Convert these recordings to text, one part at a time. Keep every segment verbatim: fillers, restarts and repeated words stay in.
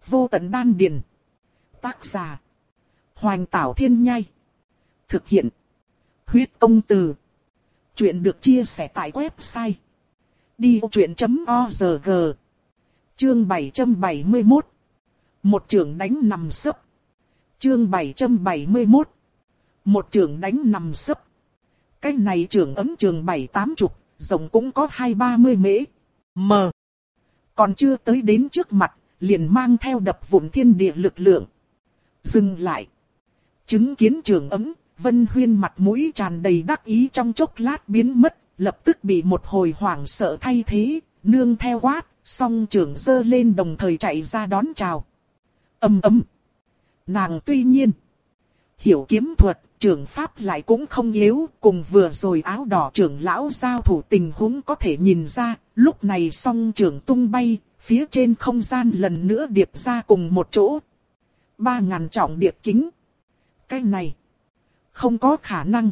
Vô tận đan điền. Tác giả. Hoành Tảo Thiên Nhai. Thực hiện. Huyết Công Từ. Chuyện được chia sẻ tại website đi vô chuyện chấm org. Chương bảy trăm bảy mươi mốt. Một chưởng đánh nằm sấp. Chương bảy trăm bảy mươi mốt. Một chưởng đánh nằm sấp. Cái này chưởng ấm trường bảy tám chục, rộng cũng có hai ba mươi mễ. Mờ. Còn chưa tới đến trước mặt, liền mang theo đập vụn thiên địa lực lượng. Dừng lại. Chứng kiến trường ấm, Vân Huyên mặt mũi tràn đầy đắc ý trong chốc lát biến mất, lập tức bị một hồi hoảng sợ thay thế, nương theo quát, song trường giơ lên đồng thời chạy ra đón chào. Ầm ầm. Nàng tuy nhiên hiểu kiếm thuật, trường pháp lại cũng không yếu, cùng vừa rồi áo đỏ trưởng lão giao thủ tình huống có thể nhìn ra, lúc này song trường tung bay, phía trên không gian lần nữa điệp ra cùng một chỗ. Ba ngàn trọng điệp kính. Cái này không có khả năng.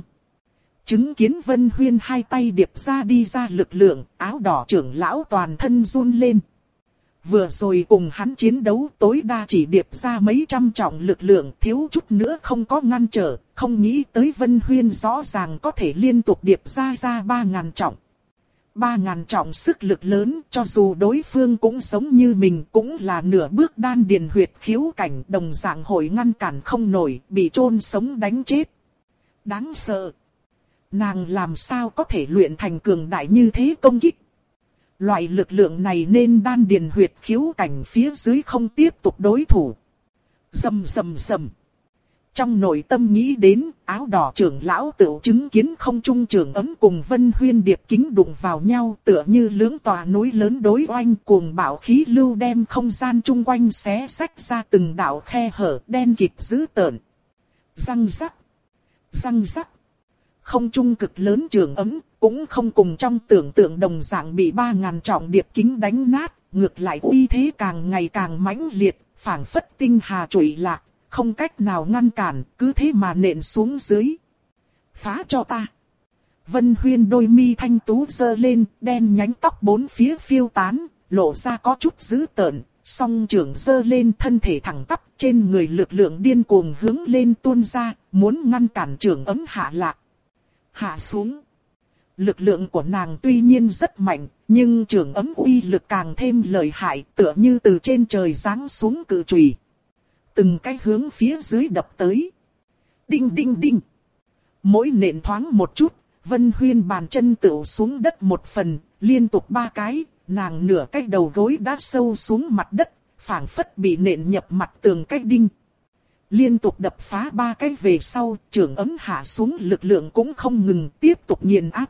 Chứng kiến Vân Huyên hai tay điệp ra đi ra lực lượng, áo đỏ trưởng lão toàn thân run lên. Vừa rồi cùng hắn chiến đấu tối đa chỉ điệp ra mấy trăm trọng lực lượng, thiếu chút nữa không có ngăn trở, không nghĩ tới Vân Huyên rõ ràng có thể liên tục điệp ra ra ba ngàn trọng. Ba ngàn trọng sức lực lớn, cho dù đối phương cũng giống như mình cũng là nửa bước đan điền huyệt khiếu cảnh, đồng dạng hội ngăn cản không nổi, bị chôn sống đánh chết. Đáng sợ. Nàng làm sao có thể luyện thành cường đại như thế công kích? Loại lực lượng này nên đan điền huyệt khiếu cảnh phía dưới không tiếp tục đối thủ. Rầm rầm rầm. Trong nội tâm nghĩ đến, áo đỏ trưởng lão tự chứng kiến không trung trường ấm cùng Vân Huyên điệp kính đụng vào nhau, tựa như lưỡng tòa núi lớn đối oanh, cuồng bạo khí lưu đem không gian chung quanh xé xách ra từng đạo khe hở đen kịt dữ tợn. Răng rắc. Răng rắc. Không trung cực lớn trường ấm, cũng không cùng trong tưởng tượng đồng dạng bị ba ngàn trọng điệp kính đánh nát, ngược lại uy thế càng ngày càng mãnh liệt, phảng phất tinh hà trụy lạc, không cách nào ngăn cản, cứ thế mà nện xuống dưới. Phá cho ta. Vân Huyên đôi mi thanh tú giơ lên, đen nhánh tóc bốn phía phiêu tán, lộ ra có chút dữ tợn, song trưởng giơ lên thân thể thẳng tắp, trên người lực lượng điên cuồng hướng lên tuôn ra, muốn ngăn cản trường ấm hạ lạc. Hạ xuống. Lực lượng của nàng tuy nhiên rất mạnh, nhưng trường ấm uy lực càng thêm lợi hại, tựa như từ trên trời giáng xuống cự chùy. Từng cái hướng phía dưới đập tới. Đinh đinh đinh. Mỗi nện thoáng một chút, Vân Huyên bàn chân tựu xuống đất một phần, liên tục ba cái, nàng nửa cái đầu gối đã sâu xuống mặt đất, phảng phất bị nện nhập mặt tường cái đinh. Liên tục đập phá ba cái về sau, trường ấm hạ xuống lực lượng cũng không ngừng tiếp tục nghiền áp.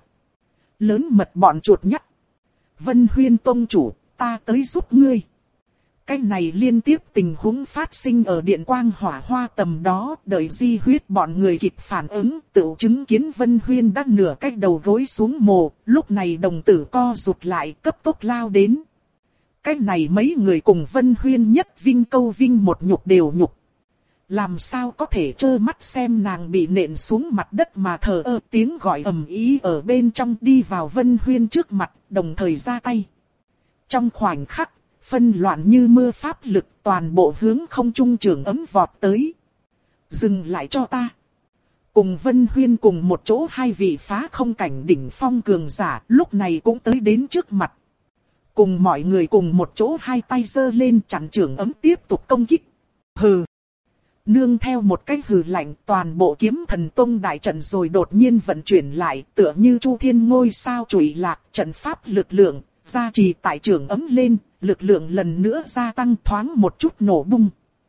Lớn mật bọn chuột nhắt. Vân Huyên tông chủ, ta tới giúp ngươi. Cái này liên tiếp tình huống phát sinh ở điện quang hỏa hoa tầm đó, đợi di huyết bọn người kịp phản ứng, tự chứng kiến Vân Huyên đã nửa cái đầu gối xuống mồ, lúc này đồng tử co rụt lại cấp tốc lao đến. Cái này mấy người cùng Vân Huyên nhất vinh câu vinh một nhục đều nhục. Làm sao có thể trơ mắt xem nàng bị nện xuống mặt đất mà thờ ơ, tiếng gọi ầm ĩ ở bên trong đi vào Vân Huyên trước mặt, đồng thời ra tay. Trong khoảnh khắc, phân loạn như mưa pháp lực toàn bộ hướng không trung trường ấm vọt tới. Dừng lại cho ta. Cùng Vân Huyên cùng một chỗ hai vị phá không cảnh đỉnh phong cường giả lúc này cũng tới đến trước mặt. Cùng mọi người cùng một chỗ hai tay giơ lên chặn trường ấm tiếp tục công kích. Hừ. Nương theo một cái hừ lạnh, toàn bộ kiếm thần tông đại trận rồi đột nhiên vận chuyển lại, tựa như chu thiên ngôi sao trụy lạc, trận pháp lực lượng, gia trì tại trường ấm lên, lực lượng lần nữa gia tăng thoáng một chút nổ bung.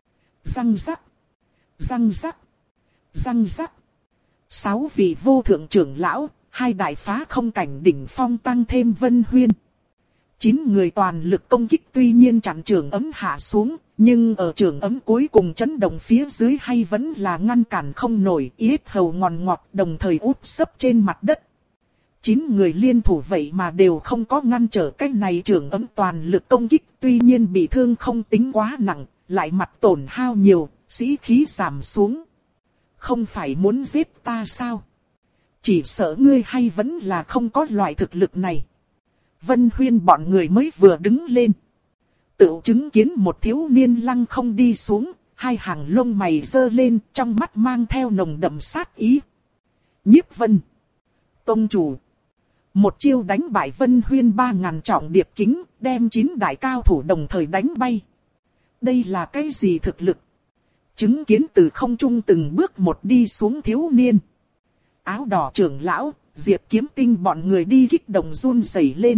Răng rắc, răng rắc, răng rắc. Sáu vị vô thượng trưởng lão, hai đại phá không cảnh đỉnh phong tăng thêm Vân Huyên. Chín người toàn lực công kích tuy nhiên chặn trường ấm hạ xuống, nhưng ở trường ấm cuối cùng chấn động phía dưới hay vẫn là ngăn cản không nổi, yết hầu ngòn ngọt đồng thời úp sấp trên mặt đất. Chín người liên thủ vậy mà đều không có ngăn trở cái này trường ấm toàn lực công kích, tuy nhiên bị thương không tính quá nặng, lại mặt tổn hao nhiều, sĩ khí giảm xuống. Không phải muốn giết ta sao? Chỉ sợ ngươi hay vẫn là không có loại thực lực này. Vân Huyên bọn người mới vừa đứng lên. Tự chứng kiến một thiếu niên lăng không đi xuống, hai hàng lông mày giơ lên, trong mắt mang theo nồng đậm sát ý. Nhiếp Vân, tông chủ. Một chiêu đánh bại Vân Huyên ba ngàn trọng điệp kính, đem chín đại cao thủ đồng thời đánh bay. Đây là cái gì thực lực? Chứng kiến từ không trung từng bước một đi xuống thiếu niên. Áo đỏ trưởng lão, Diệp Kiếm Tinh bọn người đi kích động run rẩy lên.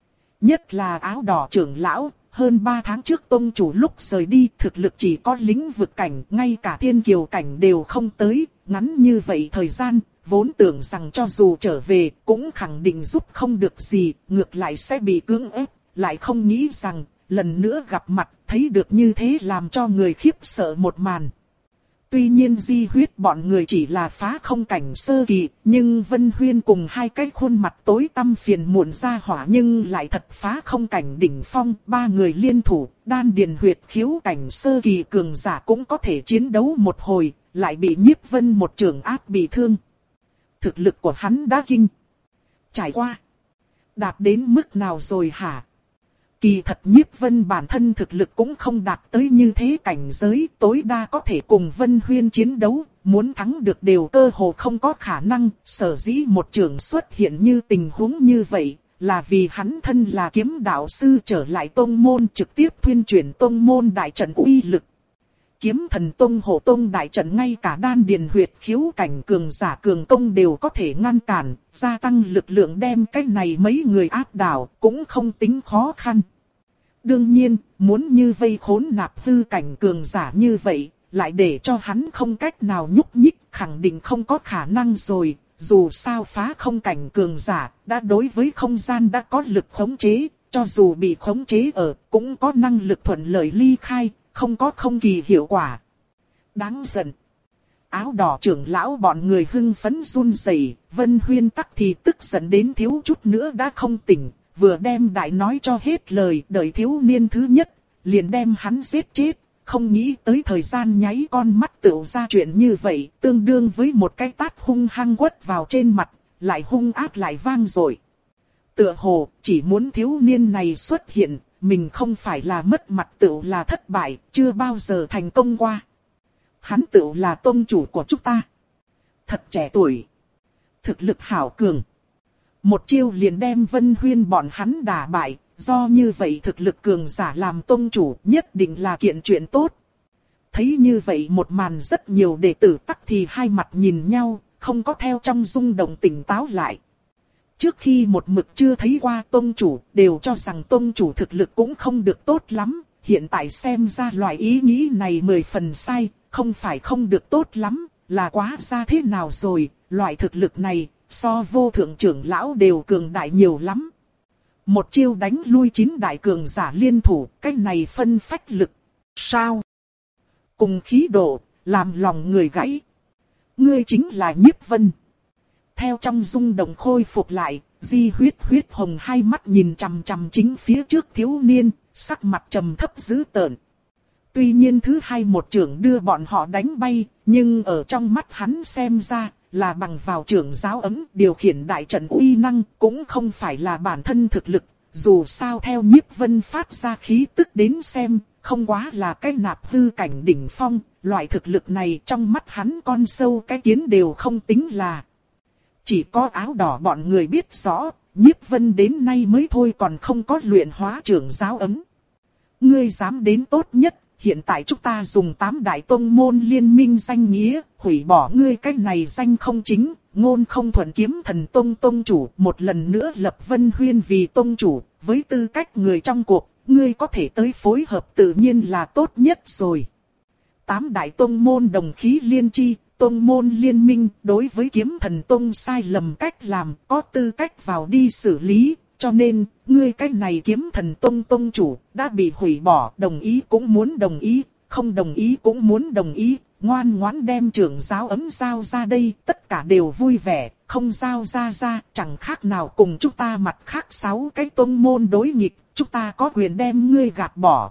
Nhất là áo đỏ trưởng lão, hơn ba tháng trước tông chủ lúc rời đi thực lực chỉ có lĩnh vực cảnh, ngay cả thiên kiều cảnh đều không tới, ngắn như vậy thời gian, vốn tưởng rằng cho dù trở về cũng khẳng định giúp không được gì, ngược lại sẽ bị cưỡng ép, lại không nghĩ rằng lần nữa gặp mặt thấy được như thế làm cho người khiếp sợ một màn. Tuy nhiên Di Huyết bọn người chỉ là phá không cảnh sơ kỳ, nhưng Vân Huyên cùng hai cái khuôn mặt tối tăm phiền muộn ra hỏa nhưng lại thật phá không cảnh đỉnh phong, ba người liên thủ, đan điền huyệt khiếu cảnh sơ kỳ cường giả cũng có thể chiến đấu một hồi, lại bị Nhiếp Vân một trường áp bị thương. Thực lực của hắn đã kinh trải qua, đạt đến mức nào rồi hả? Kỳ thật Nhiếp Vân bản thân thực lực cũng không đạt tới như thế cảnh giới, tối đa có thể cùng Vân Huyên chiến đấu, muốn thắng được đều cơ hồ không có khả năng, sở dĩ một trường xuất hiện như tình huống như vậy, là vì hắn thân là kiếm đạo sư trở lại tông môn trực tiếp thuyên chuyển tông môn đại trận uy lực. Kiếm thần tông hộ tông đại trận ngay cả đan điền huyệt khiếu cảnh cường giả cường công đều có thể ngăn cản, gia tăng lực lượng đem cái này mấy người áp đảo cũng không tính khó khăn. Đương nhiên, muốn như vây khốn nạp hư cảnh cường giả như vậy, lại để cho hắn không cách nào nhúc nhích, khẳng định không có khả năng rồi, dù sao phá không cảnh cường giả, đã đối với không gian đã có lực khống chế, cho dù bị khống chế ở, cũng có năng lực thuận lợi ly khai, không có không kỳ hiệu quả. Đáng giận. Áo đỏ trưởng lão bọn người hưng phấn run rẩy, Vân Huyên tắc thì tức giận đến thiếu chút nữa đã không tỉnh, vừa đem đại nói cho hết lời, đợi thiếu niên thứ nhất, liền đem hắn giết chết, không nghĩ tới thời gian nháy con mắt tựu ra chuyện như vậy, tương đương với một cái tát hung hăng quất vào trên mặt, lại hung ác lại vang dội. Tựa hồ, chỉ muốn thiếu niên này xuất hiện, mình không phải là mất mặt tựu là thất bại, chưa bao giờ thành công qua. Hắn tựu là tông chủ của chúng ta. Thật trẻ tuổi. Thực lực hảo cường. Một chiêu liền đem Vân Huyên bọn hắn đả bại, do như vậy thực lực cường giả làm tông chủ nhất định là kiện chuyện tốt. Thấy như vậy một màn rất nhiều đệ tử tắc thì hai mặt nhìn nhau, không có theo trong rung động tỉnh táo lại. Trước khi một mực chưa thấy qua tông chủ, đều cho rằng tông chủ thực lực cũng không được tốt lắm, hiện tại xem ra loại ý nghĩ này mười phần sai, không phải không được tốt lắm, là quá ra thế nào rồi, loại thực lực này, so vô thượng trưởng lão đều cường đại nhiều lắm. Một chiêu đánh lui chín đại cường giả liên thủ, cái này phân phách lực. Sao? Cùng khí độ, làm lòng người gãy. Ngươi chính là Nhiếp Vân. Theo trong rung động khôi phục lại, Di Huyết huyết hồng hai mắt nhìn chằm chằm chính phía trước thiếu niên, sắc mặt trầm thấp dữ tợn. Tuy nhiên thứ hai một trưởng đưa bọn họ đánh bay, nhưng ở trong mắt hắn xem ra, là bằng vào trưởng giáo ấm điều khiển đại trận uy năng, cũng không phải là bản thân thực lực. Dù sao theo Nhiếp Vân phát ra khí tức đến xem, không quá là cái nạp hư cảnh đỉnh phong, loại thực lực này trong mắt hắn con sâu cái kiến đều không tính là. Chỉ có áo đỏ bọn người biết rõ, Nhiếp Vân đến nay mới thôi còn không có luyện hóa trưởng giáo ấm. Ngươi dám đến tốt nhất, hiện tại chúng ta dùng tám đại tông môn liên minh danh nghĩa, hủy bỏ ngươi cái này danh không chính, ngôn không thuận kiếm thần tông tông chủ, một lần nữa lập Vân Huyên vì tông chủ, với tư cách người trong cuộc, ngươi có thể tới phối hợp tự nhiên là tốt nhất rồi. Tám đại tông môn đồng khí liên chi, tông môn liên minh đối với kiếm thần tông sai lầm cách làm có tư cách vào đi xử lý, cho nên, ngươi cái này kiếm thần tông tông chủ đã bị hủy bỏ, đồng ý cũng muốn đồng ý, không đồng ý cũng muốn đồng ý, ngoan ngoãn đem trưởng giáo ấm giao ra đây, tất cả đều vui vẻ, không giao ra ra, chẳng khác nào cùng chúng ta mặt khác sáu cái tông môn đối nghịch, chúng ta có quyền đem ngươi gạt bỏ.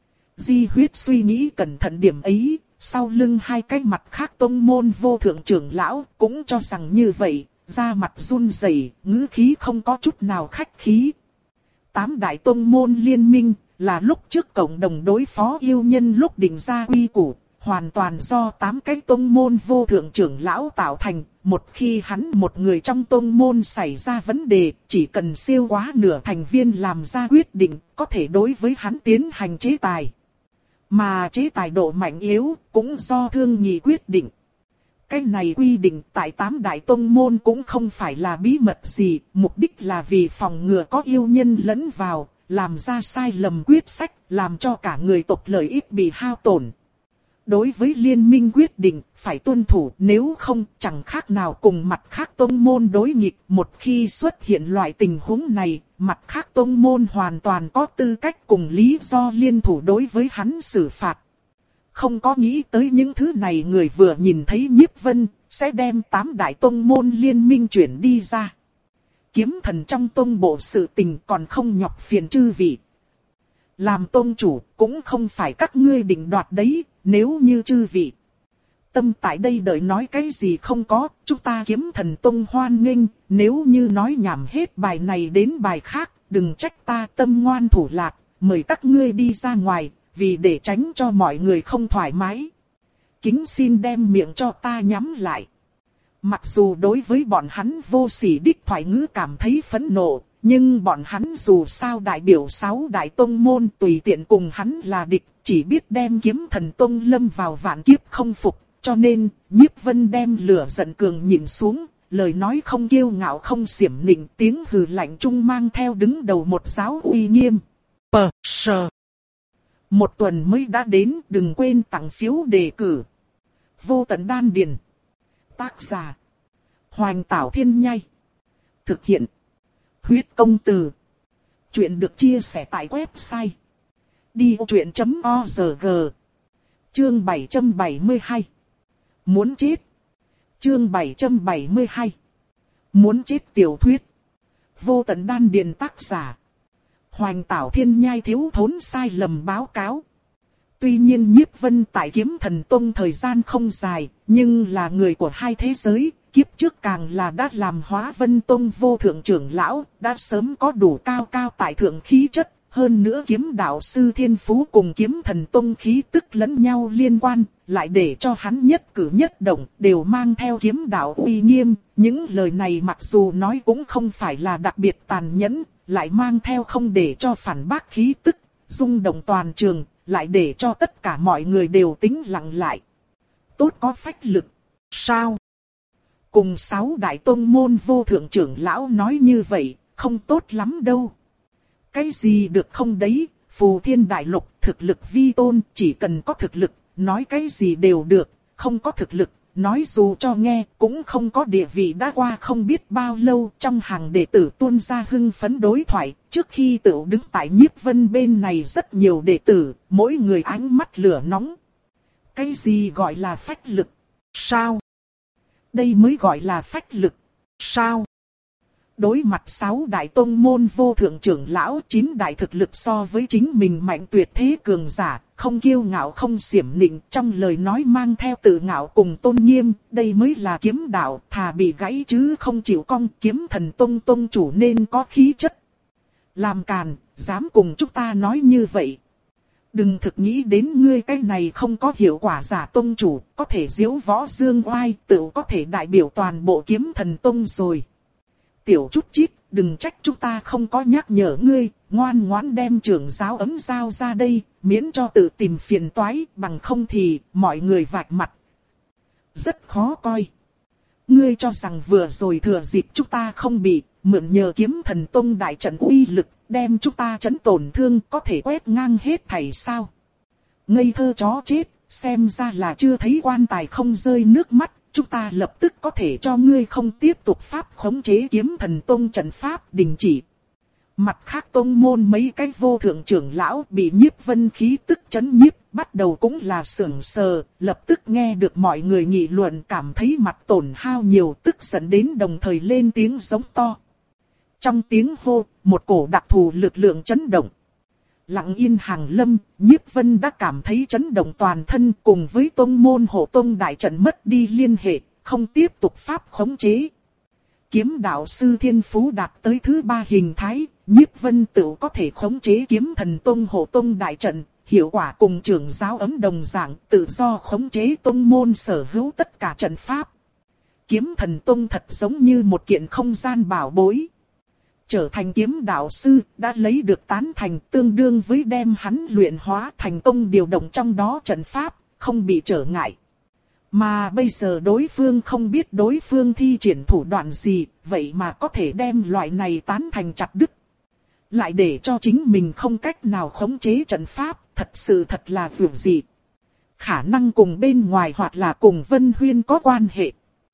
Di Huyết suy nghĩ cẩn thận điểm ấy, sau lưng hai cái mặt khác tông môn vô thượng trưởng lão cũng cho rằng như vậy, da mặt run rẩy, ngữ khí không có chút nào khách khí. Tám đại tông môn liên minh là lúc trước cộng đồng đối phó yêu nhân lúc định ra quy củ, hoàn toàn do tám cái tông môn vô thượng trưởng lão tạo thành. Một khi hắn một người trong tông môn xảy ra vấn đề, chỉ cần siêu quá nửa thành viên làm ra quyết định, có thể đối với hắn tiến hành chế tài. Mà chế tài độ mạnh yếu cũng do thương nghị quyết định. Cái này quy định tại tám đại tông môn cũng không phải là bí mật gì, mục đích là vì phòng ngừa có yêu nhân lẫn vào, làm ra sai lầm quyết sách, làm cho cả người tộc lợi ích bị hao tổn. Đối với liên minh quyết định, phải tuân thủ, nếu không chẳng khác nào cùng mặt khác tông môn đối nghịch. Một khi xuất hiện loại tình huống này, mặt khác tông môn hoàn toàn có tư cách cùng lý do liên thủ đối với hắn xử phạt. Không có nghĩ tới những thứ này, người vừa nhìn thấy Nhiếp Vân, sẽ đem tám đại tông môn liên minh chuyển đi ra. Kiếm thần trong tông bộ sự tình còn không nhọc phiền chư vị. Làm tông chủ cũng không phải các ngươi định đoạt đấy, nếu như chư vị tâm tại đây đợi nói cái gì không có, chúng ta Kiếm thần tông hoan nghênh. Nếu như nói nhảm hết bài này đến bài khác, đừng trách ta tâm ngoan thủ lạc, mời các ngươi đi ra ngoài, vì để tránh cho mọi người không thoải mái. Kính xin đem miệng cho ta nhắm lại. Mặc dù đối với bọn hắn vô sỉ đích thoại ngữ cảm thấy phẫn nộ, nhưng bọn hắn dù sao đại biểu sáu đại tông môn, tùy tiện cùng hắn là địch, chỉ biết đem Kiếm thần tông lâm vào vạn kiếp không phục. Cho nên, Nhiếp Vân đem lửa giận cường nhịn xuống, lời nói không kiêu ngạo không xiểm nịnh, tiếng hừ lạnh trung mang theo đứng đầu một giáo uy nghiêm. Pờ sờ. Một tuần mới đã đến, đừng quên tặng phiếu đề cử. Vô tận đan điền. Tác giả: Hoành Tảo Thiên Nhai. Thực hiện: Huyết Công Từ. Chuyện được chia sẻ tại website đi ô chuyện chấm org. Chương bảy trăm bảy mươi hai. Muốn chết. Chương bảy trăm bảy mươi hai. Muốn chết tiểu thuyết. Vô tận đan điền, tác giả: Hoành Tảo Thiên Nhai. Thiếu thốn sai lầm báo cáo. Tuy nhiên Nhiếp Vân tại Kiếm thần tông thời gian không dài, nhưng là người của hai thế giới, kiếp trước càng là đã làm Hóa Vân tông vô thượng trưởng lão, đã sớm có đủ cao cao tại thượng khí chất. Hơn nữa kiếm đạo sư thiên phú cùng Kiếm thần tông khí tức lẫn nhau liên quan, lại để cho hắn nhất cử nhất động đều mang theo kiếm đạo uy nghiêm. Những lời này mặc dù nói cũng không phải là đặc biệt tàn nhẫn, lại mang theo không để cho phản bác khí tức, rung động toàn trường, lại để cho tất cả mọi người đều tĩnh lặng lại. Tốt có phách lực. Sao? Cùng sáu đại tông môn vô thượng trưởng lão nói như vậy, không tốt lắm đâu. Cái gì được không đấy, Phù Thiên Đại Lục thực lực vi tôn, chỉ cần có thực lực, nói cái gì đều được, không có thực lực, nói dù cho nghe, cũng không có địa vị. Đã qua không biết bao lâu, trong hàng đệ tử tuôn ra hưng phấn đối thoại, trước khi tự đứng tại Nhiếp Vân bên này rất nhiều đệ tử, mỗi người ánh mắt lửa nóng. Cái gì gọi là phách lực? Sao? Đây mới gọi là phách lực. Sao? Đối mặt sáu đại tông môn vô thượng trưởng lão, chín đại thực lực so với chính mình mạnh tuyệt thế cường giả, không kiêu ngạo không xiểm nịnh, trong lời nói mang theo tự ngạo cùng tôn nghiêm, đây mới là kiếm đạo, thà bị gãy chứ không chịu cong. Kiếm thần tông tông chủ nên có khí chất. Làm càn, dám cùng chúng ta nói như vậy. Đừng thực nghĩ đến ngươi cái này không có hiệu quả giả tông chủ, có thể diễu võ dương oai, tự có thể đại biểu toàn bộ Kiếm thần tông rồi. Tiểu chút chít, đừng trách chúng ta không có nhắc nhở ngươi, ngoan ngoãn đem trưởng giáo ấm giao ra đây, miễn cho tự tìm phiền toái, bằng không thì mọi người vạch mặt. Rất khó coi. Ngươi cho rằng vừa rồi thừa dịp chúng ta không bị, mượn nhờ Kiếm thần tông đại trận uy lực, đem chúng ta chấn tổn thương, có thể quét ngang hết thảy sao? Ngây thơ chó chết, xem ra là chưa thấy quan tài không rơi nước mắt. Chúng ta lập tức có thể cho ngươi không tiếp tục pháp khống chế Kiếm thần tông trận pháp đình chỉ. Mặt khác tông môn mấy cái vô thượng trưởng lão bị Nhiếp Vân khí tức chấn nhiếp, bắt đầu cũng là sững sờ, lập tức nghe được mọi người nghị luận, cảm thấy mặt tổn hao nhiều, tức giận đến đồng thời lên tiếng giống to. Trong tiếng hô, một cổ đặc thù lực lượng chấn động. Lặng yên hàng lâm, Nhiếp Vân đã cảm thấy chấn động toàn thân, cùng với tông môn hộ tông đại trận mất đi liên hệ, không tiếp tục pháp khống chế. kiếm đạo sư thiên phú đạt tới thứ ba hình thái, Nhiếp Vân tự có thể khống chế kiếm thần tông hộ tông đại trận, hiệu quả cùng trưởng giáo ấm đồng dạng, tự do khống chế tông môn sở hữu tất cả trận pháp. Kiếm thần tông thật giống như một kiện không gian bảo bối. Trở thành kiếm đạo sư, đã lấy được tán thành tương đương với đem hắn luyện hóa thành tông điều động trong đó trận pháp, không bị trở ngại. Mà bây giờ đối phương không biết đối phương thi triển thủ đoạn gì, vậy mà có thể đem loại này tán thành chặt đứt. Lại để cho chính mình không cách nào khống chế trận pháp, thật sự thật là vượt dị. Khả năng cùng bên ngoài hoặc là cùng Vân Huyên có quan hệ.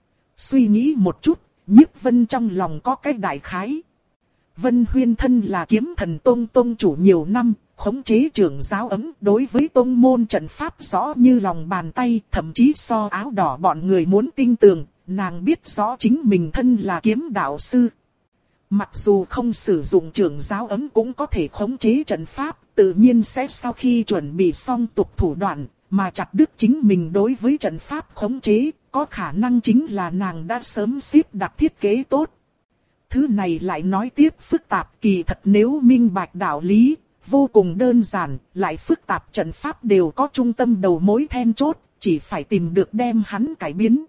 Suy nghĩ một chút, Nhiếp Vân trong lòng có cái đại khái. Vân Huyên thân là kiếm thần tông tông chủ nhiều năm, khống chế trưởng giáo ấm đối với tông môn trận pháp rõ như lòng bàn tay, thậm chí so áo đỏ bọn người muốn tin tưởng, nàng biết rõ chính mình thân là kiếm đạo sư. Mặc dù không sử dụng trưởng giáo ấm cũng có thể khống chế trận pháp, tự nhiên sẽ sau khi chuẩn bị xong tục thủ đoạn, mà chặt đứt chính mình đối với trận pháp khống chế, có khả năng chính là nàng đã sớm xếp đặt thiết kế tốt. Thứ này lại nói tiếp phức tạp, kỳ thật nếu minh bạch đạo lý, vô cùng đơn giản, lại phức tạp trận pháp đều có trung tâm đầu mối then chốt, chỉ phải tìm được đem hắn cải biến.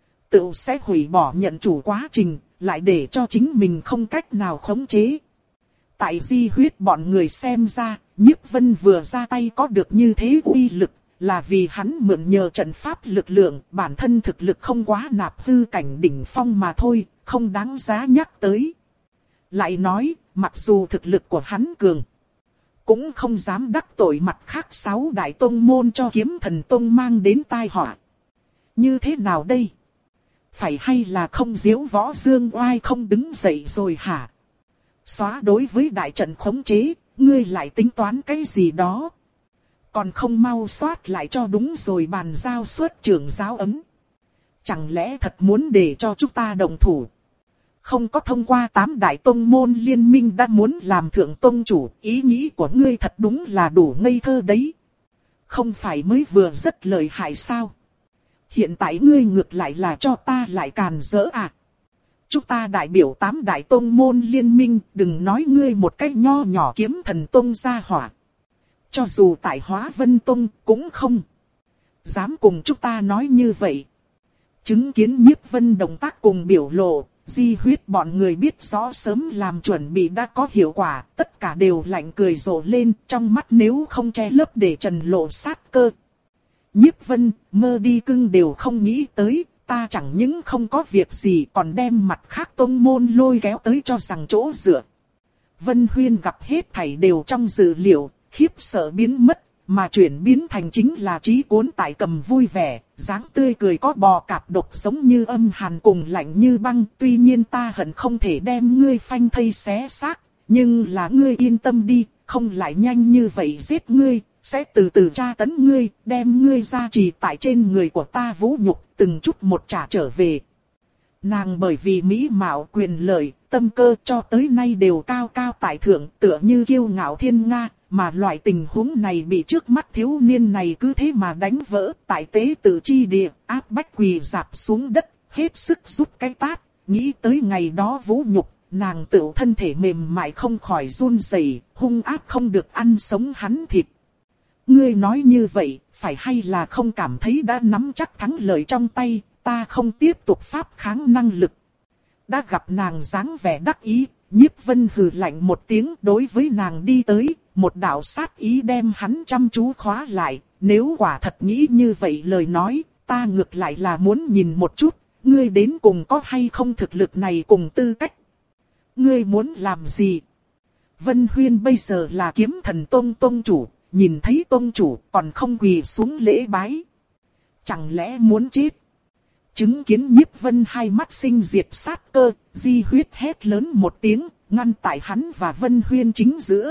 Tự sẽ hủy bỏ nhận chủ quá trình, lại để cho chính mình không cách nào khống chế. Tại Di Huyết bọn người xem ra, Nhiếp Vân vừa ra tay có được như thế uy lực, là vì hắn mượn nhờ trận pháp lực lượng, bản thân thực lực không quá nạp hư cảnh đỉnh phong mà thôi, không đáng giá nhắc tới. Lại nói, mặc dù thực lực của hắn cường, cũng không dám đắc tội mặt khác sáu đại tông môn cho kiếm thần tông mang đến tai họa. Như thế nào đây? Phải hay là không diếu võ dương oai không đứng dậy rồi hả? Xóa đối với đại trận khống chế, ngươi lại tính toán cái gì đó? Còn không mau soát lại cho đúng rồi bàn giao xuất trưởng giáo ấm. Chẳng lẽ thật muốn để cho chúng ta đồng thủ? Không có thông qua tám đại tông môn liên minh đã muốn làm thượng tông chủ, ý nghĩ của ngươi thật đúng là đủ ngây thơ đấy. Không phải mới vừa rất lợi hại sao? Hiện tại ngươi ngược lại là cho ta lại càn rỡ à? Chúng ta đại biểu tám đại tông môn liên minh, đừng nói ngươi một cách nho nhỏ kiếm thần tông ra hỏa. Cho dù tại Hóa Vân Tông cũng không dám cùng chúng ta nói như vậy. Chứng kiến Nhiếp Vân động tác cùng biểu lộ, Di Huyết bọn người biết rõ sớm làm chuẩn bị đã có hiệu quả, tất cả đều lạnh cười rộ lên, trong mắt nếu không che lấp để trần lộ sát cơ. Nhiếp Vân, mơ đi cưng đều không nghĩ tới, ta chẳng những không có việc gì còn đem mặt khác tông môn lôi kéo tới cho rằng chỗ dựa. Vân Huyên gặp hết thảy đều trong dự liệu, khiếp sợ biến mất, mà chuyển biến thành chính là trí cuốn tại cầm vui vẻ, dáng tươi cười có bò cạp độc giống như âm hàn cùng lạnh như băng. Tuy nhiên ta hận không thể đem ngươi phanh thây xé xác, nhưng là ngươi yên tâm đi, không lại nhanh như vậy giết ngươi, sẽ từ từ tra tấn ngươi, đem ngươi ra trì tại trên người của ta vũ nhục, từng chút một trả trở về. Nàng bởi vì mỹ mạo quyền lợi, tâm cơ cho tới nay đều cao cao tại thượng, tựa như kiêu ngạo thiên nga, mà loại tình huống này bị trước mắt thiếu niên này cứ thế mà đánh vỡ, tại tế tự chi địa, áp bách quỳ dạp xuống đất, hết sức rút cái tát, nghĩ tới ngày đó vũ nhục, nàng tự thân thể mềm mại không khỏi run rẩy, hung ác không được ăn sống hắn thịt. Ngươi nói như vậy, phải hay là không cảm thấy đã nắm chắc thắng lợi trong tay, ta không tiếp tục pháp kháng năng lực. Đã gặp nàng dáng vẻ đắc ý, Nhiếp Vân hừ lạnh một tiếng đối với nàng đi tới, một đạo sát ý đem hắn chăm chú khóa lại, nếu quả thật nghĩ như vậy lời nói, ta ngược lại là muốn nhìn một chút, ngươi đến cùng có hay không thực lực này cùng tư cách. Ngươi muốn làm gì? Vân Huyên bây giờ là kiếm thần tông tông chủ, nhìn thấy tông chủ còn không quỳ xuống lễ bái. Chẳng lẽ muốn chết? Chứng kiến Nhiếp Vân hai mắt sinh diệt sát cơ, Di Huyết hét lớn một tiếng, ngăn tại hắn và Vân Huyên chính giữa.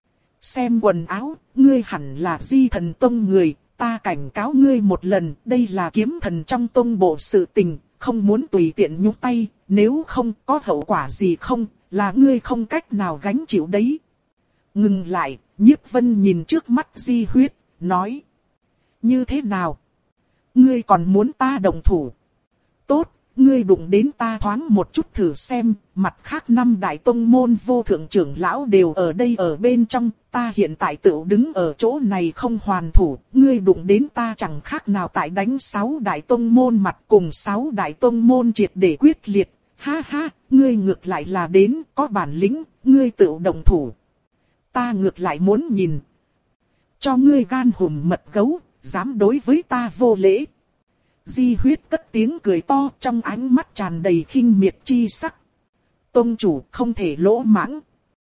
Xem quần áo, ngươi hẳn là Di Thần Tông người, ta cảnh cáo ngươi một lần, đây là kiếm thần trong tông bộ sự tình, không muốn tùy tiện nhúc tay, nếu không có hậu quả gì không, là ngươi không cách nào gánh chịu đấy. Ngừng lại, Nhiếp Vân nhìn trước mắt Di Huyết, nói. Như thế nào? Ngươi còn muốn ta động thủ? Tốt, ngươi đụng đến ta thoáng một chút thử xem, mặt khác năm đại tông môn vô thượng trưởng lão đều ở đây ở bên trong, ta hiện tại tự đứng ở chỗ này không hoàn thủ, ngươi đụng đến ta chẳng khác nào tại đánh sáu đại tông môn mặt cùng sáu đại tông môn triệt để quyết liệt, ha ha, ngươi ngược lại là đến, có bản lĩnh, ngươi tự động thủ. Ta ngược lại muốn nhìn. Cho ngươi gan hùm mật gấu, dám đối với ta vô lễ. Di Huyết cất tiếng cười to, trong ánh mắt tràn đầy khinh miệt chi sắc. Tông chủ không thể lỗ mãng.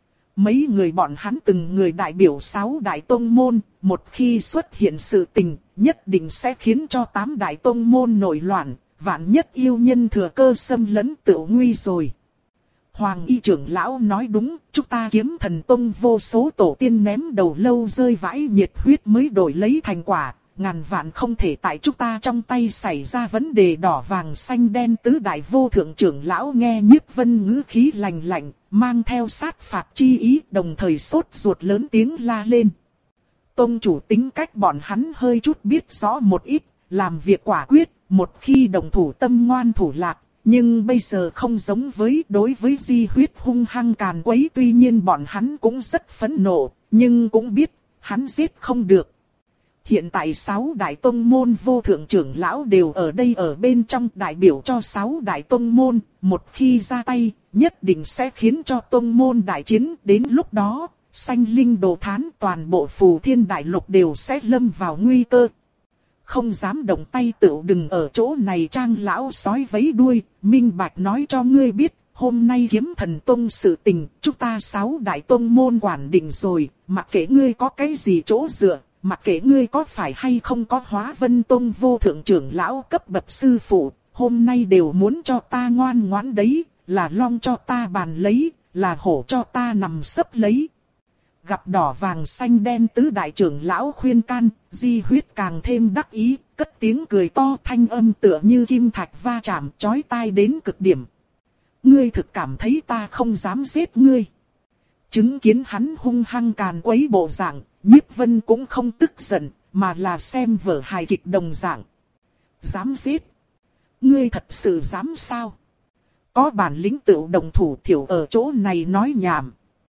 Mấy người bọn hắn từng người đại biểu sáu đại tông môn, một khi xuất hiện sự tình, nhất định sẽ khiến cho tám đại tông môn nổi loạn, vạn nhất yêu nhân thừa cơ xâm lấn tự nguy rồi. Hoàng y trưởng lão nói đúng, chúng ta Kiếm Thần Tông vô số tổ tiên ném đầu lâu rơi vãi nhiệt huyết mới đổi lấy thành quả, ngàn vạn không thể tại chúng ta trong tay xảy ra vấn đề đỏ vàng xanh đen. Tứ đại vô thượng trưởng lão nghe Nhiếp Vân ngữ khí lạnh lạnh, mang theo sát phạt chi ý, đồng thời sốt ruột lớn tiếng la lên. Tông chủ tính cách bọn hắn hơi chút biết rõ một ít, làm việc quả quyết, một khi đồng thủ tâm ngoan thủ lạc. Nhưng bây giờ không giống với đối với Di Huyết hung hăng càn quấy, tuy nhiên bọn hắn cũng rất phẫn nộ, nhưng cũng biết hắn giết không được. Hiện tại sáu đại tông môn vô thượng trưởng lão đều ở đây ở bên trong, đại biểu cho sáu đại tông môn, một khi ra tay, nhất định sẽ khiến cho tông môn đại chiến, đến lúc đó, sanh linh đồ thán toàn bộ phù thiên đại lục đều sẽ lâm vào nguy cơ. Không dám động tay tựu đừng ở chỗ này trang lão sói vấy đuôi, minh bạch nói cho ngươi biết, hôm nay Kiếm Thần Tông sự tình, chúng ta sáu đại tông môn quản định rồi, mặc kệ ngươi có cái gì chỗ dựa, mặc kệ ngươi có phải hay không có Hóa Vân Tông vô thượng trưởng lão cấp bậc sư phụ, hôm nay đều muốn cho ta ngoan ngoãn đấy, là long cho ta bàn lấy, là hổ cho ta nằm sấp lấy. Gặp đỏ vàng xanh đen tứ đại trưởng lão khuyên can, Di Huyết càng thêm đắc ý, cất tiếng cười to, thanh âm tựa như kim thạch va chạm, chói tai đến cực điểm. Ngươi thực cảm thấy ta không dám giết ngươi. Chứng kiến hắn hung hăng càn quấy bộ dạng, Nhiếp Vân cũng không tức giận, mà là xem vở hài kịch đồng dạng. Dám giết? Ngươi thật sự dám sao? Có bản lĩnh tự đồng thủ thiểu ở chỗ này nói nhảm.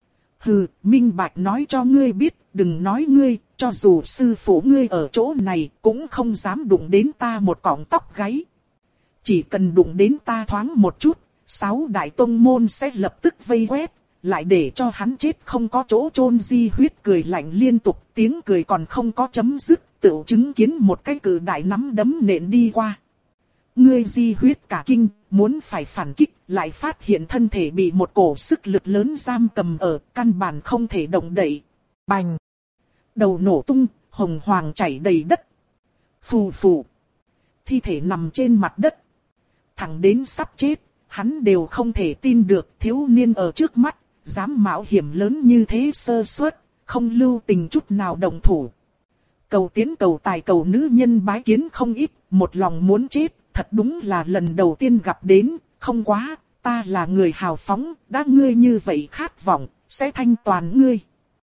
Hừ, minh bạch nói cho ngươi biết, đừng nói ngươi, cho dù sư phụ ngươi ở chỗ này cũng không dám đụng đến ta một cọng tóc gáy. Chỉ cần đụng đến ta thoáng một chút, sáu đại tông môn sẽ lập tức vây quét, lại để cho hắn chết không có chỗ chôn. Di Huyết cười lạnh liên tục, tiếng cười còn không có chấm dứt, tự chứng kiến một cái cự đại nắm đấm nện đi qua. Ngươi Di Huyết cả kinh, muốn phải phản kích, lại phát hiện thân thể bị một cổ sức lực lớn giam cầm ở, căn bản không thể động đậy. Bành! Đầu nổ tung, hồng hoàng chảy đầy đất. Phù phù! Thi thể nằm trên mặt đất. Thẳng đến sắp chết, hắn đều không thể tin được thiếu niên ở trước mắt, dám mạo hiểm lớn như thế sơ suất, không lưu tình chút nào động thủ. Cầu tiến cầu tài cầu nữ nhân bái kiến không ít, một lòng muốn chết. Thật đúng là lần đầu tiên gặp đến, không quá, ta là người hào phóng, đã ngươi như vậy khát vọng, sẽ thanh toàn ngươi.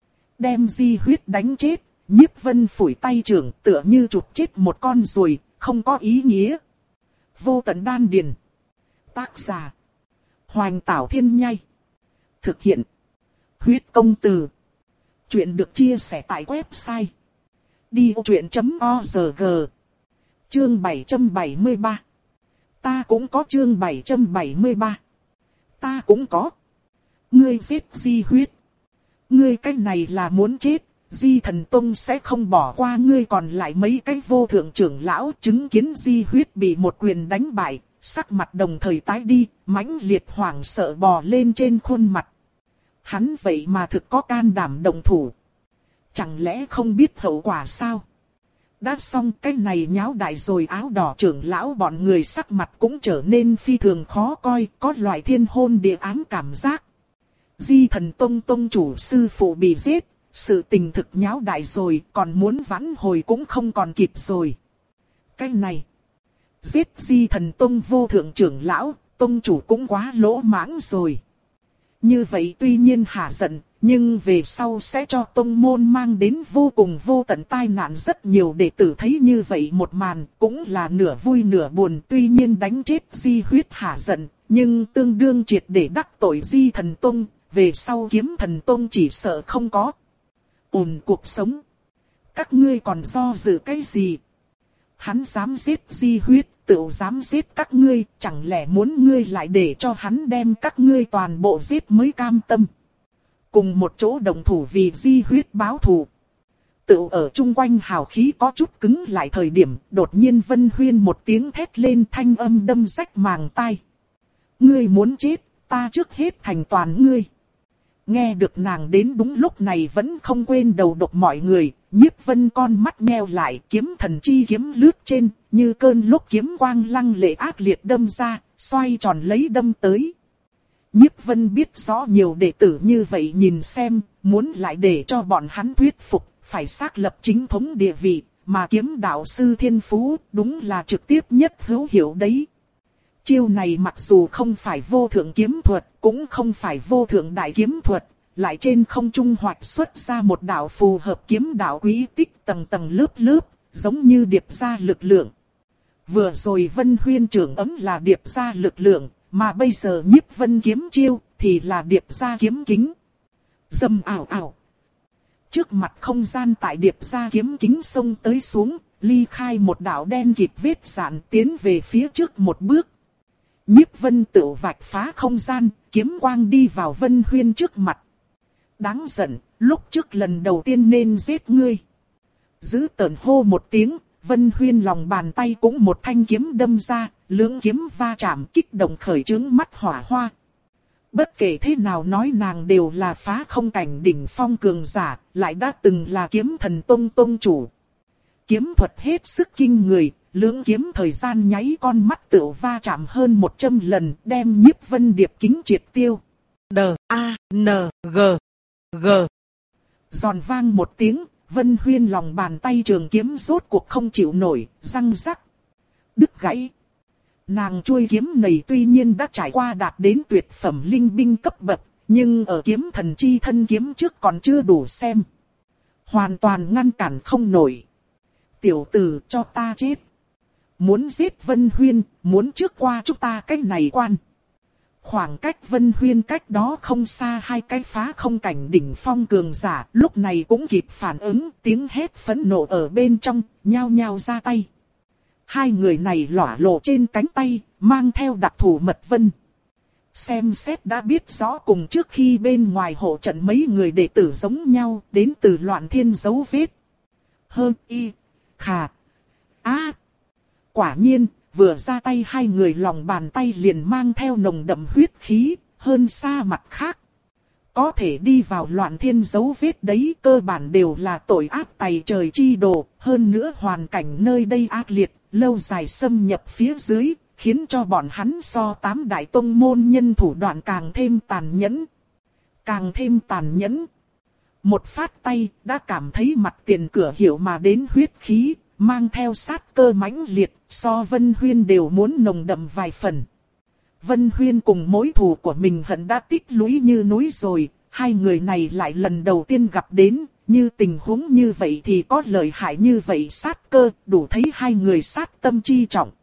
Đem Di Huyết đánh chết, Nhiếp Vân phủi tay trưởng tựa như chụp chết một con ruồi, không có ý nghĩa. Vô tận đan điền. Tác giả. Hoành Tảo Thiên Nhai. Thực hiện. Huyết công từ. Chuyện được chia sẻ tại website. đi ô chuyện chấm org. Chương bảy trăm bảy mươi ba. Ta cũng có chương bảy trăm bảy mươi ba. Ta cũng có. Ngươi giết Di Huyết. Ngươi cái này là muốn chết, Di Thần Tông sẽ không bỏ qua ngươi. Còn lại mấy cái vô thượng trưởng lão chứng kiến Di Huyết bị một quyền đánh bại, sắc mặt đồng thời tái đi, mãnh liệt hoảng sợ bò lên trên khuôn mặt. Hắn vậy mà thực có can đảm động thủ. Chẳng lẽ không biết hậu quả sao? Đã xong cái này nháo đại rồi. Áo đỏ trưởng lão bọn người sắc mặt cũng trở nên phi thường khó coi, có loại thiên hôn địa ám cảm giác. Di Thần Tông tông chủ sư phụ bị giết, sự tình thực nháo đại rồi, còn muốn vãn hồi cũng không còn kịp rồi. Cái này, giết Di Thần Tông vô thượng trưởng lão, tông chủ cũng quá lỗ mãng rồi. Như vậy tuy nhiên hả giận, nhưng về sau sẽ cho tông môn mang đến vô cùng vô tận tai nạn. Rất nhiều đệ tử thấy như vậy một màn, cũng là nửa vui nửa buồn. Tuy nhiên đánh chết Di Huyết hả giận, nhưng tương đương triệt để đắc tội Di Thần Tông, về sau Kiếm Thần Tông chỉ sợ không có ổn cuộc sống. Các ngươi còn do dự cái gì? Hắn dám giết Di Huyết, tự dám giết các ngươi, chẳng lẽ muốn ngươi lại để cho hắn đem các ngươi toàn bộ giết mới cam tâm? Cùng một chỗ đồng thủ vì Di Huyết báo thù. Tự ở chung quanh hào khí có chút cứng lại thời điểm, đột nhiên Vân Huyên một tiếng thét lên, thanh âm đâm rách màng tai. Ngươi muốn chết, ta trước hết thành toàn ngươi. Nghe được nàng đến đúng lúc này vẫn không quên đầu độc mọi người, Nhiếp Vân con mắt nheo lại, kiếm thần chi kiếm lướt trên, như cơn lốc kiếm quang lăng lệ ác liệt đâm ra, xoay tròn lấy đâm tới. Nhiếp Vân biết rõ nhiều đệ tử như vậy nhìn xem, muốn lại để cho bọn hắn thuyết phục, phải xác lập chính thống địa vị, mà kiếm đạo sư thiên phú đúng là trực tiếp nhất hữu hiệu đấy. Chiêu này mặc dù không phải vô thượng kiếm thuật, cũng không phải vô thượng đại kiếm thuật, lại trên không trung hoạch xuất ra một đạo phù hợp kiếm đạo quý tích tầng tầng lớp lớp, giống như điệp ra lực lượng. Vừa rồi Vân Huyên trưởng ấm là điệp ra lực lượng, mà bây giờ Nhiếp Vân kiếm chiêu thì là điệp ra kiếm kính. Dầm ảo ảo. Trước mặt không gian tại điệp ra kiếm kính xông tới xuống, ly khai một đạo đen kịt vết dạn tiến về phía trước một bước. Nhiếp Vân tự vạch phá không gian, kiếm quang đi vào Vân Huyên trước mặt. Đáng giận, lúc trước lần đầu tiên nên giết ngươi. Giữ tợn hô một tiếng, Vân Huyên lòng bàn tay cũng một thanh kiếm đâm ra, lưỡng kiếm va chạm kích động khởi trướng mắt hỏa hoa. Bất kể thế nào nói nàng đều là phá không cảnh đỉnh phong cường giả, lại đã từng là kiếm thần tông tông chủ. Kiếm thuật hết sức kinh người, lưỡng kiếm thời gian nháy con mắt tựu va chạm hơn một trăm lần, đem Nhiếp Vân điệp kính triệt tiêu. D A N G G. Giòn vang một tiếng, Vân Huyên lòng bàn tay trường kiếm rốt cuộc không chịu nổi, răng rắc, đứt gãy. Nàng chuôi kiếm này tuy nhiên đã trải qua đạt đến tuyệt phẩm linh binh cấp bậc, nhưng ở kiếm thần chi thân kiếm trước còn chưa đủ xem. Hoàn toàn ngăn cản không nổi. Tiểu tử, cho ta chết. Muốn giết Vân Huyên, muốn trước qua chúng ta cái này quan. Khoảng cách Vân Huyên cách đó không xa hai cái phá không cảnh đỉnh phong cường giả, lúc này cũng kịp phản ứng, tiếng hét phẫn nộ ở bên trong, nhao nhao ra tay. Hai người này lỏa lộ trên cánh tay, mang theo đặc thù mật vân. Xem xét đã biết rõ cùng trước khi bên ngoài hộ trận mấy người đệ tử giống nhau, đến từ Loạn Thiên dấu vết. Hơn y, khà, á. Quả nhiên, vừa ra tay hai người lòng bàn tay liền mang theo nồng đậm huyết khí, hơn xa mặt khác. Có thể đi vào Loạn Thiên dấu vết đấy cơ bản đều là tội ác tày trời chi đồ, hơn nữa hoàn cảnh nơi đây ác liệt, lâu dài xâm nhập phía dưới, khiến cho bọn hắn so tám đại tông môn nhân thủ đoạn càng thêm tàn nhẫn. Càng thêm tàn nhẫn. Một phát tay đã cảm thấy mặt tiền cửa hiểu mà đến huyết khí, mang theo sát cơ mãnh liệt, so Vân Huyên đều muốn nồng đậm vài phần. Vân Huyên cùng mối thù của mình hận đã tích lũy như núi rồi, hai người này lại lần đầu tiên gặp đến, như tình huống như vậy thì có lợi hại như vậy sát cơ, đủ thấy hai người sát tâm chi trọng.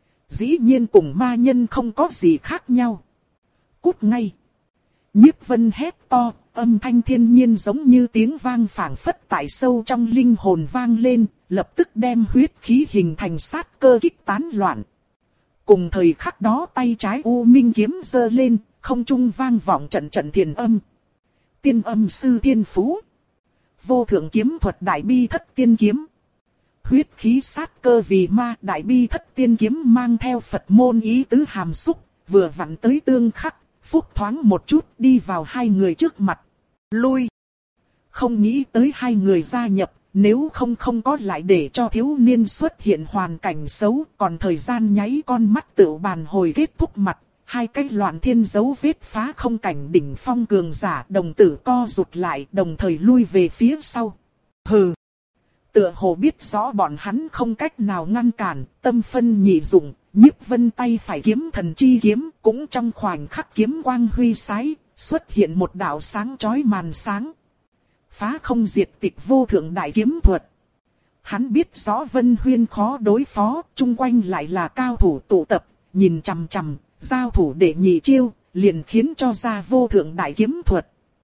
Dĩ nhiên cùng ma nhân không có gì khác nhau. Cút ngay. Nhiếp Vân hét to, âm thanh thiên nhiên giống như tiếng vang phảng phất tại sâu trong linh hồn vang lên, lập tức đem huyết khí hình thành sát cơ kích tán loạn. Cùng thời khắc đó tay trái U Minh kiếm giơ lên, không trung vang vọng trận trận thiền âm. Tiên âm sư thiên phú. Vô thượng kiếm thuật đại bi thất tiên kiếm. Huyết khí sát cơ vì ma, đại bi thất tiên kiếm mang theo Phật môn ý tứ hàm xúc, vừa vặn tới tương khắc, phúc thoáng một chút đi vào hai người trước mặt. Lui. Không nghĩ tới hai người gia nhập, nếu không không có lại để cho thiếu niên xuất hiện hoàn cảnh xấu, còn thời gian nháy con mắt tựu bàn hồi kết thúc mặt. Hai cái Loạn Thiên dấu vết phá không cảnh đỉnh phong cường giả đồng tử co rụt lại, đồng thời lui về phía sau. Hừ. Tựa hồ biết rõ bọn hắn không cách nào ngăn cản, tâm phân nhị dụng, Nhiếp Vân tay phải kiếm thần chi kiếm, cũng trong khoảnh khắc kiếm quang huy sái, xuất hiện một đạo sáng chói màn sáng. Phá không diệt tịch vô thượng đại kiếm thuật. Hắn biết rõ Vân Huyên khó đối phó, chung quanh lại là cao thủ tụ tập, nhìn chằm chằm, giao thủ để nhị chiêu, liền khiến cho ra vô thượng đại kiếm thuật.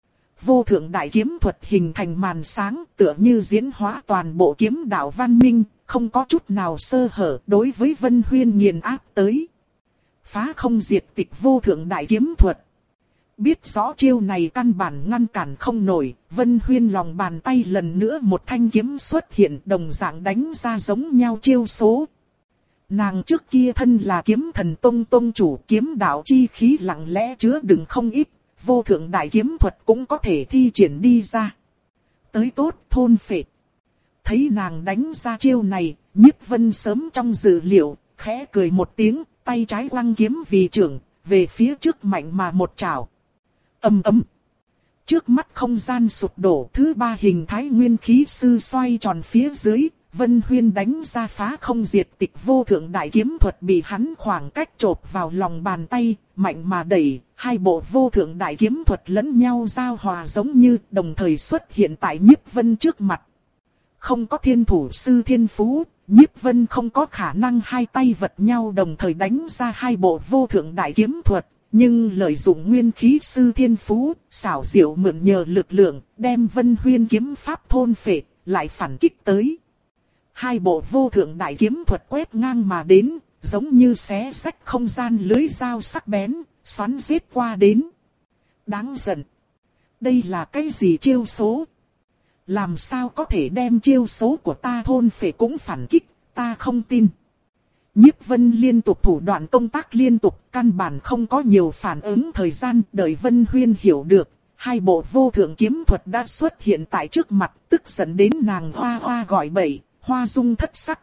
Vô thượng đại kiếm thuật hình thành màn sáng tựa như diễn hóa toàn bộ kiếm đạo văn minh, không có chút nào sơ hở đối với Vân Huyên nghiền áp tới. Phá không diệt tịch vô thượng đại kiếm thuật. Biết rõ chiêu này căn bản ngăn cản không nổi, Vân Huyên lòng bàn tay lần nữa một thanh kiếm xuất hiện đồng dạng đánh ra giống nhau chiêu số. Nàng trước kia thân là kiếm thần tông tông chủ, kiếm đạo chi khí lặng lẽ chứa đựng không ít, vô thượng đại kiếm thuật cũng có thể thi triển đi ra. Tới tốt thôn phệ. Thấy nàng đánh ra chiêu này, Nhiếp Vân sớm trong dự liệu, khẽ cười một tiếng, tay trái quăng kiếm vì trưởng, về phía trước mạnh mà một trảo. Ầm ầm. Trước mắt không gian sụp đổ, thứ ba hình thái nguyên khí sư xoay tròn phía dưới, Vân Huyên đánh ra phá không diệt tịch vô thượng đại kiếm thuật bị hắn khoảng cách chộp vào lòng bàn tay, mạnh mà đẩy, hai bộ vô thượng đại kiếm thuật lẫn nhau giao hòa giống như đồng thời xuất hiện tại Nhiếp Vân trước mặt. Không có thiên thủ sư thiên phú, Nhiếp Vân không có khả năng hai tay vật nhau đồng thời đánh ra hai bộ vô thượng đại kiếm thuật. Nhưng lợi dụng nguyên khí sư thiên phú, xảo diệu mượn nhờ lực lượng, đem Vân Huyên kiếm pháp thôn phệ, lại phản kích tới. Hai bộ vô thượng đại kiếm thuật quét ngang mà đến, giống như xé rách không gian lưới dao sắc bén, xoắn giết qua đến. Đáng giận. Đây là cái gì chiêu số? Làm sao có thể đem chiêu số của ta thôn phệ cũng phản kích, ta không tin. Nhiếp Vân liên tục thủ đoạn công tác liên tục, căn bản không có nhiều phản ứng thời gian, đợi Vân Huyên hiểu được, hai bộ vô thượng kiếm thuật đã xuất hiện tại trước mặt, tức giận đến nàng hoa hoa gọi bậy, hoa dung thất sắc.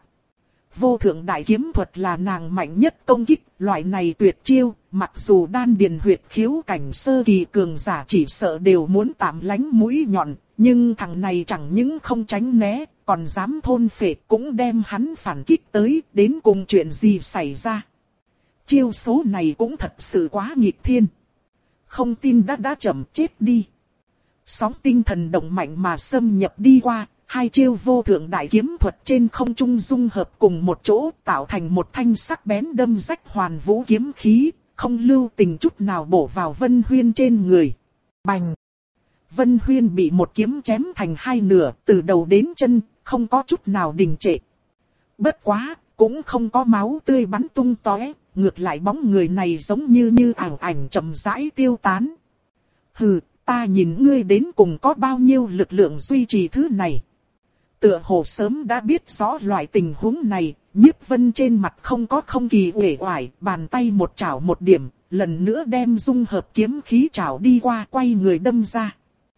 Vô thượng đại kiếm thuật là nàng mạnh nhất công kích, loại này tuyệt chiêu, mặc dù đan điền huyệt khiếu cảnh sơ kỳ cường giả chỉ sợ đều muốn tạm lánh mũi nhọn, nhưng thằng này chẳng những không tránh né, còn dám thôn phệ, cũng đem hắn phản kích tới, đến cùng chuyện gì xảy ra. Chiêu số này cũng thật sự quá nghịch thiên. Không tin đã đã chậm chết đi. Sóng tinh thần động mạnh mà xâm nhập đi qua, hai chiêu vô thượng đại kiếm thuật trên không trung dung hợp cùng một chỗ, tạo thành một thanh sắc bén đâm rách hoàn vũ kiếm khí, không lưu tình chút nào bổ vào Vân Huyên trên người. Bành! Vân Huyên bị một kiếm chém thành hai nửa, từ đầu đến chân, không có chút nào đình trệ. Bất quá, cũng không có máu tươi bắn tung tóe, ngược lại bóng người này giống như như ảo ảnh chậm rãi tiêu tán. Hừ, ta nhìn ngươi đến cùng có bao nhiêu lực lượng duy trì thứ này. Tựa hồ sớm đã biết rõ loại tình huống này, Nhiếp Vân trên mặt không có không kỳ uể oải, bàn tay một chảo một điểm, lần nữa đem dung hợp kiếm khí chảo đi qua, quay người đâm ra.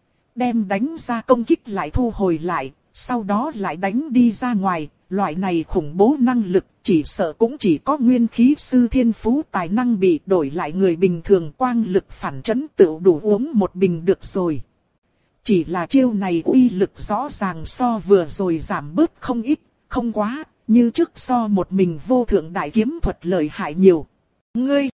Đem đánh ra công kích lại thu hồi lại, sau đó lại đánh đi ra ngoài, loại này khủng bố năng lực, chỉ sợ cũng chỉ có nguyên khí sư thiên phú tài năng bị, đổi lại người bình thường quang lực phản chấn tự đủ uống một bình được rồi. Chỉ là chiêu này uy lực rõ ràng so vừa rồi giảm bớt không ít, không quá, như trước so một mình vô thượng đại kiếm thuật lợi hại nhiều. Ngươi,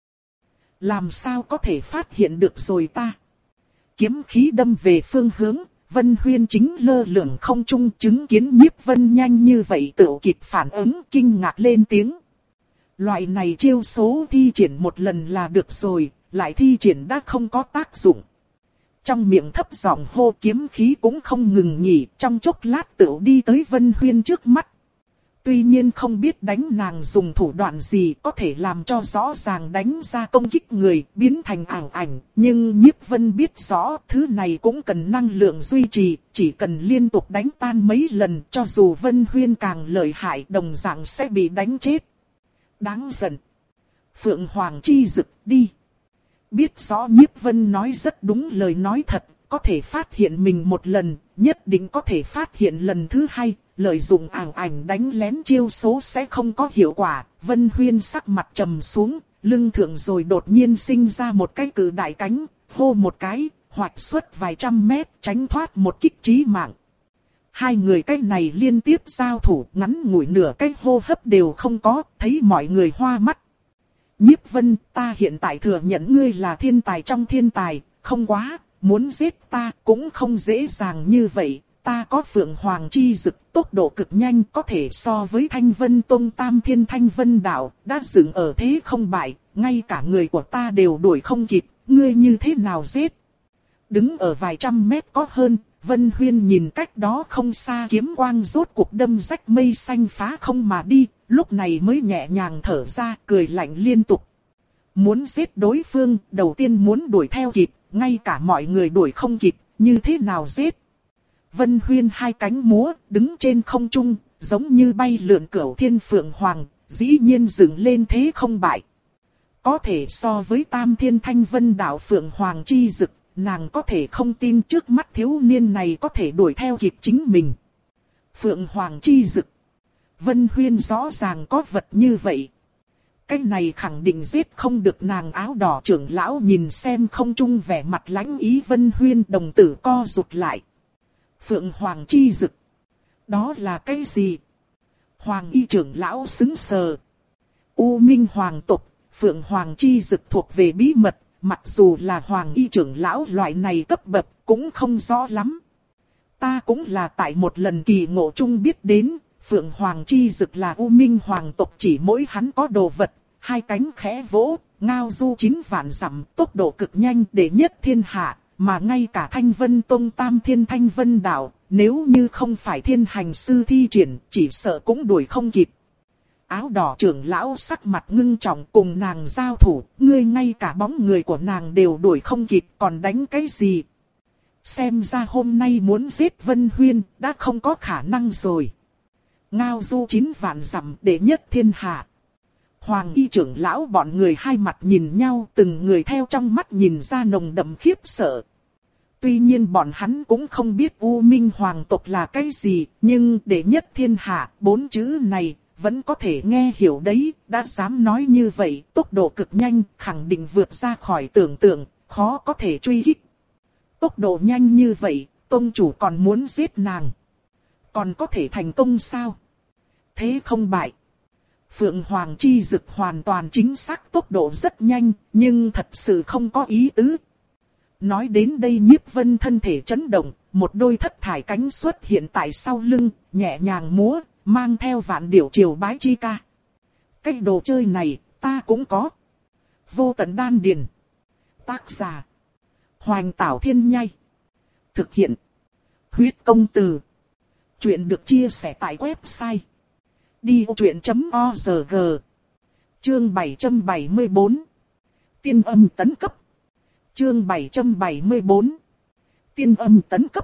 làm sao có thể phát hiện được rồi ta? Kiếm khí đâm về phương hướng, Vân Huyên chính lơ lửng không trung, chứng kiến Nhiếp Vân nhanh như vậy tự kịp phản ứng, kinh ngạc lên tiếng. Loại này chiêu số thi triển một lần là được rồi, lại thi triển đã không có tác dụng. Trong miệng thấp giọng hô, kiếm khí cũng không ngừng nghỉ, trong chốc lát tự đi tới Vân Huyên trước mắt. Tuy nhiên không biết đánh nàng dùng thủ đoạn gì có thể làm cho rõ ràng đánh ra công kích người, biến thành ảo ảnh, nhưng Nhiếp Vân biết rõ thứ này cũng cần năng lượng duy trì, chỉ cần liên tục đánh tan mấy lần, cho dù Vân Huyên càng lợi hại đồng dạng sẽ bị đánh chết. Đáng giận. Phượng Hoàng chi dực đi. Biết rõ Nhiếp Vân nói rất đúng lời nói thật, có thể phát hiện mình một lần, nhất định có thể phát hiện lần thứ hai, lợi dụng ảo ảnh đánh lén chiêu số sẽ không có hiệu quả. Vân Huyên sắc mặt trầm xuống, lưng thượng rồi đột nhiên sinh ra một cái cự đại cánh, hô một cái, hoạch xuất vài trăm mét, tránh thoát một kích chí mạng. Hai người cái này liên tiếp giao thủ, ngắn ngủi nửa cái hô hấp đều không có, thấy mọi người hoa mắt. Nhiếp Vân, ta hiện tại thừa nhận ngươi là thiên tài trong thiên tài, không quá, muốn giết ta cũng không dễ dàng như vậy. Ta có Phượng Hoàng chi dực, tốc độ cực nhanh, có thể so với Thanh Vân Tông Tam Thiên Thanh Vân Đạo, đã dựng ở thế không bại, ngay cả người của ta đều đuổi không kịp, ngươi như thế nào giết? Đứng ở vài trăm mét có hơn, Vân Huyên nhìn cách đó không xa kiếm quang rốt cuộc đâm rách mây xanh phá không mà đi, lúc này mới nhẹ nhàng thở ra, cười lạnh liên tục. Muốn giết đối phương, đầu tiên muốn đuổi theo kịp, ngay cả mọi người đuổi không kịp, như thế nào giết? Vân Huyên hai cánh múa, đứng trên không trung, giống như bay lượn cửu thiên phượng hoàng, dĩ nhiên dựng lên thế không bại. Có thể so với Tam Thiên Thanh Vân Đạo Phượng Hoàng chi dực, nàng có thể không tin trước mắt thiếu niên này có thể đuổi theo kịp chính mình. Phượng Hoàng chi dực. Vân Huyên rõ ràng có vật như vậy. Cái này khẳng định giết không được nàng. Áo đỏ trưởng lão nhìn xem không trung vẻ mặt lãnh ý Vân Huyên, đồng tử co rụt lại. Phượng Hoàng chi dực. Đó là cái gì? Hoàng y trưởng lão xứng sờ. U Minh Hoàng tộc, Phượng Hoàng chi dực thuộc về bí mật, mặc dù là Hoàng y trưởng lão loại này cấp bậc cũng không rõ lắm. Ta cũng là tại một lần kỳ ngộ chung biết đến, Phượng Hoàng chi dực là U Minh Hoàng tộc, chỉ mỗi hắn có đồ vật, hai cánh khẽ vỗ, ngao du chín vạn dặm, tốc độ cực nhanh đệ nhất thiên hạ, mà ngay cả Thanh Vân Tông Tam Thiên Thanh Vân Đạo, nếu như không phải thiên hành sư thi triển, chỉ sợ cũng đuổi không kịp. Áo đỏ trưởng lão sắc mặt ngưng trọng, cùng nàng giao thủ, ngươi ngay cả bóng người của nàng đều đuổi không kịp, còn đánh cái gì? Xem ra hôm nay muốn giết Vân Huyên, đã không có khả năng rồi. Ngao du chín vạn dặm đệ nhất thiên hạ. Hoàng y trưởng lão bọn người hai mặt nhìn nhau, từng người theo trong mắt nhìn ra nồng đậm khiếp sợ. Tuy nhiên bọn hắn cũng không biết U Minh Hoàng tộc là cái gì, nhưng đệ nhất thiên hạ, bốn chữ này, vẫn có thể nghe hiểu đấy, đã dám nói như vậy, tốc độ cực nhanh, khẳng định vượt ra khỏi tưởng tượng, khó có thể truy kích. Tốc độ nhanh như vậy, tông chủ còn muốn giết nàng. Còn có thể thành công sao? Thế không bại. Phượng Hoàng chi dực hoàn toàn chính xác, tốc độ rất nhanh, nhưng thật sự không có ý tứ. Nói đến đây Nhiếp Vân thân thể chấn động, một đôi thất thải cánh xuất hiện tại sau lưng, nhẹ nhàng múa, mang theo vạn điểu triều bái chi ca. Cái đồ chơi này, ta cũng có. Vô tận đan điền. Tác giả. Hoành Tảo Thiên Nhai. Thực hiện. Huyết công từ. Chuyện được chia sẻ tại website. đi ô chuyện chấm o rờ giê. Chương bảy trăm bảy mươi bốn. Tiên âm tấn cấp. Chương bảy trăm bảy mươi bốn. Tiên âm tấn cấp.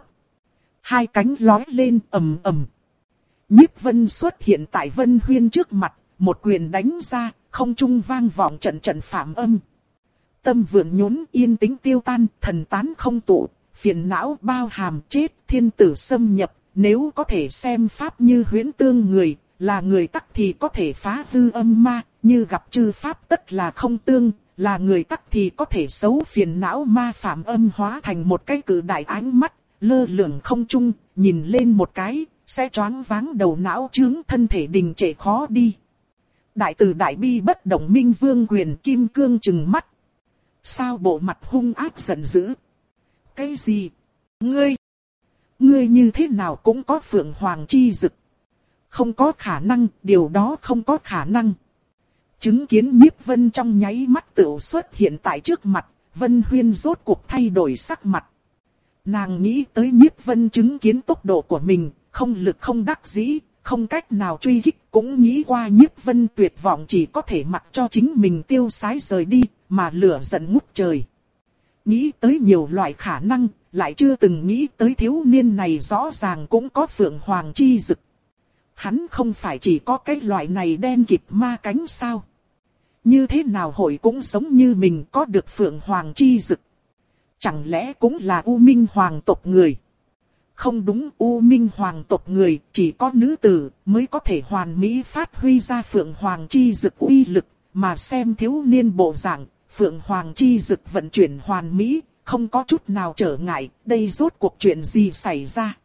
Hai cánh lói lên ầm ầm. Nhiếp Vân xuất hiện tại Vân Huyên trước mặt, một quyền đánh ra, không trung vang vọng trận trận phạm âm. Tâm vượng nhún, yên tĩnh tiêu tan, thần tán không tụ, phiền não bao hàm, chết, thiên tử xâm nhập, nếu có thể xem pháp như huyễn tương người, là người tắc thì có thể phá hư âm ma, như gặp chư pháp tất là không tương, là người tắc thì có thể xấu phiền não ma phạm âm hóa thành một cái cự đại ánh mắt, lơ lửng không trung, nhìn lên một cái, sẽ choáng váng đầu não chướng, thân thể đình trệ khó đi. Đại từ đại bi bất động minh vương quyền kim cương trừng mắt. Sao bộ mặt hung ác giận dữ? Cái gì? Ngươi? Ngươi như thế nào cũng có Phượng Hoàng chi dực? Không có khả năng, điều đó không có khả năng. Chứng kiến Nhiếp Vân trong nháy mắt tựu xuất hiện tại trước mặt, Vân Huyên rốt cuộc thay đổi sắc mặt. Nàng nghĩ tới Nhiếp Vân chứng kiến tốc độ của mình, không lực không đắc dĩ, không cách nào truy kích, cũng nghĩ qua Nhiếp Vân tuyệt vọng chỉ có thể mặc cho chính mình tiêu sái rời đi, mà lửa giận ngút trời. Nghĩ tới nhiều loại khả năng, lại chưa từng nghĩ tới thiếu niên này rõ ràng cũng có Phượng Hoàng chi dực. Hắn không phải chỉ có cái loại này đen kịt ma cánh sao? Như thế nào hội cũng giống như mình có được Phượng Hoàng chi dực? Chẳng lẽ cũng là U Minh Hoàng tộc người? Không đúng, U Minh Hoàng tộc người chỉ có nữ tử mới có thể hoàn mỹ phát huy ra Phượng Hoàng chi dực uy lực, mà xem thiếu niên bộ dạng, Phượng Hoàng chi dực vận chuyển hoàn mỹ, không có chút nào trở ngại, đây rốt cuộc chuyện gì xảy ra?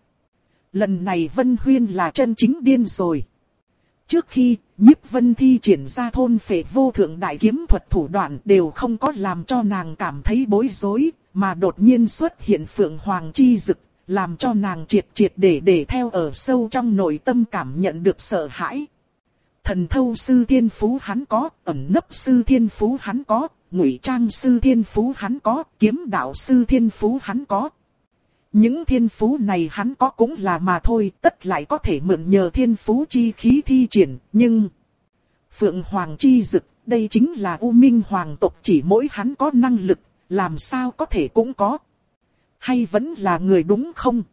Lần này Vân Huyên là chân chính điên rồi. Trước khi Nhiếp Vân thi triển ra thôn phệ vô thượng đại kiếm thuật thủ đoạn đều không có làm cho nàng cảm thấy bối rối, mà đột nhiên xuất hiện Phượng Hoàng chi dực, làm cho nàng triệt triệt để để theo ở sâu trong nội tâm cảm nhận được sợ hãi. Thần thâu sư thiên phú hắn có, ẩn nấp sư thiên phú hắn có, ngụy trang sư thiên phú hắn có, kiếm đạo sư thiên phú hắn có. Những thiên phú này hắn có cũng là mà thôi, tất lại có thể mượn nhờ thiên phú chi khí thi triển, nhưng... Phượng Hoàng chi dực, đây chính là U Minh Hoàng tộc, chỉ mỗi hắn có năng lực, làm sao có thể cũng có. Hay vẫn là người đúng không?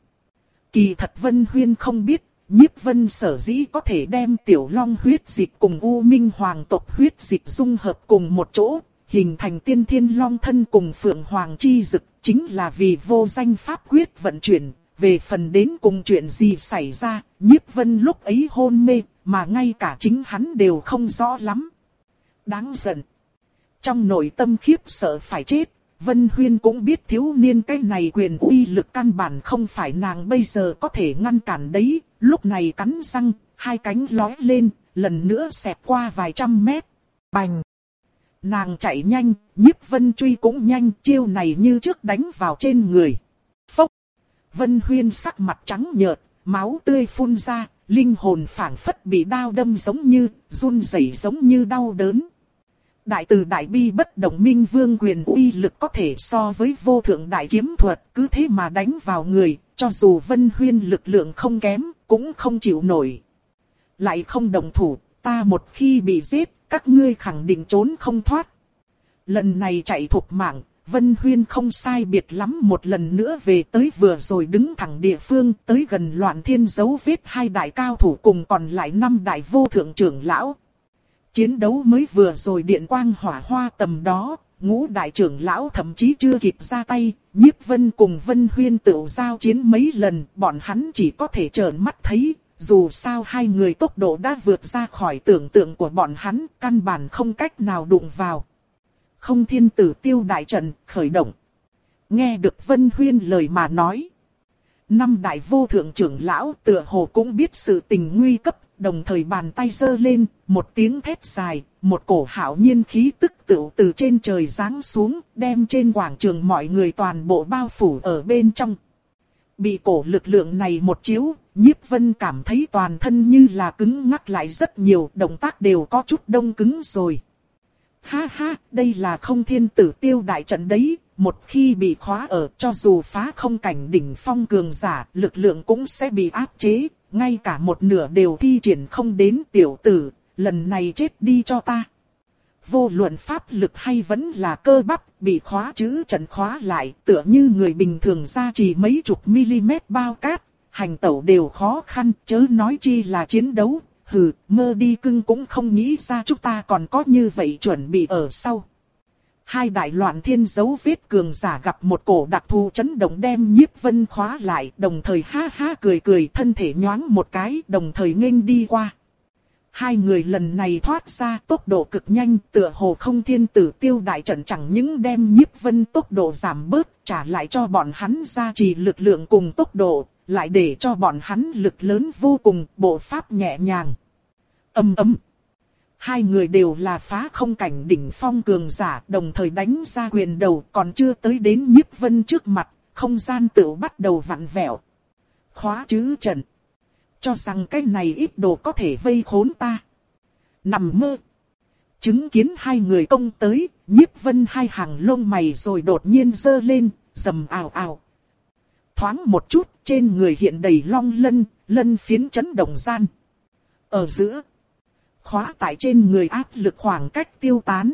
Kỳ thật Vân Huyên không biết, Nhiếp Vân sở dĩ có thể đem Tiểu Long huyết dịch cùng U Minh Hoàng tộc huyết dịch dung hợp cùng một chỗ, hình thành Tiên Thiên Long thân cùng Phượng Hoàng chi dực, chính là vì vô danh pháp quyết vận chuyển. Về phần đến cùng chuyện gì xảy ra, Nhiếp Vân lúc ấy hôn mê, mà ngay cả chính hắn đều không rõ lắm. Đáng giận. Trong nội tâm khiếp sợ phải chết, Vân Huyên cũng biết thiếu niên cái này quyền uy lực căn bản không phải nàng bây giờ có thể ngăn cản đấy. Lúc này cắn răng, hai cánh lói lên, lần nữa xẹt qua vài trăm mét. Bành! Nàng chạy nhanh, Nhiếp Vân truy cũng nhanh, chiêu này như trước đánh vào trên người. Phốc! Vân Huyên sắc mặt trắng nhợt, máu tươi phun ra, linh hồn phảng phất bị đao đâm giống như, run rẩy giống như đau đớn. Đại từ đại bi bất động minh vương quyền uy lực có thể so với vô thượng đại kiếm thuật, cứ thế mà đánh vào người, cho dù Vân Huyên lực lượng không kém, cũng không chịu nổi. Lại không đồng thủ, ta một khi bị giết, các ngươi khẳng định trốn không thoát. Lần này chạy thục mạng, Vân Huyên không sai biệt lắm một lần nữa về tới vừa rồi đứng thẳng địa phương, tới gần Loạn Thiên dấu vết hai đại cao thủ cùng còn lại năm đại vô thượng trưởng lão. Chiến đấu mới vừa rồi điện quang hỏa hoa tầm đó, ngũ đại trưởng lão thậm chí chưa kịp ra tay, Nhiếp Vân cùng Vân Huyên tự giao chiến mấy lần, bọn hắn chỉ có thể trợn mắt thấy, dù sao hai người tốc độ đã vượt ra khỏi tưởng tượng của bọn hắn, căn bản không cách nào đụng vào. Không thiên tử tiêu đại trận, khởi động. Nghe được Vân Huyên lời mà nói. Năm đại vô thượng trưởng lão tựa hồ cũng biết sự tình nguy cấp, đồng thời bàn tay giơ lên, một tiếng thét dài, một cổ hạo nhiên khí tức tựu từ trên trời giáng xuống, đem trên quảng trường mọi người toàn bộ bao phủ ở bên trong. Bị cổ lực lượng này một chiếu, Nhiếp Vân cảm thấy toàn thân như là cứng ngắc lại rất nhiều, động tác đều có chút đông cứng rồi. Ha ha, đây là không thiên tử tiêu đại trận đấy, một khi bị khóa ở, cho dù phá không cảnh đỉnh phong cường giả, lực lượng cũng sẽ bị áp chế, ngay cả một nửa đều thi triển không đến. Tiểu tử, lần này chết đi cho ta. Vô luận pháp lực hay vẫn là cơ bắp, bị khóa chữ trận khóa lại, tựa như người bình thường ra chỉ mấy chục mm bao cát, hành tẩu đều khó khăn, chớ nói chi là chiến đấu. Hừ, mơ đi cưng cũng không nghĩ ra chúng ta còn có như vậy chuẩn bị ở sau. Hai đại Loạn Thiên dấu vết cường giả gặp một cổ đặc thù chấn động đem Nhiếp Vân khóa lại, đồng thời ha ha cười cười, thân thể nhoáng một cái, đồng thời nghênh đi qua. Hai người lần này thoát ra tốc độ cực nhanh, tựa hồ không thiên tử tiêu đại trận chẳng những đem Nhiếp Vân tốc độ giảm bớt, trả lại cho bọn hắn gia trì lực lượng cùng tốc độ, lại để cho bọn hắn lực lớn vô cùng, bộ pháp nhẹ nhàng. Ầm ầm. Hai người đều là phá không cảnh đỉnh phong cường giả, đồng thời đánh ra quyền đầu, còn chưa tới đến Nhiếp Vân trước mặt, không gian tựu bắt đầu vặn vẹo. Khóa chữ trận. Cho rằng cái này ít đồ có thể vây khốn ta. Nằm mơ. Chứng kiến hai người công tới, Nhiếp Vân hai hàng lông mày rồi đột nhiên giơ lên, rầm ào ào. Thoáng một chút, trên người hiện đầy long lân, lân phiến chấn động gian. Ở giữa, khóa tại trên người áp lực khoảng cách tiêu tán.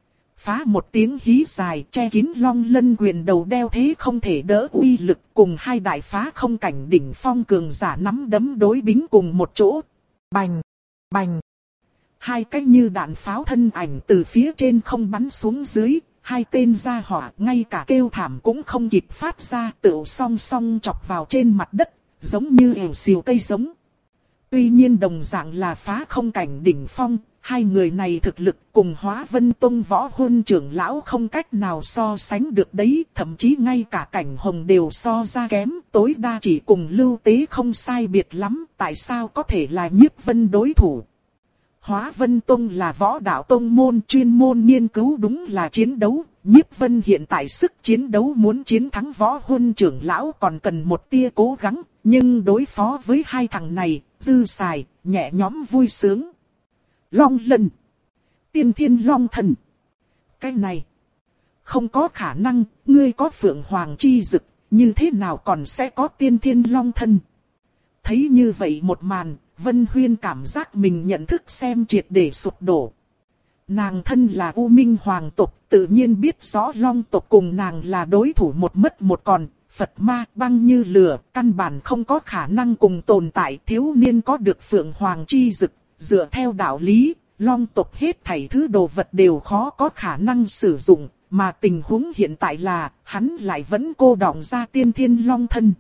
Phá một tiếng hí dài, che kín long lân quyền đầu đeo thế không thể đỡ uy lực, cùng hai đại phá không cảnh đỉnh phong cường giả nắm đấm đối bính cùng một chỗ. Bành, bành. Hai cái như đạn pháo thân ảnh từ phía trên không bắn xuống dưới, hai tên gia hỏa ngay cả kêu thảm cũng không kịp phát ra, tựu song song chọc vào trên mặt đất, giống như ẻo xìu cây giống. Tuy nhiên đồng dạng là phá không cảnh đỉnh phong, hai người này thực lực cùng Hóa Vân Tông võ huân trưởng lão không cách nào so sánh được đấy, thậm chí ngay cả cảnh hồng đều so ra kém, tối đa chỉ cùng Lưu Tế không sai biệt lắm, tại sao có thể là Nhiếp Vân đối thủ. Hóa Vân Tông là võ đạo tông môn chuyên môn nghiên cứu đúng là chiến đấu. Nhiếp Vân hiện tại sức chiến đấu muốn chiến thắng Võ Huân trưởng lão còn cần một tia cố gắng. Nhưng đối phó với hai thằng này, dư xài, nhẹ nhõm vui sướng. Long Lân. Tiên Thiên Long Thần. Cái này. Không có khả năng, ngươi có Phượng Hoàng chi dực, như thế nào còn sẽ có Tiên Thiên Long Thân. Thấy như vậy một màn, Vân Huyên cảm giác mình nhận thức xem triệt để sụp đổ. Nàng thân là U Minh Hoàng tộc, tự nhiên biết rõ Long tộc cùng nàng là đối thủ một mất một còn. Phật ma băng như lửa, căn bản không có khả năng cùng tồn tại. Thiếu niên có được Phượng Hoàng chi dực, dựa theo đạo lý, Long tộc hết thảy thứ đồ vật đều khó có khả năng sử dụng. Mà tình huống hiện tại là, hắn lại vẫn cô đọng ra Tiên Thiên Long Thân.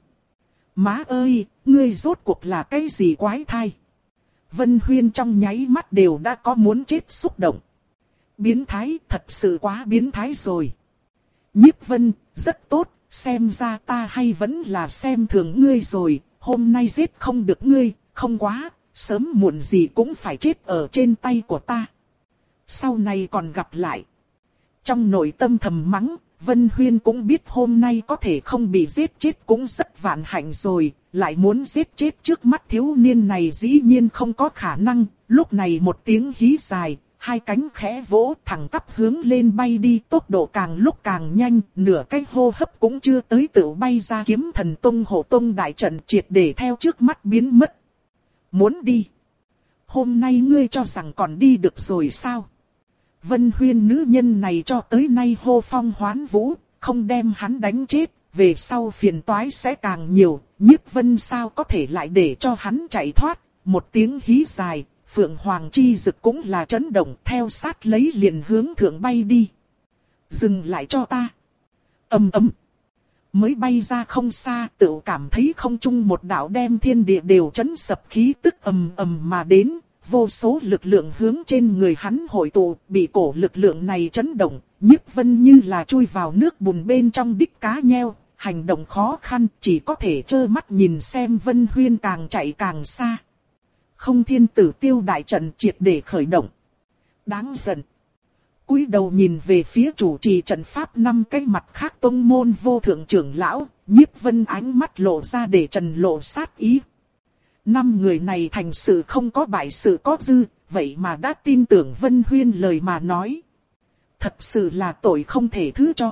Má ơi, ngươi rốt cuộc là cái gì quái thai? Vân Huyên trong nháy mắt đều đã có muốn chết xúc động. Biến thái, thật sự quá biến thái rồi. Nhiếp Vân, rất tốt, xem ra ta hay vẫn là xem thường ngươi rồi. Hôm nay giết không được ngươi, không quá, sớm muộn gì cũng phải chết ở trên tay của ta. Sau này còn gặp lại. Trong nội tâm thầm mắng, Vân Huyên cũng biết hôm nay có thể không bị giết chết cũng rất vạn hạnh rồi, lại muốn giết chết trước mắt thiếu niên này dĩ nhiên không có khả năng. Lúc này một tiếng hí dài, hai cánh khẽ vỗ thẳng tắp hướng lên bay đi, tốc độ càng lúc càng nhanh, nửa cái hô hấp cũng chưa tới tự bay ra Kiếm Thần Tông hộ tông đại trận triệt để theo trước mắt biến mất. Muốn đi? Hôm nay ngươi cho rằng còn đi được rồi sao? Vân Huyên nữ nhân này cho tới nay hô phong hoán vũ, không đem hắn đánh chết, về sau phiền toái sẽ càng nhiều. Nhiếp Vân sao có thể lại để cho hắn chạy thoát? Một tiếng hí dài, Phượng Hoàng chi dực cũng là chấn động, theo sát lấy liền hướng thượng bay đi. Dừng lại cho ta. Ầm ầm. Mới bay ra không xa, tự cảm thấy không trung một đạo đem thiên địa đều chấn sập, khí tức ầm ầm mà đến. Vô số lực lượng hướng trên người hắn hội tụ, bị cổ lực lượng này chấn động, Nhiếp Vân như là chui vào nước bùn bên trong đích cá nheo, hành động khó khăn, chỉ có thể trơ mắt nhìn xem Vân Huyên càng chạy càng xa. Không Thiên Tử Tiêu đại trận triệt để khởi động. Đáng giận. Cúi đầu nhìn về phía chủ trì trận pháp năm cái mặt khác tông môn vô thượng trưởng lão, Nhiếp Vân ánh mắt lộ ra để trần lộ sát ý. Năm người này thành sự không có bại sự có dư, vậy mà đã tin tưởng Vân Huyên lời mà nói. Thật sự là tội không thể thứ cho.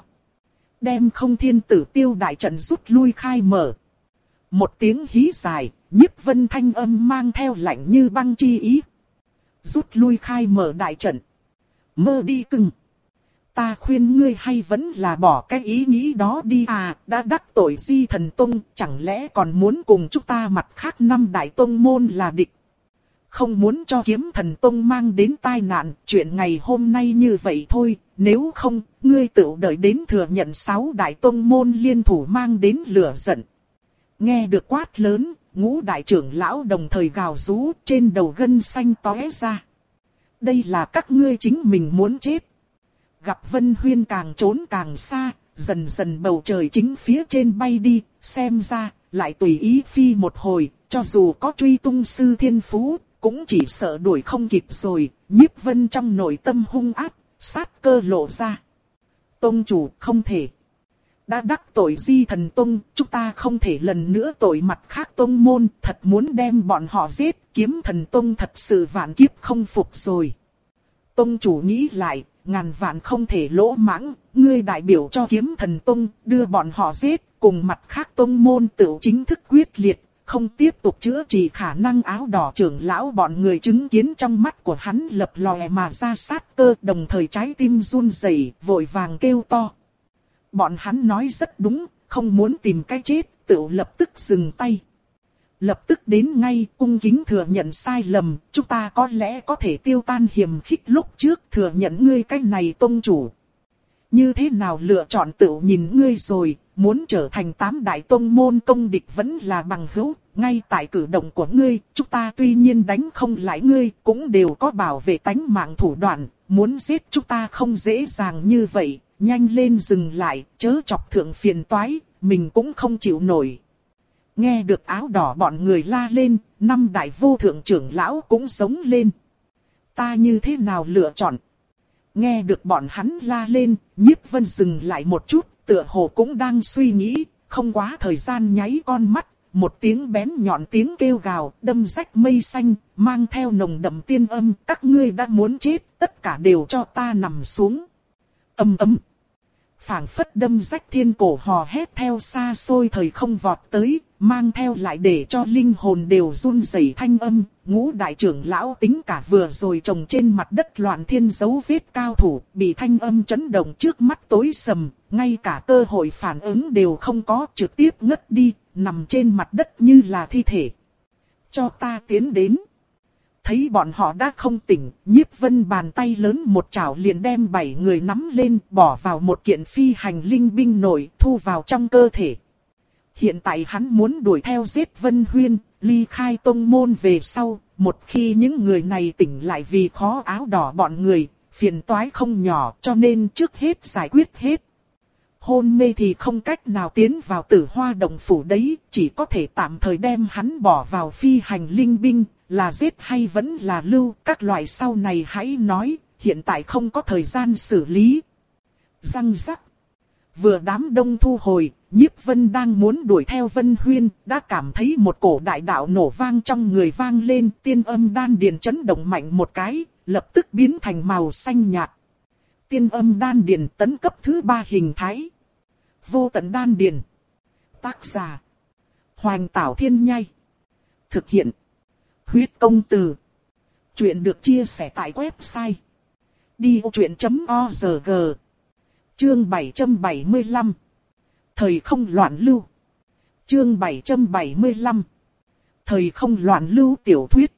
Đem Không Thiên Tử Tiêu đại trận rút lui khai mở. Một tiếng hí dài, Nhiếp Vân thanh âm mang theo lạnh như băng chi ý. Rút lui khai mở đại trận. Mơ đi cưng. Ta khuyên ngươi hay vẫn là bỏ cái ý nghĩ đó đi à, đã đắc tội Di Thần Tông, chẳng lẽ còn muốn cùng chúng ta mặt khác năm đại tông môn là địch. Không muốn cho Kiếm Thần Tông mang đến tai nạn, chuyện ngày hôm nay như vậy thôi, nếu không, ngươi tự đợi đến thừa nhận sáu đại tông môn liên thủ mang đến lửa giận. Nghe được quát lớn, ngũ đại trưởng lão đồng thời gào rú, trên đầu gân xanh tóe ra. Đây là các ngươi chính mình muốn chết. Gặp Vân Huyên càng trốn càng xa, dần dần bầu trời chính phía trên bay đi, xem ra, lại tùy ý phi một hồi, cho dù có truy tung sư thiên phú, cũng chỉ sợ đuổi không kịp rồi. Nhiếp Vân trong nội tâm hung ác, sát cơ lộ ra. Tông chủ không thể. Đã đắc tội Di Thần Tông, chúng ta không thể lần nữa tội mặt khác tông môn, thật muốn đem bọn họ giết, Kiếm Thần Tông thật sự vạn kiếp không phục rồi. Tông chủ nghĩ lại, ngàn vạn không thể lỗ mãng, ngươi đại biểu cho Kiếm Thần Tông, đưa bọn họ giết, cùng mặt khác tông môn tự chính thức quyết liệt, không tiếp tục chữa trị khả năng. Áo đỏ trưởng lão bọn người chứng kiến trong mắt của hắn lập lòe mà ra sát cơ, đồng thời trái tim run rẩy, vội vàng kêu to. Bọn hắn nói rất đúng, không muốn tìm cái chết, tự lập tức dừng tay. Lập tức đến ngay, cung kính thừa nhận sai lầm, chúng ta có lẽ có thể tiêu tan hiềm khích lúc trước, thừa nhận ngươi cái này tông chủ. Như thế nào lựa chọn tự nhìn ngươi rồi, muốn trở thành tám đại tông môn công địch vẫn là bằng hữu, ngay tại cử động của ngươi, chúng ta tuy nhiên đánh không lại ngươi, cũng đều có bảo vệ tánh mạng thủ đoạn, muốn giết chúng ta không dễ dàng như vậy, nhanh lên dừng lại, chớ chọc thượng phiền toái, mình cũng không chịu nổi. Nghe được áo đỏ bọn người la lên, năm đại vô thượng trưởng lão cũng sống lên. ta như thế nào lựa chọn? Nghe được bọn hắn la lên, Nhiếp Vân dừng lại một chút, tựa hồ cũng đang suy nghĩ, không quá thời gian nháy con mắt, một tiếng bén nhọn tiếng kêu gào, đâm rách mây xanh, mang theo nồng đậm tiên âm, các ngươi đã muốn chết, tất cả đều cho ta nằm xuống. Âm ầm. Phảng phất đâm rách thiên cổ hò hét theo xa xôi thời không vọt tới, mang theo lại để cho linh hồn đều run rẩy thanh âm. Ngũ đại trưởng lão tính cả vừa rồi trồng trên mặt đất loạn thiên dấu vết cao thủ, bị thanh âm chấn động trước mắt tối sầm, ngay cả cơ hội phản ứng đều không có, trực tiếp ngất đi, nằm trên mặt đất như là thi thể. Cho ta tiến đến. Thấy bọn họ đã không tỉnh, Nhiếp Vân bàn tay lớn một chảo liền đem bảy người nắm lên, bỏ vào một kiện phi hành linh binh nổi, thu vào trong cơ thể. Hiện tại hắn muốn đuổi theo giết Vân Huyên, ly khai tông môn về sau, một khi những người này tỉnh lại vì khó áo đỏ bọn người, phiền toái không nhỏ, cho nên trước hết giải quyết hết. Hôn mê thì không cách nào tiến vào Tử Hoa Động phủ đấy, chỉ có thể tạm thời đem hắn bỏ vào phi hành linh binh, là giết hay vẫn là lưu, các loại sau này hãy nói, hiện tại không có thời gian xử lý. Răng rắc. Vừa đám đông thu hồi, Nhiếp Vân đang muốn đuổi theo Vân Huyên, đã cảm thấy một cổ đại đạo nổ vang trong người vang lên, tiên âm đan điền chấn động mạnh một cái, lập tức biến thành màu xanh nhạt. Tiên âm đan điền tấn cấp thứ ba hình thái. Vô tận đan điền. Tác giả: Hoành Tảo Thiên Nhai. Thực hiện: Huyết Công Từ. Chuyện được chia sẻ tại website đi ô chuyện chấm org. Chương bảy trăm bảy mươi lăm. Thời không loạn lưu. Chương bảy trăm bảy mươi lăm. Thời không loạn lưu tiểu thuyết.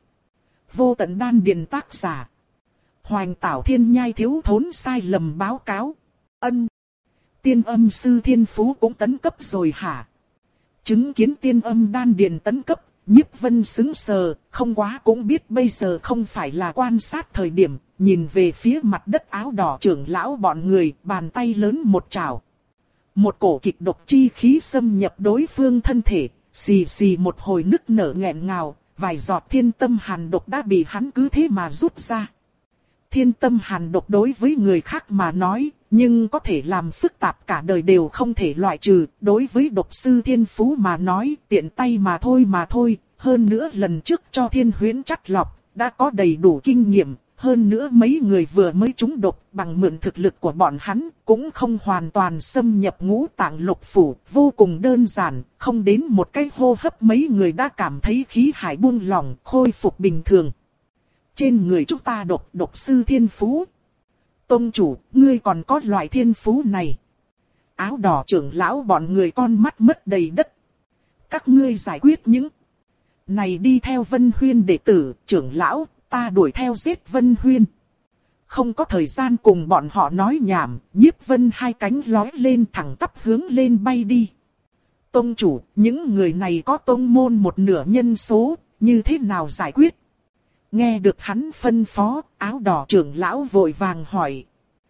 Vô tận đan điền tác giả: Hoành Tảo Thiên Nhai thiếu thốn sai lầm báo cáo. Ân. Tiên âm sư thiên phú cũng tấn cấp rồi hả? Chứng kiến tiên âm đan điền tấn cấp, Nhiếp Vân sững sờ, không quá cũng biết bây giờ không phải là quan sát thời điểm, nhìn về phía mặt đất áo đỏ trưởng lão bọn người, bàn tay lớn một chảo. Một cổ kịch độc chi khí xâm nhập đối phương thân thể, xì xì một hồi nức nở nghẹn ngào, vài giọt thiên tâm hàn độc đã bị hắn cứ thế mà rút ra. Thiên tâm hàn độc đối với người khác mà nói, nhưng có thể làm phức tạp cả đời đều không thể loại trừ, đối với độc sư thiên phú mà nói, tiện tay mà thôi mà thôi, hơn nữa lần trước cho thiên huyễn chắt lọc, đã có đầy đủ kinh nghiệm, hơn nữa mấy người vừa mới trúng độc bằng mượn thực lực của bọn hắn, cũng không hoàn toàn xâm nhập ngũ tạng lục phủ, vô cùng đơn giản, không đến một cái hô hấp mấy người đã cảm thấy khí hải buông lỏng, khôi phục bình thường. Trên người chúng ta độc độc sư thiên phú. Tông chủ, ngươi còn có loại thiên phú này. Áo đỏ trưởng lão bọn người con mắt mất đầy đất. Các ngươi giải quyết những này đi theo Vân Huyên đệ tử, trưởng lão, ta đuổi theo giết Vân Huyên. Không có thời gian cùng bọn họ nói nhảm, Nhiếp Vân hai cánh lói lên thẳng tắp hướng lên bay đi. Tông chủ, những người này có tông môn một nửa nhân số, như thế nào giải quyết? Nghe được hắn phân phó, áo đỏ trưởng lão vội vàng hỏi.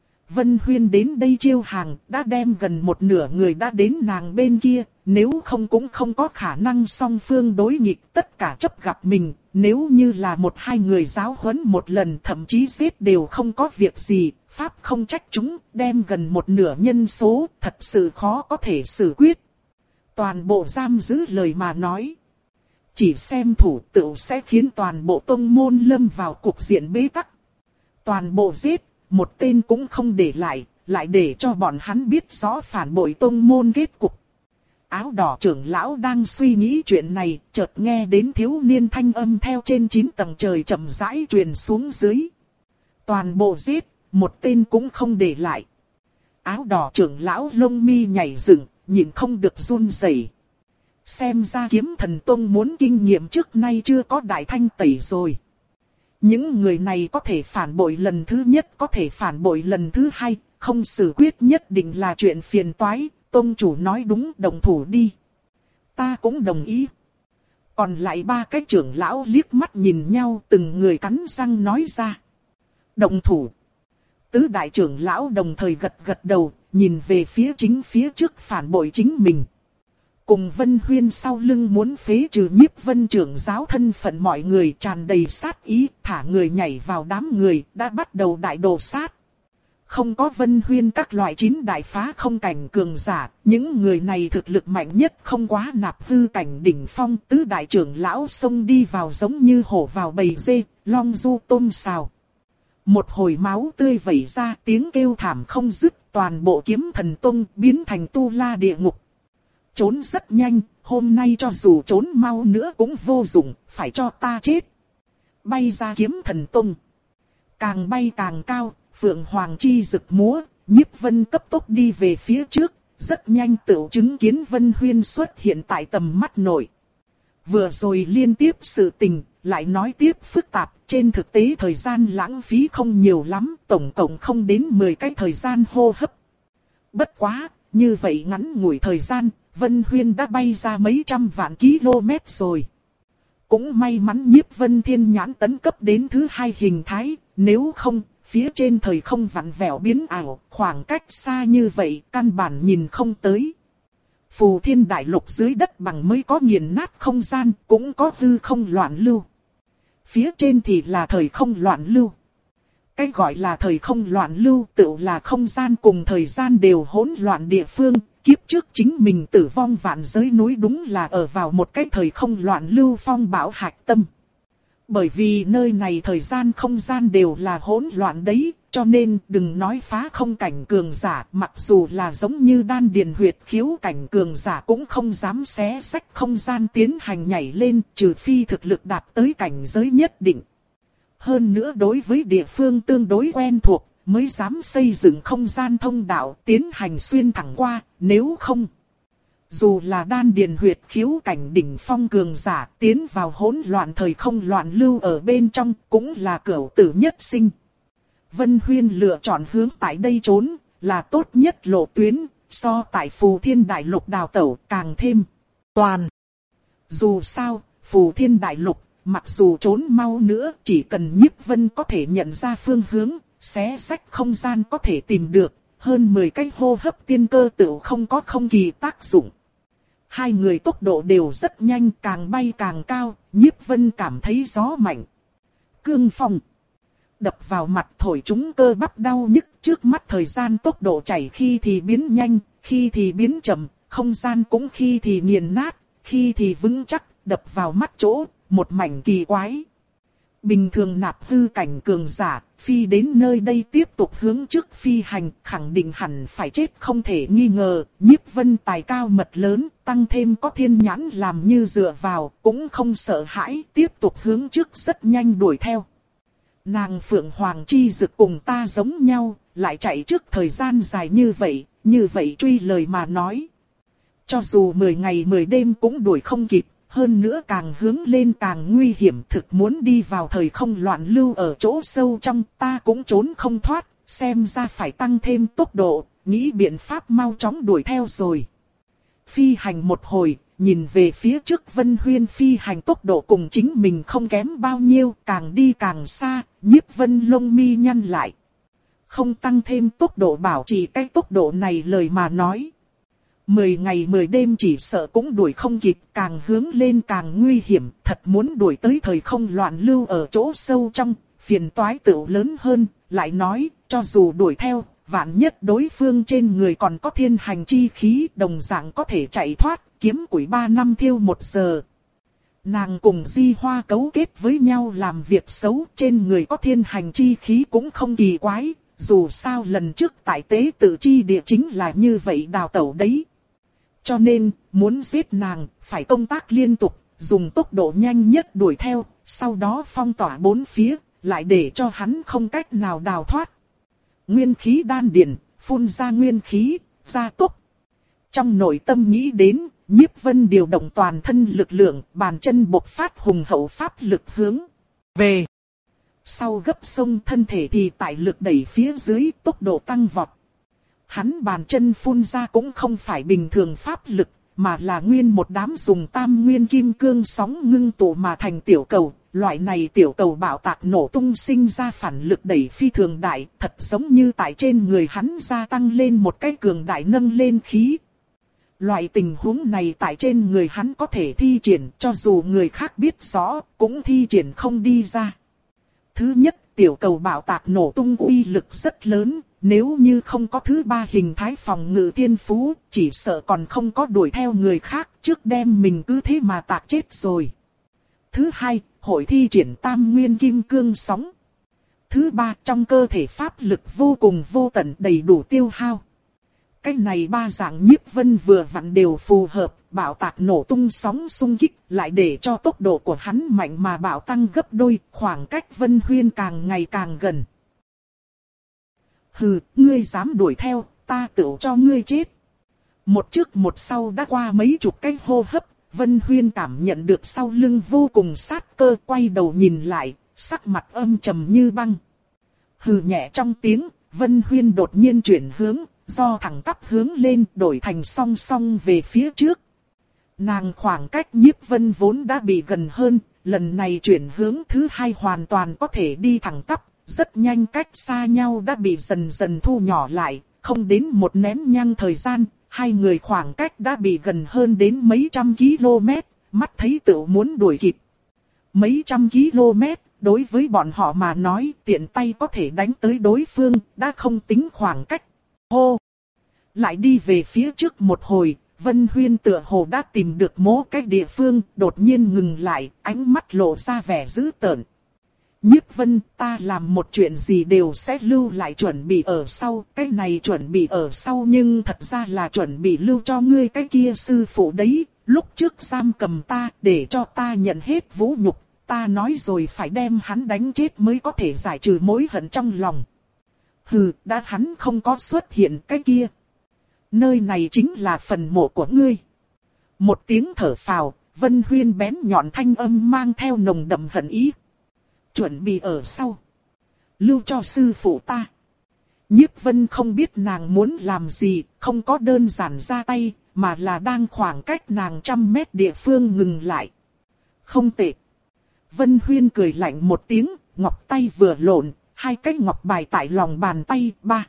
Vân Huyên đến đây chiêu hàng, đã đem gần một nửa người đã đến nàng bên kia, nếu không cũng không có khả năng song phương đối nghịch tất cả chấp gặp mình, nếu như là một hai người giáo huấn một lần thậm chí giết đều không có việc gì, pháp không trách chúng, đem gần một nửa nhân số, thật sự khó có thể xử quyết. Toàn bộ giam giữ lời mà nói. Chỉ xem thủ tựu sẽ khiến toàn bộ tông môn lâm vào cục diện bế tắc. Toàn bộ giết, một tên cũng không để lại, lại để cho bọn hắn biết rõ phản bội tông môn kết cục. Áo đỏ trưởng lão đang suy nghĩ chuyện này, chợt nghe đến thiếu niên thanh âm theo trên chín tầng trời chậm rãi truyền xuống dưới. Toàn bộ giết, một tên cũng không để lại. Áo đỏ trưởng lão lông mi nhảy dựng, nhìn không được run rẩy. Xem ra kiếm thần tông muốn kinh nghiệm trước nay chưa có đại thanh tẩy rồi. Những người này có thể phản bội lần thứ nhất, có thể phản bội lần thứ hai, không xử quyết nhất định là chuyện phiền toái. Tông chủ nói đúng, đồng thủ đi. Ta cũng đồng ý. Còn lại ba cái trưởng lão liếc mắt nhìn nhau, từng người cắn răng nói ra. Đồng thủ. Tứ đại trưởng lão đồng thời gật gật đầu, nhìn về phía chính phía trước phản bội chính mình. cùng Vân Huyên sau lưng muốn phế trừ Nhiếp Vân trưởng giáo thân phận mọi người tràn đầy sát ý, thả người nhảy vào đám người, đã bắt đầu đại đồ sát. Không có Vân Huyên các loại chín đại phá không cảnh cường giả, những người này thực lực mạnh nhất không quá nạp hư cảnh đỉnh phong, tứ đại trưởng lão xông đi vào giống như hổ vào bầy dê, long du tôm xào. Một hồi máu tươi vẩy ra, tiếng kêu thảm không dứt, toàn bộ Kiếm Thần Tông biến thành tu la địa ngục. Trốn rất nhanh, hôm nay cho dù trốn mau nữa cũng vô dụng, phải cho ta chết. Bay ra Kiếm Thần Tông. Càng bay càng cao, Phượng Hoàng chi rực múa, Nhiếp Vân cấp tốc đi về phía trước, rất nhanh tựu chứng kiến Vân Huyên xuất hiện tại tầm mắt nội. Vừa rồi liên tiếp sự tình, lại nói tiếp phức tạp, trên thực tế thời gian lãng phí không nhiều lắm, tổng cộng không đến mười cái thời gian hô hấp. Bất quá, như vậy ngắn ngủi thời gian, Vân Huyên đã bay ra mấy trăm vạn km rồi. Cũng may mắn Nhiếp Vân thiên nhãn tấn cấp đến thứ hai hình thái, nếu không, phía trên thời không vặn vẹo biến ảo, khoảng cách xa như vậy, căn bản nhìn không tới. Phù Thiên Đại Lục dưới đất bằng mới có nghiền nát không gian, cũng có hư không loạn lưu. Phía trên thì là thời không loạn lưu. Cái gọi là thời không loạn lưu tự là không gian cùng thời gian đều hỗn loạn địa phương. Kiếp trước chính mình tử vong vạn giới núi đúng là ở vào một cái thời không loạn lưu phong bão hạch tâm. Bởi vì nơi này thời gian không gian đều là hỗn loạn đấy, cho nên đừng nói phá không cảnh cường giả, mặc dù là giống như đan điền huyệt khiếu cảnh cường giả cũng không dám xé xách không gian tiến hành nhảy lên, trừ phi thực lực đạt tới cảnh giới nhất định. Hơn nữa đối với địa phương tương đối quen thuộc, mới dám xây dựng không gian thông đạo tiến hành xuyên thẳng qua, nếu không. Dù là đan điền huyệt khiếu cảnh đỉnh phong cường giả tiến vào hỗn loạn thời không loạn lưu ở bên trong cũng là cửu tử nhất sinh. Vân Huyên lựa chọn hướng tại đây trốn là tốt nhất lộ tuyến, so tại Phù Thiên Đại Lục đào tẩu càng thêm toàn. Dù sao, Phù Thiên Đại Lục, mặc dù trốn mau nữa chỉ cần Nhiếp Vân có thể nhận ra phương hướng, xé xách không gian có thể tìm được, hơn mười cái hô hấp tiên cơ tựu không có không kỳ tác dụng. Hai người tốc độ đều rất nhanh, càng bay càng cao, Nhiếp Vân cảm thấy gió mạnh. Cương phong đập vào mặt thổi chúng cơ bắp đau nhức, trước mắt thời gian tốc độ chảy khi thì biến nhanh, khi thì biến chậm, không gian cũng khi thì nghiền nát, khi thì vững chắc, đập vào mắt chỗ, một mảnh kỳ quái. Bình thường nạp hư cảnh cường giả, phi đến nơi đây tiếp tục hướng trước phi hành, khẳng định hẳn phải chết không thể nghi ngờ. Nhiếp Vân tài cao mật lớn, tăng thêm có thiên nhãn làm như dựa vào, cũng không sợ hãi, tiếp tục hướng trước rất nhanh đuổi theo. Nàng Phượng Hoàng chi dực cùng ta giống nhau, lại chạy trước thời gian dài như vậy, như vậy truy lời mà nói. Cho dù mười ngày mười đêm cũng đuổi không kịp. Hơn nữa càng hướng lên càng nguy hiểm, thực muốn đi vào thời không loạn lưu ở chỗ sâu trong, ta cũng trốn không thoát, xem ra phải tăng thêm tốc độ, nghĩ biện pháp mau chóng đuổi theo rồi. Phi hành một hồi, nhìn về phía trước Vân Huyên phi hành tốc độ cùng chính mình không kém bao nhiêu, càng đi càng xa, Nhiếp Vân lông mi nhăn lại. Không tăng thêm tốc độ bảo trì cái tốc độ này lời mà nói. Mười ngày mười đêm chỉ sợ cũng đuổi không kịp, càng hướng lên càng nguy hiểm, thật muốn đuổi tới thời không loạn lưu ở chỗ sâu trong, phiền toái tựu lớn hơn, lại nói, cho dù đuổi theo, vạn nhất đối phương trên người còn có thiên hành chi khí, đồng dạng có thể chạy thoát, kiếm củi ba năm thiêu một giờ. Nàng cùng Di Hoa cấu kết với nhau làm việc xấu, trên người có thiên hành chi khí cũng không kỳ quái, dù sao lần trước tại tế tự chi địa chính là như vậy đào tẩu đấy. Cho nên, muốn giết nàng, phải công tác liên tục, dùng tốc độ nhanh nhất đuổi theo, sau đó phong tỏa bốn phía, lại để cho hắn không cách nào đào thoát. Nguyên khí đan điền, phun ra nguyên khí, gia tốc. Trong nội tâm nghĩ đến, Nhiếp Vân điều động toàn thân lực lượng, bàn chân bộc phát hùng hậu pháp lực hướng về. Sau gấp sông thân thể thì tại lực đẩy phía dưới tốc độ tăng vọt. Hắn bàn chân phun ra cũng không phải bình thường pháp lực, mà là nguyên một đám dùng tam nguyên kim cương sóng ngưng tụ mà thành tiểu cầu. Loại này tiểu cầu bạo tạc nổ tung sinh ra phản lực đẩy phi thường đại, thật giống như tại trên người hắn gia tăng lên một cái cường đại nâng lên khí. Loại tình huống này tại trên người hắn có thể thi triển, cho dù người khác biết rõ, cũng thi triển không đi ra. Thứ nhất, tiểu cầu bạo tạc nổ tung uy lực rất lớn, nếu như không có thứ ba hình thái phòng ngự thiên phú, chỉ sợ còn không có đuổi theo người khác, trước đem mình cứ thế mà tạc chết rồi. Thứ hai, hội thi triển tam nguyên kim cương sóng. Thứ ba, trong cơ thể pháp lực vô cùng vô tận đầy đủ tiêu hao. Cái này ba dạng Nhiếp Vân vừa vặn đều phù hợp, bạo tạc nổ tung sóng xung kích, lại để cho tốc độ của hắn mạnh mà bạo tăng gấp đôi, khoảng cách Vân Huyên càng ngày càng gần. Hừ, ngươi dám đuổi theo, ta tựu cho ngươi chết. Một trước một sau đã qua mấy chục cái hô hấp, Vân Huyên cảm nhận được sau lưng vô cùng sát cơ, quay đầu nhìn lại, sắc mặt âm trầm như băng. Hừ nhẹ trong tiếng, Vân Huyên đột nhiên chuyển hướng, do thẳng tắp hướng lên đổi thành song song về phía trước. Nàng khoảng cách Nhiếp Vân vốn đã bị gần hơn, lần này chuyển hướng thứ hai hoàn toàn có thể đi thẳng tắp, rất nhanh cách xa nhau đã bị dần dần thu nhỏ lại, không đến một nén nhang thời gian, hai người khoảng cách đã bị gần hơn đến mấy trăm km, mắt thấy tựu muốn đuổi kịp. Mấy trăm km, đối với bọn họ mà nói tiện tay có thể đánh tới đối phương, đã không tính khoảng cách. Hô! Lại đi về phía trước một hồi, Vân Huyên tựa hồ đã tìm được mố cái địa phương, đột nhiên ngừng lại, ánh mắt lộ ra vẻ dữ tợn. Nhiếp Vân, ta làm một chuyện gì đều sẽ lưu lại chuẩn bị ở sau, cái này chuẩn bị ở sau nhưng thật ra là chuẩn bị lưu cho ngươi cái kia sư phụ đấy, lúc trước giam cầm ta để cho ta nhận hết vũ nhục, ta nói rồi phải đem hắn đánh chết mới có thể giải trừ mối hận trong lòng. Hừ, đã hắn không có xuất hiện cái kia. Nơi này chính là phần mộ của ngươi. Một tiếng thở phào, Vân Huyên bén nhọn thanh âm mang theo nồng đậm hận ý. Chuẩn bị ở sau. Lưu cho sư phụ ta. Nhiếp Vân không biết nàng muốn làm gì, không có đơn giản ra tay, mà là đang khoảng cách nàng trăm mét địa phương ngừng lại. Không tệ. Vân Huyên cười lạnh một tiếng, ngọc tay vừa lộn, hai cái ngọc bài tại lòng bàn tay, ba.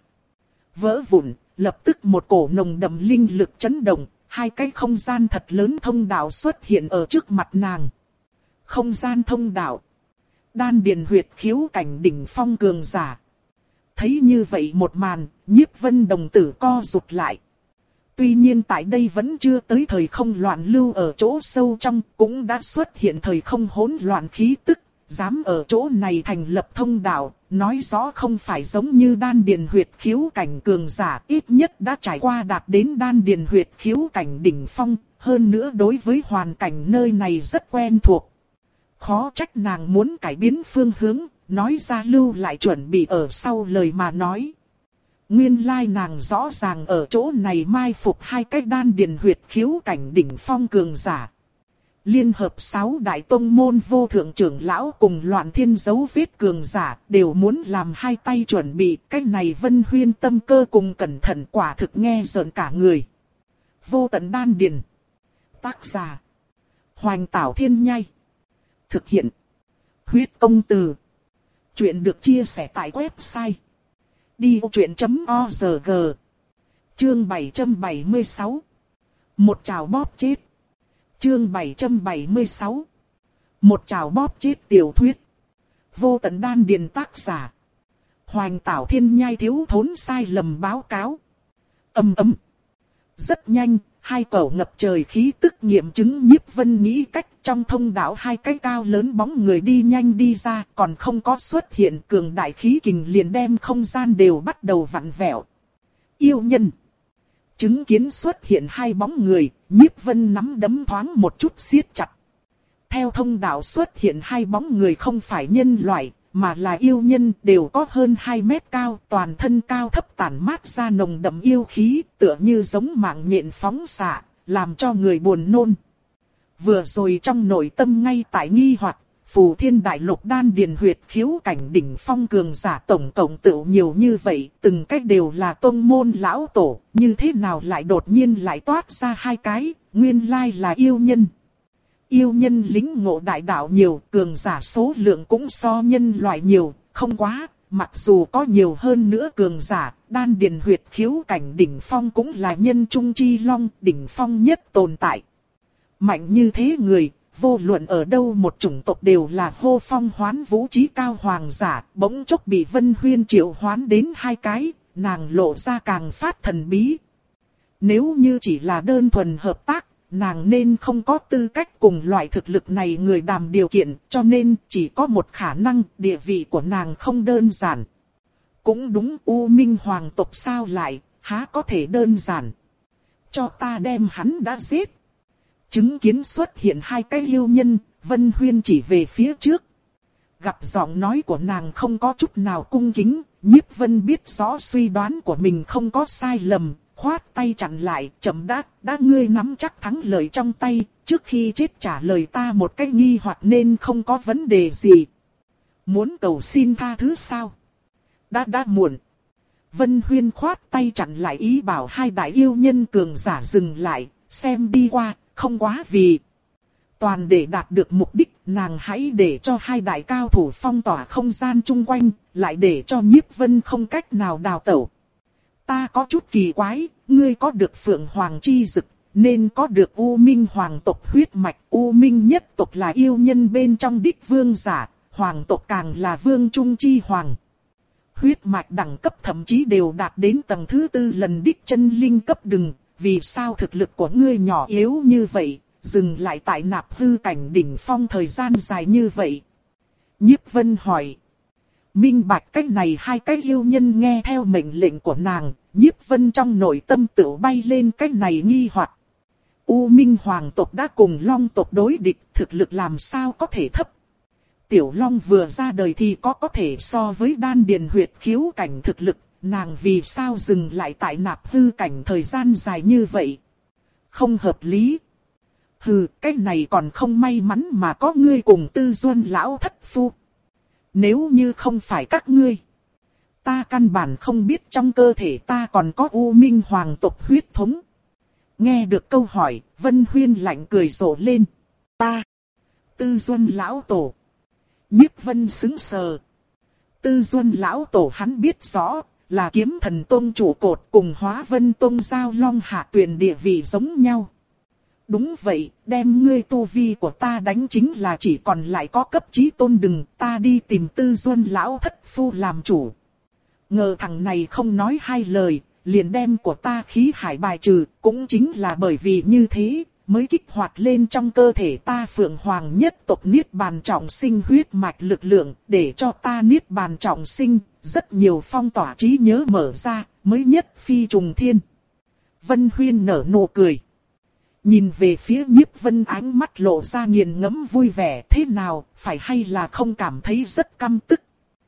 Vỡ vụn, lập tức một cổ nồng đậm linh lực chấn động, hai cái không gian thật lớn thông đạo xuất hiện ở trước mặt nàng. Không gian thông đạo. Đan điền huyệt khiếu cảnh đỉnh phong cường giả. Thấy như vậy một màn, Nhiếp Vân đồng tử co rụt lại. Tuy nhiên tại đây vẫn chưa tới thời không loạn lưu ở chỗ sâu trong, cũng đã xuất hiện thời không hỗn loạn khí tức, dám ở chỗ này thành lập thông đạo, nói rõ không phải giống như đan điền huyệt khiếu cảnh cường giả, ít nhất đã trải qua đạt đến đan điền huyệt khiếu cảnh đỉnh phong, hơn nữa đối với hoàn cảnh nơi này rất quen thuộc. Khó trách nàng muốn cải biến phương hướng, nói ra lưu lại chuẩn bị ở sau lời mà nói. Nguyên lai nàng rõ ràng ở chỗ này mai phục hai cái đan điền huyệt khiếu cảnh đỉnh phong cường giả. Liên hợp sáu đại tông môn vô thượng trưởng lão cùng loạn thiên dấu vết cường giả đều muốn làm hai tay chuẩn bị. Cái này Vân Huyên tâm cơ cùng cẩn thận quả thực nghe rợn cả người. Vô tận đan điền. Tác giả. Hoành Tảo Thiên Nhai. Thực hiện. Huyết Công Từ. Chuyện được chia sẻ tại website. đi ô chuyện chấm org. Chương bảy trăm bảy mươi sáu. Một trào bóp chết. Chương bảy trăm bảy mươi sáu. Một trào bóp chết tiểu thuyết. Vô tận đan điền tác giả. Hoành Tảo Thiên Nhai thiếu thốn sai lầm báo cáo. Âm ầm. Rất nhanh, hai cẩu ngập trời khí tức nghiệm chứng Nhiếp Vân nghĩ cách trong thông đạo hai cái cao lớn bóng người đi nhanh đi ra, còn không có xuất hiện cường đại khí kình liền đem không gian đều bắt đầu vặn vẹo. Yêu nhân. Chứng kiến xuất hiện hai bóng người, Nhiếp Vân nắm đấm thoáng một chút siết chặt. Theo thông đạo xuất hiện hai bóng người không phải nhân loại, mà là yêu nhân, đều có hơn hai mét cao, toàn thân cao thấp tản mát ra nồng đậm yêu khí, tựa như giống mạng nhện phóng xạ, làm cho người buồn nôn. Vừa rồi trong nội tâm ngay tại nghi hoặc, Phù Thiên Đại Lục đan điền huyệt khiếu cảnh đỉnh phong cường giả tổng cộng tựu nhiều như vậy, từng cách đều là tông môn lão tổ, như thế nào lại đột nhiên lại toát ra hai cái, nguyên lai là yêu nhân. Yêu nhân lính ngộ đại đạo nhiều, cường giả số lượng cũng so nhân loại nhiều, không quá, mặc dù có nhiều hơn nữa cường giả, đan điền huyệt khiếu cảnh đỉnh phong cũng là nhân trung chi long, đỉnh phong nhất tồn tại. Mạnh như thế người, vô luận ở đâu một chủng tộc đều là hô phong hoán vũ trí cao hoàng giả, bỗng chốc bị Vân Huyên triệu hoán đến hai cái, nàng lộ ra càng phát thần bí. Nếu như chỉ là đơn thuần hợp tác, nàng nên không có tư cách cùng loại thực lực này người đàm điều kiện, cho nên chỉ có một khả năng, địa vị của nàng không đơn giản. Cũng đúng, U Minh hoàng tộc sao lại, há có thể đơn giản. Cho ta đem hắn đã giết. Chứng kiến xuất hiện hai cái yêu nhân, Vân Huyên chỉ về phía trước. Gặp giọng nói của nàng không có chút nào cung kính, Nhiếp Vân biết rõ suy đoán của mình không có sai lầm, khoát tay chặn lại, chậm đã, đã ngươi nắm chắc thắng lợi trong tay, trước khi chết trả lời ta một cái nghi hoặc nên không có vấn đề gì. Muốn cầu xin tha thứ sao? Đã đã muộn. Vân Huyên khoát tay chặn lại ý bảo hai đại yêu nhân cường giả dừng lại, xem đi qua, không quá vì. Toàn để đạt được mục đích, nàng hãy để cho hai đại cao thủ phong tỏa không gian chung quanh, lại để cho Nhiếp Vân không cách nào đào tẩu. Ta có chút kỳ quái, ngươi có được Phượng Hoàng chi dực, nên có được U Minh hoàng tộc huyết mạch. U Minh nhất tộc là yêu nhân bên trong đích vương giả, hoàng tộc càng là vương trung chi hoàng. Huyết mạch đẳng cấp thậm chí đều đạt đến tầng thứ tư lần đích chân linh cấp đừng, vì sao thực lực của ngươi nhỏ yếu như vậy, dừng lại tại nạp hư cảnh đỉnh phong thời gian dài như vậy? Nhiếp Vân hỏi. Minh bạch cách này hai cái yêu nhân nghe theo mệnh lệnh của nàng, Nhiếp Vân trong nội tâm tự bay lên cách này nghi hoặc. U Minh hoàng tộc đã cùng Long tộc đối địch, thực lực làm sao có thể thấp. Tiểu Long vừa ra đời thì có có thể so với đan điền huyệt khiếu cảnh thực lực, nàng vì sao dừng lại tại nạp hư cảnh thời gian dài như vậy? Không hợp lý. Hừ, cái này còn không may mắn mà có ngươi cùng Tư Duân lão thất phu. Nếu như không phải các ngươi, ta căn bản không biết trong cơ thể ta còn có U Minh hoàng tộc huyết thống. Nghe được câu hỏi, Vân Huyên lạnh cười rộ lên. Ta, Tư Duân lão tổ. Nhiếp Vân sững sờ. Tư Duân lão tổ hắn biết rõ, là Kiếm Thần Tông trụ cột cùng Hóa Vân Tông giao long hạ tuyển địa vị giống nhau. Đúng vậy, đem ngươi tu vi của ta đánh chính là chỉ còn lại có cấp chí tôn, đừng, ta đi tìm Tư Duân lão thất phu làm chủ. Ngờ thằng này không nói hai lời, liền đem của ta khí hải bài trừ, cũng chính là bởi vì như thế, mới kích hoạt lên trong cơ thể ta Phượng Hoàng nhất tộc Niết Bàn trọng sinh huyết mạch lực lượng, để cho ta Niết Bàn trọng sinh, rất nhiều phong tỏa trí nhớ mở ra, mới nhất phi trùng thiên. Vân Huyên nở nụ cười. Nhìn về phía Nhiếp Vân, ánh mắt lộ ra nghiền ngẫm vui vẻ, thế nào, phải hay là không cảm thấy rất căm tức?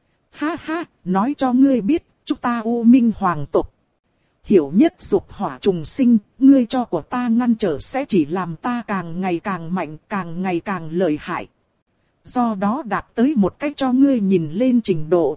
Ha ha, nói cho ngươi biết, chúng ta U Minh hoàng tộc hiểu nhất dục hỏa trùng sinh, ngươi cho của ta ngăn trở sẽ chỉ làm ta càng ngày càng mạnh, càng ngày càng lợi hại. Do đó đạt tới một cách cho ngươi nhìn lên trình độ.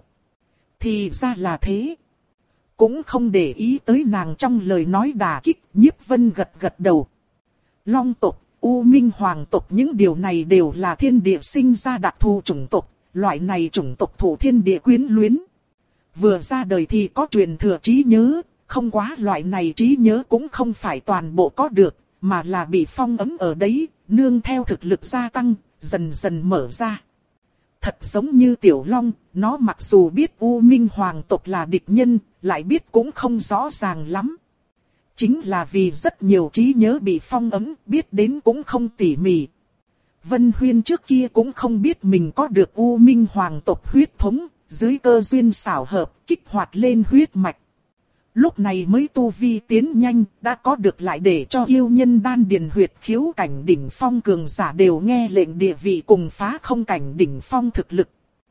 Thì ra là thế. Cũng không để ý tới nàng trong lời nói đả kích, Nhiếp Vân gật gật đầu. Long tộc, U Minh hoàng tộc, những điều này đều là thiên địa sinh ra đặc thù chủng tộc, loại này chủng tộc thủ thiên địa quyến luyến. Vừa ra đời thì có truyền thừa trí nhớ, không quá loại này trí nhớ cũng không phải toàn bộ có được, mà là bị phong ấn ở đấy, nương theo thực lực gia tăng, dần dần mở ra. Thật giống như Tiểu Long, nó mặc dù biết U Minh hoàng tộc là địch nhân, lại biết cũng không rõ ràng lắm. Chính là vì rất nhiều trí nhớ bị phong ấn, biết đến cũng không tỉ mỉ. Vân Huyên trước kia cũng không biết mình có được U Minh hoàng tộc huyết thống, dưới cơ duyên xảo hợp, kích hoạt lên huyết mạch. Lúc này mới tu vi tiến nhanh, đã có được lại để cho yêu nhân đan điền huyệt khiếu cảnh đỉnh phong cường giả đều nghe lệnh địa vị cùng phá không cảnh đỉnh phong thực lực.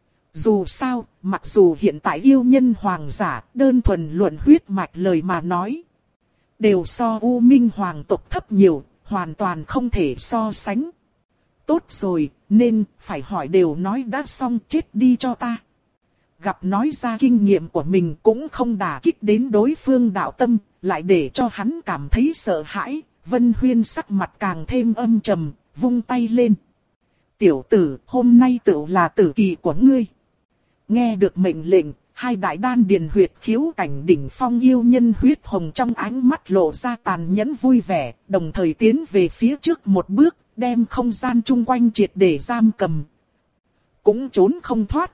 Dù sao, mặc dù hiện tại yêu nhân hoàng giả, đơn thuần luận huyết mạch lời mà nói, đều so U Minh hoàng tộc thấp nhiều, hoàn toàn không thể so sánh. Tốt rồi, nên, phải hỏi đều nói đã xong, chết đi cho ta. Gặp nói ra kinh nghiệm của mình cũng không đả kích đến đối phương đạo tâm, lại để cho hắn cảm thấy sợ hãi. Vân Huyên sắc mặt càng thêm âm trầm, vung tay lên. Tiểu tử, hôm nay tựu là tử kỳ của ngươi. Nghe được mệnh lệnh, hai đại đan điền huyệt khiếu cảnh đỉnh phong yêu nhân huyết hồng trong ánh mắt lộ ra tàn nhẫn vui vẻ, đồng thời tiến về phía trước một bước, đem không gian chung quanh triệt để giam cầm. Cũng trốn không thoát.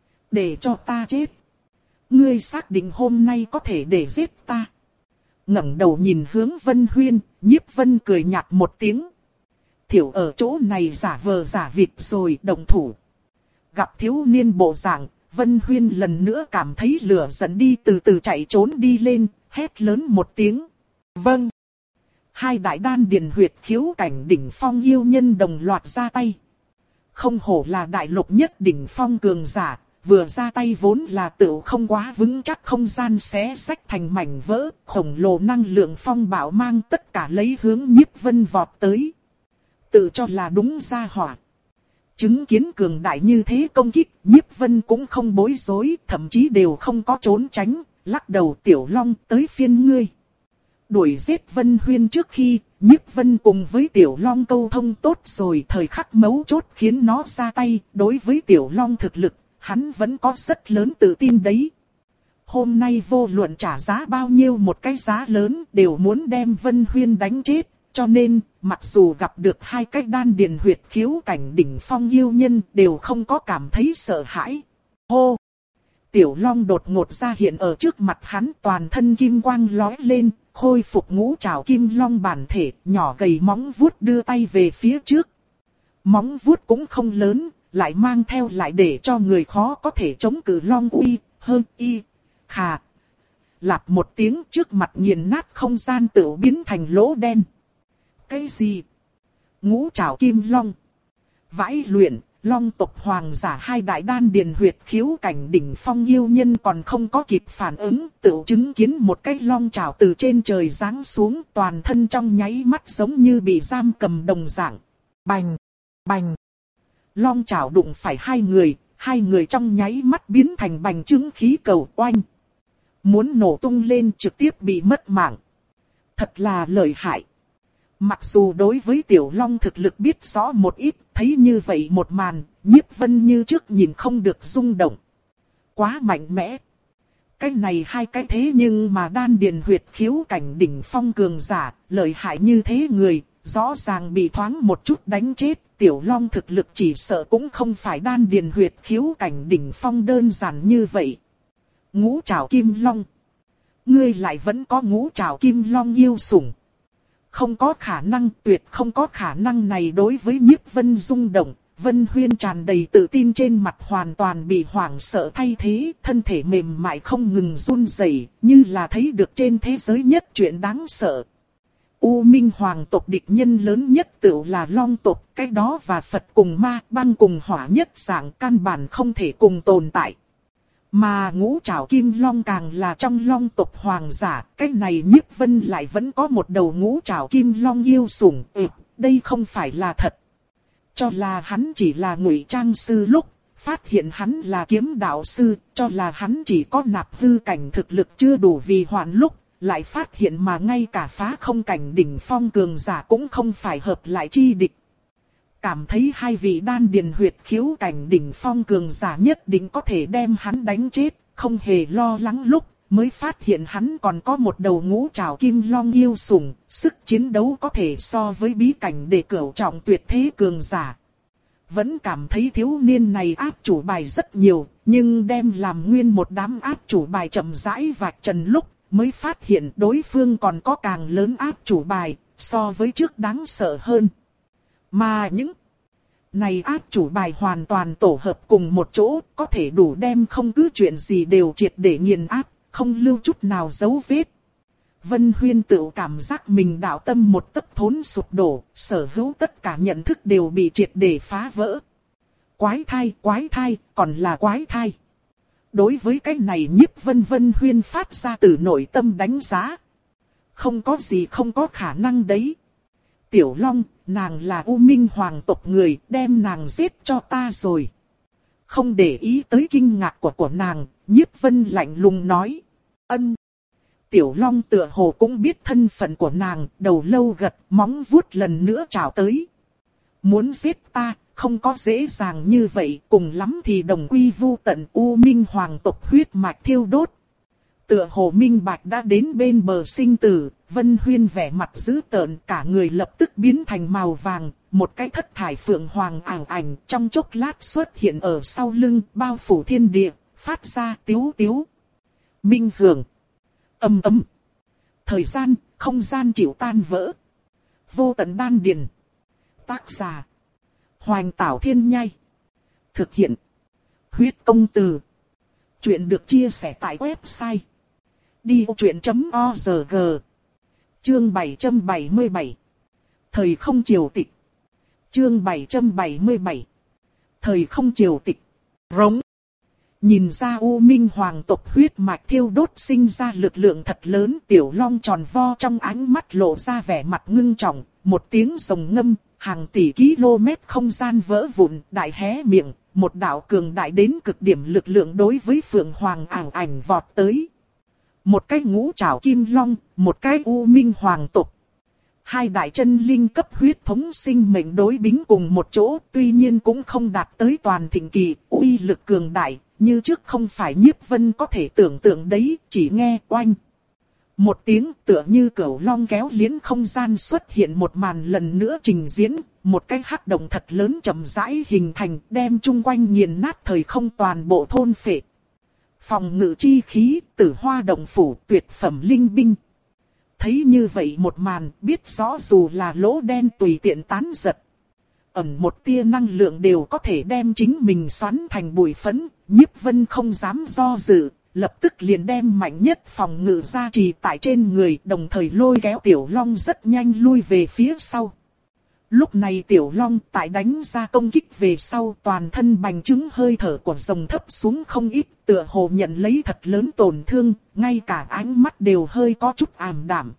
Để cho ta chết. Ngươi xác định hôm nay có thể để giết ta. Ngẩng đầu nhìn hướng Vân Huyên, Nhiếp Vân cười nhạt một tiếng. Thiểu ở chỗ này giả vờ giả vịt rồi động thủ. Gặp thiếu niên bộ dạng, Vân Huyên lần nữa cảm thấy lửa giận đi từ từ chạy trốn đi lên, hét lớn một tiếng. Vâng. Hai đại đan điền huyệt khiếu cảnh đỉnh phong yêu nhân đồng loạt ra tay. Không hổ là đại lục nhất đỉnh phong cường giả, vừa ra tay vốn là tựu không quá vững chắc, không gian xé xách thành mảnh vỡ, khổng lồ năng lượng phong bạo mang tất cả lấy hướng Nhiếp Vân vọt tới. Tự cho là đúng ra hỏa. Chứng kiến cường đại như thế công kích, Nhiếp Vân cũng không bối rối, thậm chí đều không có trốn tránh, lắc đầu Tiểu Long tới phiên ngươi. Đuổi giết Vân Huyên trước khi, Nhiếp Vân cùng với Tiểu Long câu thông tốt rồi, thời khắc mấu chốt khiến nó ra tay, đối với Tiểu Long thực lực, hắn vẫn có rất lớn tự tin đấy. Hôm nay vô luận trả giá bao nhiêu một cái giá lớn đều muốn đem Vân Huyên đánh chết, cho nên, mặc dù gặp được hai cái đan điền huyệt khiếu cảnh đỉnh phong yêu nhân đều không có cảm thấy sợ hãi. Hô! Tiểu Long đột ngột ra hiện ở trước mặt hắn, toàn thân kim quang lóe lên, khôi phục ngũ trảo kim long bản thể, nhỏ gầy móng vuốt đưa tay về phía trước. Móng vuốt cũng không lớn, lại mang theo lại để cho người khó có thể chống cự long uy, hơn y, khà. Lạp một tiếng, trước mặt nghiền nát không gian tự biến thành lỗ đen. Cái gì? Ngũ trảo kim long. Vãi luyện, long tộc hoàng giả hai đại đan điền huyệt khiếu cảnh đỉnh phong yêu nhân còn không có kịp phản ứng, tự chứng kiến một cái long trảo từ trên trời giáng xuống, toàn thân trong nháy mắt giống như bị giam cầm đồng dạng. Bành! Bành! Long trảo đụng phải hai người, hai người trong nháy mắt biến thành bành trướng khí cầu oanh. Muốn nổ tung lên trực tiếp bị mất mạng. Thật là lợi hại. Mặc dù đối với Tiểu Long thực lực biết rõ một ít, thấy như vậy một màn, Nhiếp Vân như trước nhìn không được rung động. Quá mạnh mẽ. Cái này hai cái thế nhưng mà đan điền huyệt khiếu cảnh đỉnh phong cường giả, lợi hại như thế người, rõ ràng bị thoáng một chút đánh chết. Tiểu Long thực lực chỉ sợ cũng không phải đan điền huyệt khiếu cảnh đỉnh phong đơn giản như vậy. Ngũ trảo kim long. Ngươi lại vẫn có ngũ trảo kim long yêu sủng. Không có khả năng, tuyệt không có khả năng này. Đối với Nhiếp Vân rung động, Vân Huyên tràn đầy tự tin trên mặt hoàn toàn bị hoảng sợ thay thế, thân thể mềm mại không ngừng run rẩy, như là thấy được trên thế giới nhất chuyện đáng sợ. U Minh Hoàng tộc địch nhân lớn nhất tự là Long tộc, cái đó và Phật cùng ma, băng cùng hỏa nhất dạng căn bản không thể cùng tồn tại. Mà ngũ trảo kim long càng là trong Long tộc hoàng giả, cái này Nhiếp Vân lại vẫn có một đầu ngũ trảo kim long yêu sủng, ừ, đây không phải là thật. Cho là hắn chỉ là ngụy trang sư lúc, phát hiện hắn là kiếm đạo sư, cho là hắn chỉ có nạp hư cảnh thực lực chưa đủ vì hoàn lúc, lại phát hiện mà ngay cả phá không cảnh đỉnh phong cường giả cũng không phải hợp lại chi địch. Cảm thấy hai vị đan điền huyệt khiếu cảnh đỉnh phong cường giả nhất định có thể đem hắn đánh chết, không hề lo lắng lúc, mới phát hiện hắn còn có một đầu ngũ trảo kim long yêu sủng, sức chiến đấu có thể so với bí cảnh để cửu trọng tuyệt thế cường giả. Vẫn cảm thấy thiếu niên này áp chủ bài rất nhiều, nhưng đem làm nguyên một đám áp chủ bài chậm rãi vạch trần lúc, mới phát hiện đối phương còn có càng lớn áp chủ bài, so với trước đáng sợ hơn. Mà những này áp chủ bài hoàn toàn tổ hợp cùng một chỗ, có thể đủ đem không cứ chuyện gì đều triệt để nghiền áp, không lưu chút nào dấu vết. Vân Huyên tự cảm giác mình đạo tâm một tấc thốn sụp đổ, sở hữu tất cả nhận thức đều bị triệt để phá vỡ. Quái thai, quái thai, còn là quái thai. Đối với cái này Nhiếp Vân Vân Huyên phát ra từ nội tâm đánh giá. Không có gì không có khả năng đấy. Tiểu Long, nàng là U Minh Hoàng tộc người, đem nàng giết cho ta rồi. Không để ý tới kinh ngạc của của nàng, Nhiếp Vân lạnh lùng nói. Ân. Tiểu Long tựa hồ cũng biết thân phận của nàng, đầu lâu gật, móng vuốt lần nữa trào tới. Muốn giết ta, không có dễ dàng như vậy, cùng lắm thì đồng quy vu tận. U Minh hoàng tộc huyết mạch thiêu đốt. Tựa hồ minh bạch đã đến bên bờ sinh tử, Vân Huyên vẻ mặt dữ tợn, cả người lập tức biến thành màu vàng, một cái thất thải phượng hoàng ảo ảnh trong chốc lát xuất hiện ở sau lưng, bao phủ thiên địa, phát ra tiếu tiếu. Minh hưởng. Âm ấm. Thời gian, không gian chịu tan vỡ. Vô tận đan điền. Tác giả. Hoành Tảo Thiên Nhai. Thực hiện. Huyết Công Từ. Chuyện được chia sẻ tại website đi vô chuyện chấm org. Chương bảy trăm bảy mươi bảy. Thời không triều tịch. Chương bảy trăm bảy mươi bảy. Thời không triều tịch. Rống. Nhìn ra U Minh hoàng tộc huyết mạch thiêu đốt sinh ra lực lượng thật lớn, Tiểu Long tròn vo trong ánh mắt lộ ra vẻ mặt ngưng trọng, một tiếng rồng ngâm, hàng tỷ km không gian vỡ vụn, đại hé miệng, một đạo cường đại đến cực điểm lực lượng đối với Phượng Hoàng ảo ảnh vọt tới. Một cái ngũ trảo kim long, một cái U Minh hoàng tộc. Hai đại chân linh cấp huyết thống sinh mệnh đối bính cùng một chỗ, tuy nhiên cũng không đạt tới toàn thịnh kỳ, uy lực cường đại, như trước không phải Nhiếp Vân có thể tưởng tượng đấy, chỉ nghe oanh. Một tiếng tựa như cửu long kéo liễn không gian xuất hiện một màn lần nữa trình diễn, một cái hắc động thật lớn chậm rãi hình thành, đem chung quanh nghiền nát thời không toàn bộ thôn phệ. Phòng ngự chi khí, Tử Hoa động phủ, tuyệt phẩm linh binh. Thấy như vậy một màn, biết rõ dù là lỗ đen tùy tiện tán giật, ẩn một tia năng lượng đều có thể đem chính mình xoắn thành bụi phấn. Nhiếp Vân không dám do dự, lập tức liền đem mạnh nhất phòng ngự gia trì tại trên người, đồng thời lôi kéo Tiểu Long rất nhanh lui về phía sau. Lúc này Tiểu Long tại đánh ra công kích về sau, toàn thân bành trướng, hơi thở của rồng thấp xuống không ít, tựa hồ nhận lấy thật lớn tổn thương, ngay cả ánh mắt đều hơi có chút ảm đạm.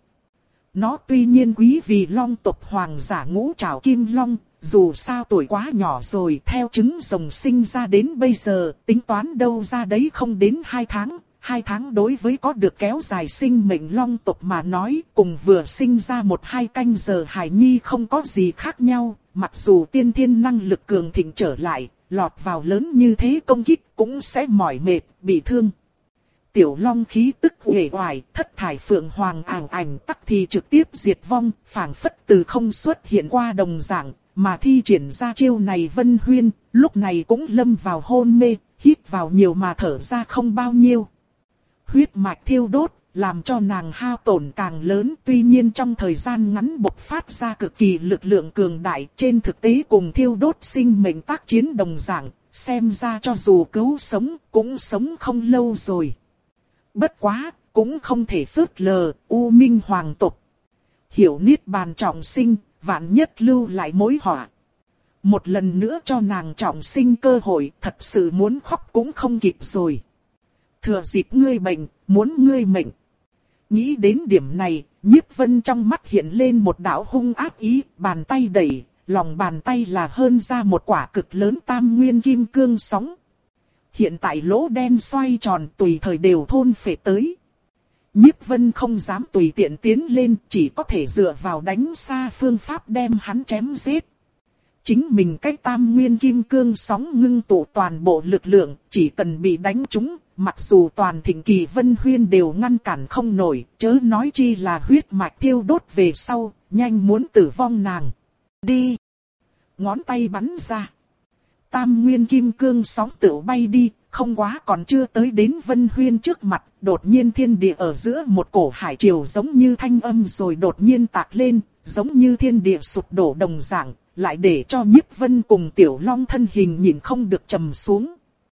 Nó tuy nhiên quý vì Long tộc hoàng giả ngũ trảo kim long, dù sao tuổi quá nhỏ rồi, theo trứng rồng sinh ra đến bây giờ, tính toán đâu ra đấy không đến hai tháng. Hai tháng đối với có được kéo dài sinh mệnh long tộc mà nói, cùng vừa sinh ra một hai canh giờ hài nhi không có gì khác nhau. Mặc dù tiên thiên năng lực cường thịnh trở lại, lọt vào lớn như thế công kích cũng sẽ mỏi mệt, bị thương. Tiểu Long khí tức uể oải, thất thải phượng hoàng ảo ảnh tắc thì trực tiếp diệt vong, phảng phất từ không xuất hiện qua đồng dạng, mà thi triển ra chiêu này Vân Huyên, lúc này cũng lâm vào hôn mê, hít vào nhiều mà thở ra không bao nhiêu. Huyết mạch thiêu đốt, làm cho nàng hao tổn càng lớn, tuy nhiên trong thời gian ngắn bộc phát ra cực kỳ lực lượng cường đại, trên thực tế cùng thiêu đốt sinh mệnh tác chiến đồng dạng, xem ra cho dù cứu sống, cũng sống không lâu rồi. Bất quá, cũng không thể phớt lờ, U Minh hoàng tộc. Hiểu niết bàn trọng sinh, vạn nhất lưu lại mối họa. Một lần nữa cho nàng trọng sinh cơ hội, thật sự muốn khóc cũng không kịp rồi. Thừa dịp ngươi bệnh, muốn ngươi mệnh. Nghĩ đến điểm này, Nhiếp Vân trong mắt hiện lên một đạo hung ác ý, bàn tay đẩy, lòng bàn tay là hơn ra một quả cực lớn tam nguyên kim cương sóng. Hiện tại lỗ đen xoay tròn tùy thời đều thôn phệ tới. Nhiếp Vân không dám tùy tiện tiến lên, chỉ có thể dựa vào đánh xa phương pháp đem hắn chém giết. Chính mình cái tam nguyên kim cương sóng ngưng tụ toàn bộ lực lượng, chỉ cần bị đánh trúng, mặc dù toàn thịnh kỳ Vân Huyên đều ngăn cản không nổi, chớ nói chi là huyết mạch thiêu đốt về sau, nhanh muốn tử vong nàng. Đi! Ngón tay bắn ra. Tam nguyên kim cương sóng tựu bay đi, không quá còn chưa tới đến Vân Huyên trước mặt, đột nhiên thiên địa ở giữa một cổ hải triều giống như thanh âm rồi đột nhiên tạc lên, giống như thiên địa sụp đổ đồng dạng, lại để cho Nhiếp Vân cùng Tiểu Long thân hình nhìn không được trầm xuống.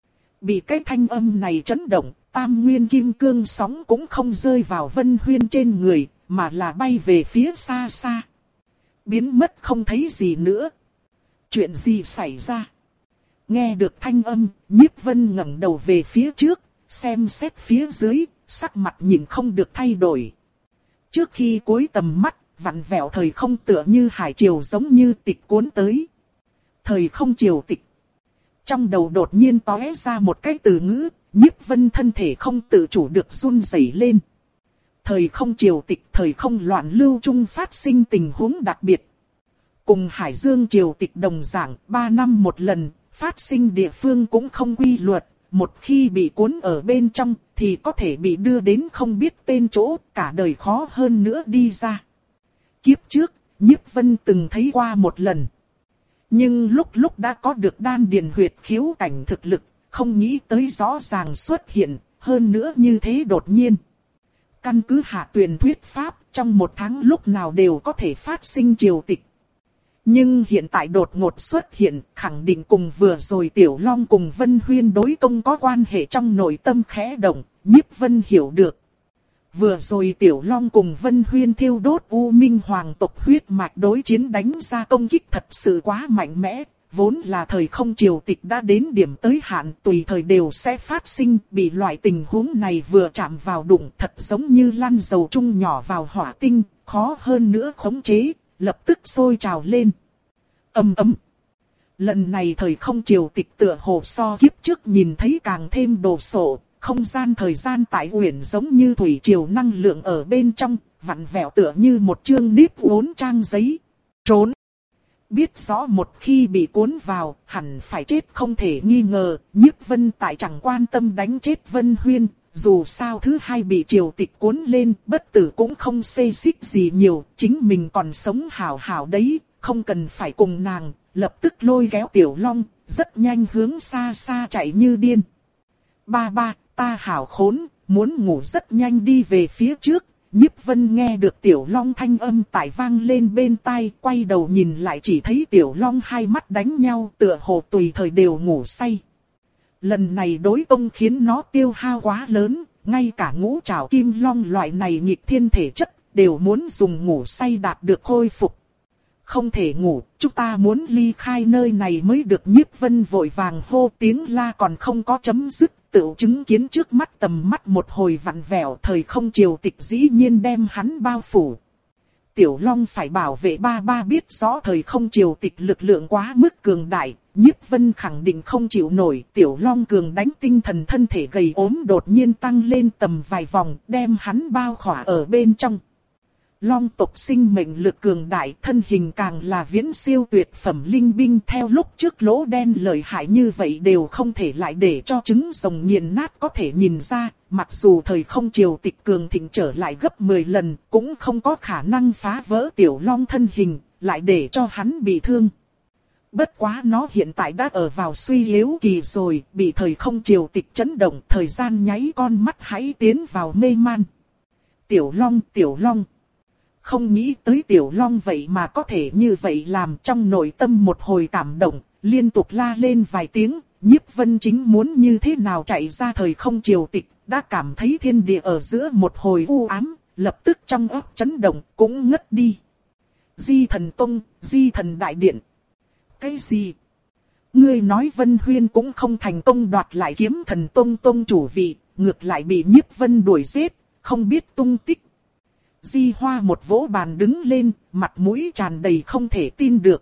Bị cái thanh âm này chấn động, tam nguyên kim cương sóng cũng không rơi vào Vân Huyên trên người, mà là bay về phía xa xa. Biến mất không thấy gì nữa. Chuyện gì xảy ra? Nghe được thanh âm, Nhiếp Vân ngẩng đầu về phía trước, xem xét phía dưới, sắc mặt nhìn không được thay đổi. Trước khi cúi tầm mắt, vặn vẹo thời không tựa như hải triều giống như tịch cuốn tới. Thời không triều tịch. Trong đầu đột nhiên tóe ra một cái từ ngữ, Nhiếp Vân thân thể không tự chủ được run rẩy lên. Thời không triều tịch, thời không loạn lưu trung phát sinh tình huống đặc biệt. cùng Hải Dương triều tịch đồng dạng, ba năm một lần, phát sinh địa phương cũng không quy luật, một khi bị cuốn ở bên trong thì có thể bị đưa đến không biết tên chỗ, cả đời khó hơn nữa đi ra. Kiếp trước, Nhiếp Vân từng thấy qua một lần. Nhưng lúc lúc đã có được đan điền huyệt khiếu cảnh thực lực, không nghĩ tới rõ ràng xuất hiện, hơn nữa như thế đột nhiên. Căn cứ hạ tuyển thuyết pháp, trong một tháng lúc nào đều có thể phát sinh triều tịch. Nhưng hiện tại đột ngột xuất hiện, khẳng định cùng vừa rồi Tiểu Long cùng Vân Huyên đối công có quan hệ, trong nội tâm khẽ động, Nhiếp Vân hiểu được. Vừa rồi Tiểu Long cùng Vân Huyên thiêu đốt U Minh Hoàng tộc huyết mạch đối chiến đánh ra công kích thật sự quá mạnh mẽ, vốn là thời không triều tịch đã đến điểm tới hạn, tùy thời đều sẽ phát sinh, bị loại tình huống này vừa chạm vào đụng thật giống như lăn dầu chung nhỏ vào hỏa tinh, khó hơn nữa khống chế, lập tức sôi trào lên. Ầm ầm. Lần này thời không triều tịch tựa hồ so kiếp trước nhìn thấy càng thêm đồ sộ, không gian thời gian tại uyển giống như thủy triều năng lượng ở bên trong, vặn vẹo tựa như một chương nếp uốn trang giấy. Trốn. Biết rõ một khi bị cuốn vào, hẳn phải chết không thể nghi ngờ, Nhiếp Vân tại chẳng quan tâm đánh chết Vân Huyên, dù sao thứ hai bị triều tịch cuốn lên, bất tử cũng không xê xích gì nhiều, chính mình còn sống hảo hảo đấy, không cần phải cùng nàng, lập tức lôi kéo Tiểu Long, rất nhanh hướng xa xa chạy như điên. Ba ba, ta hảo khốn, muốn ngủ rất nhanh đi về phía trước. Nhiếp Vân nghe được Tiểu Long thanh âm tại vang lên bên tai, quay đầu nhìn lại chỉ thấy Tiểu Long hai mắt đánh nhau, tựa hồ tùy thời đều ngủ say. Lần này đối công khiến nó tiêu hao quá lớn, ngay cả ngũ trảo kim long loại này nghịch thiên thể chất, đều muốn dùng ngủ say đạt được khôi phục. Không thể ngủ, chúng ta muốn ly khai nơi này mới được. Nhiếp Vân vội vàng hô, tiếng la còn không có chấm dứt, tự chứng kiến trước mắt tầm mắt một hồi vặn vẹo, thời không triều tịch dĩ nhiên đem hắn bao phủ. Tiểu Long phải bảo vệ ba ba, biết rõ thời không triều tịch lực lượng quá mức cường đại, Nhiếp Vân khẳng định không chịu nổi. Tiểu Long cường đánh tinh thần, thân thể gầy ốm đột nhiên tăng lên tầm vài vòng, đem hắn bao khỏa ở bên trong. Long tộc sinh mệnh lực cường đại, thân hình càng là viễn siêu tuyệt phẩm linh binh, theo lúc trước lỗ đen lợi hại như vậy đều không thể lại để cho trứng rồng nghiền nát có thể nhìn ra, mặc dù thời không triều tịch cường thịnh trở lại gấp mười lần, cũng không có khả năng phá vỡ Tiểu Long thân hình, lại để cho hắn bị thương. Bất quá nó hiện tại đã ở vào suy yếu kỳ rồi, bị thời không triều tịch chấn động, thời gian nháy con mắt hãy tiến vào mê man. Tiểu Long, Tiểu Long. Không nghĩ tới Tiểu Long vậy mà có thể như vậy làm, trong nội tâm một hồi cảm động, liên tục la lên vài tiếng. Nhiếp Vân chính muốn như thế nào chạy ra thời không triều tịch, đã cảm thấy thiên địa ở giữa một hồi u ám, lập tức trong óc chấn động, cũng ngất đi. Di Thần Tông, Di Thần Đại Điện. Cái gì? Ngươi nói Vân Huyên cũng không thành công đoạt lại Kiếm Thần Tông tông chủ vị, ngược lại bị Nhiếp Vân đuổi giết, không biết tung tích. Di Hoa một vỗ bàn đứng lên, mặt mũi tràn đầy không thể tin được.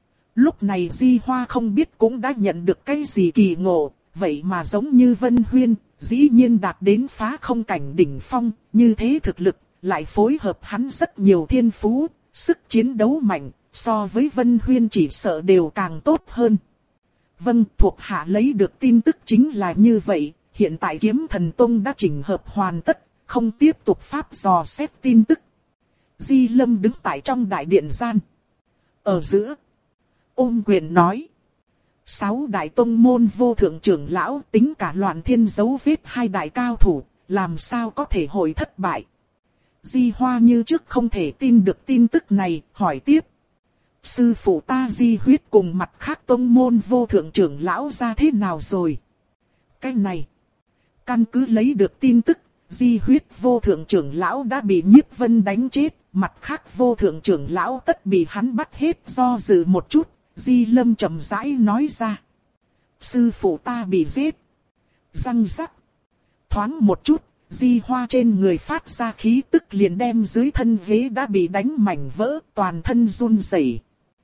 Lúc này Di Hoa không biết cũng đã nhận được cái gì kỳ ngộ, vậy mà giống như Vân Huyên, dĩ nhiên đạt đến phá không cảnh đỉnh phong, như thế thực lực, lại phối hợp hắn rất nhiều thiên phú, sức chiến đấu mạnh, so với Vân Huyên chỉ sợ đều càng tốt hơn. Vâng, thuộc hạ lấy được tin tức chính là như vậy, hiện tại Kiếm Thần Tông đã chỉnh hợp hoàn tất, không tiếp tục pháp dò xét tin tức. Di Lâm đứng tại trong đại điện gian. Ở giữa, ôm quyền nói. Sáu đại tông môn vô thượng trưởng lão, tính cả Loạn Thiên dấu vết hai đại cao thủ, làm sao có thể hội thất bại. Di Hoa như trước không thể tin được tin tức này, hỏi tiếp. Sư phụ ta Di Huyết cùng mặt khác tông môn vô thượng trưởng lão ra thế nào rồi? Cái này, căn cứ lấy được tin tức, Di Huyết vô thượng trưởng lão đã bị Nhiếp Vân đánh chết, mặt khác vô thượng trưởng lão tất bị hắn bắt hết. Do dự một chút, Di Lâm trầm rãi nói ra. Sư phụ ta bị giết. Răng rắc. Thoáng một chút, Di Hoa trên người phát ra khí tức liền đem dưới thân ghế đã bị đánh mảnh vỡ, toàn thân run rẩy.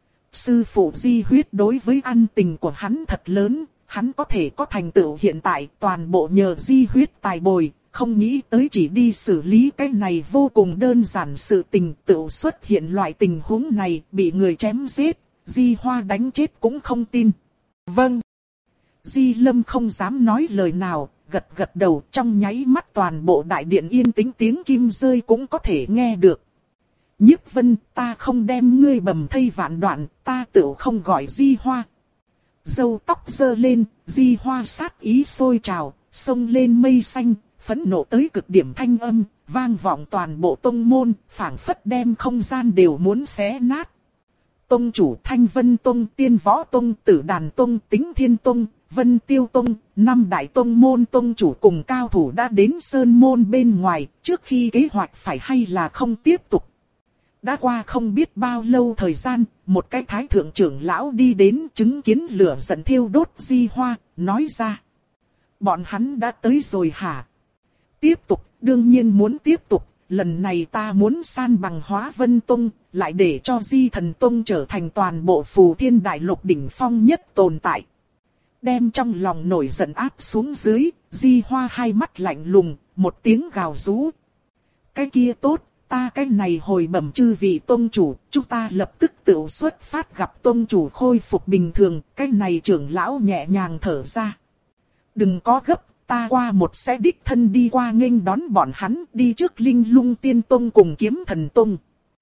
Sư phụ Di Huyết đối với ân tình của hắn thật lớn, hắn có thể có thành tựu hiện tại toàn bộ nhờ Di Huyết tài bồi, không nghĩ tới chỉ đi xử lý cái này vô cùng đơn giản sự tình tự xuất hiện loại tình huống này, bị người chém giết, Di Hoa đánh chết cũng không tin. Vâng. Di Lâm không dám nói lời nào, gật gật đầu, trong nháy mắt toàn bộ đại điện yên tĩnh, tiếng kim rơi cũng có thể nghe được. Nhiếp Vân, ta không đem ngươi bầm thây vạn đoạn, ta tự không gọi Di Hoa. Râu tóc giơ lên, Di Hoa sát ý sôi trào, xông lên mây xanh, phẫn nộ tới cực điểm thanh âm, vang vọng toàn bộ tông môn, phảng phất đem không gian đều muốn xé nát. Tông chủ Thanh Vân Tông, Tiên Võ Tông, Tử Đàn Tông, Tính Thiên Tông, Vân Tiêu Tông, năm đại tông môn tông chủ cùng cao thủ đã đến sơn môn bên ngoài, trước khi kế hoạch phải hay là không tiếp tục. Đã qua không biết bao lâu thời gian, một cái thái thượng trưởng lão đi đến chứng kiến lửa giận thiêu đốt Di Hoa, nói ra. Bọn hắn đã tới rồi hả? Tiếp tục, đương nhiên muốn tiếp tục, lần này ta muốn san bằng Hóa Vân Tông, lại để cho Di Thần Tông trở thành toàn bộ Phù Thiên Đại Lục đỉnh phong nhất tồn tại. Đem trong lòng nổi giận áp xuống dưới, Di Hoa hai mắt lạnh lùng, một tiếng gào rú. Cái kia tốt, ta cái này hồi bẩm chư vị tông chủ, chúng ta lập tức tự xuất phát gặp tông chủ khôi phục bình thường, cái này trưởng lão nhẹ nhàng thở ra. Đừng có gấp, ta qua một sẽ đích thân đi qua nghênh đón bọn hắn, đi trước Linh Lung Tiên Tông cùng Kiếm Thần Tông.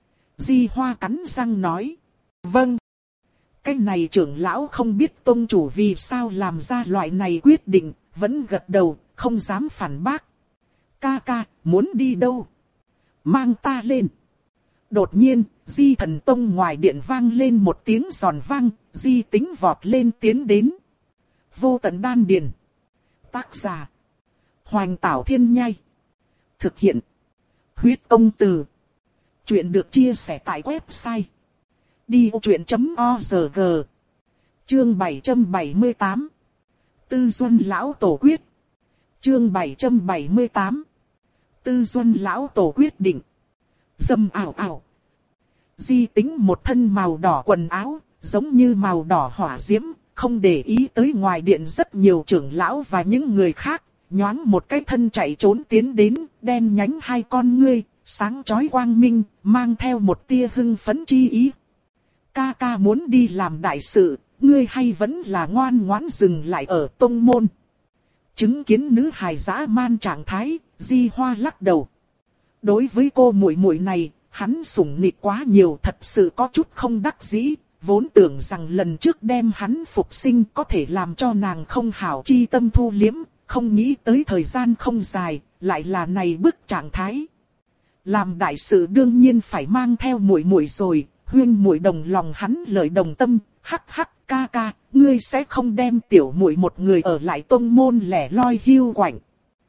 Di Hoa cắn răng nói. Vâng. Cái này trưởng lão không biết tông chủ vì sao làm ra loại này quyết định, vẫn gật đầu, không dám phản bác. Ca ca, muốn đi đâu? Mang ta lên. Đột nhiên, Di Thần Tông ngoài điện vang lên một tiếng giòn vang, Di Tính vọt lên tiến đến. Vô Tận Đan Điền. Tác giả. Hoành Tảo Thiên Nhai. Thực hiện. Huyết Công Từ. Chuyện được chia sẻ tại website đi ô chuyện chấm org. Chương bảy trăm bảy mươi tám. Tư Duân Lão Tổ Quyết. Chương bảy trăm bảy mươi tám. Tư Duân Lão Tổ Quyết định. Dâm ảo ảo. Di Tính một thân màu đỏ quần áo, giống như màu đỏ hỏa diễm, không để ý tới ngoài điện rất nhiều trưởng lão và những người khác, nhoáng một cái thân chạy trốn tiến đến, đen nhánh hai con ngươi, sáng chói quang minh, mang theo một tia hưng phấn chi ý. Ca ca muốn đi làm đại sự, ngươi hay vẫn là ngoan ngoãn dừng lại ở tông môn. Chứng kiến nữ hài dã man trạng thái, Di Hoa lắc đầu. Đối với cô muội muội này, hắn sủng nịch quá nhiều, thật sự có chút không đắc dĩ, vốn tưởng rằng lần trước đem hắn phục sinh có thể làm cho nàng không hảo chi tâm thu liếm, không nghĩ tới thời gian không dài, lại là này bức trạng thái. Làm đại sự đương nhiên phải mang theo muội muội rồi, huyên muội đồng lòng hắn lời đồng tâm, hắc hắc ca ca, ngươi sẽ không đem tiểu muội một người ở lại tông môn lẻ loi hiu quạnh.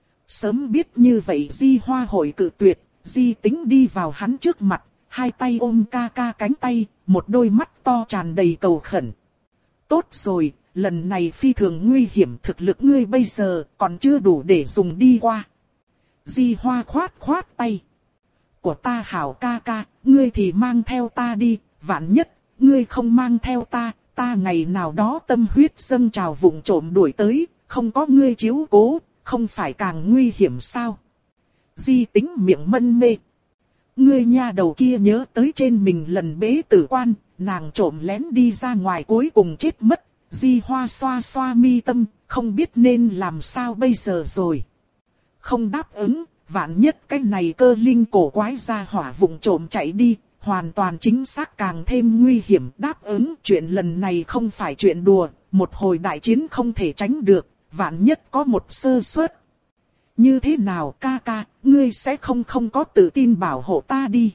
Sớm biết như vậy Di Hoa hội cự tuyệt, Di Tính đi vào hắn trước mặt, hai tay ôm ca ca cánh tay, một đôi mắt to tràn đầy cầu khẩn. Tốt rồi, lần này phi thường nguy hiểm, thực lực ngươi bây giờ còn chưa đủ để dùng đi qua. Di Hoa khoát khoát tay. Của ta hảo ca ca, ngươi thì mang theo ta đi, vạn nhất, ngươi không mang theo ta, ta ngày nào đó tâm huyết dâng trào vụng trộm đuổi tới, không có ngươi chiếu cố, không phải càng nguy hiểm sao? Di Tính miệng mân mê. Ngươi nha đầu kia nhớ tới trên mình lần bế tử quan, nàng trộm lén đi ra ngoài cuối cùng chết mất. Di Hoa xoa xoa mi tâm, không biết nên làm sao bây giờ rồi. Không đáp ứng, vạn nhất cái này cơ linh cổ quái ra hỏa vụng trộm chạy đi, hoàn toàn chính xác càng thêm nguy hiểm. Đáp ứng, chuyện lần này không phải chuyện đùa, một hồi đại chiến không thể tránh được, vạn nhất có một sơ suất. Như thế nào ca ca, ngươi sẽ không không có tự tin bảo hộ ta đi.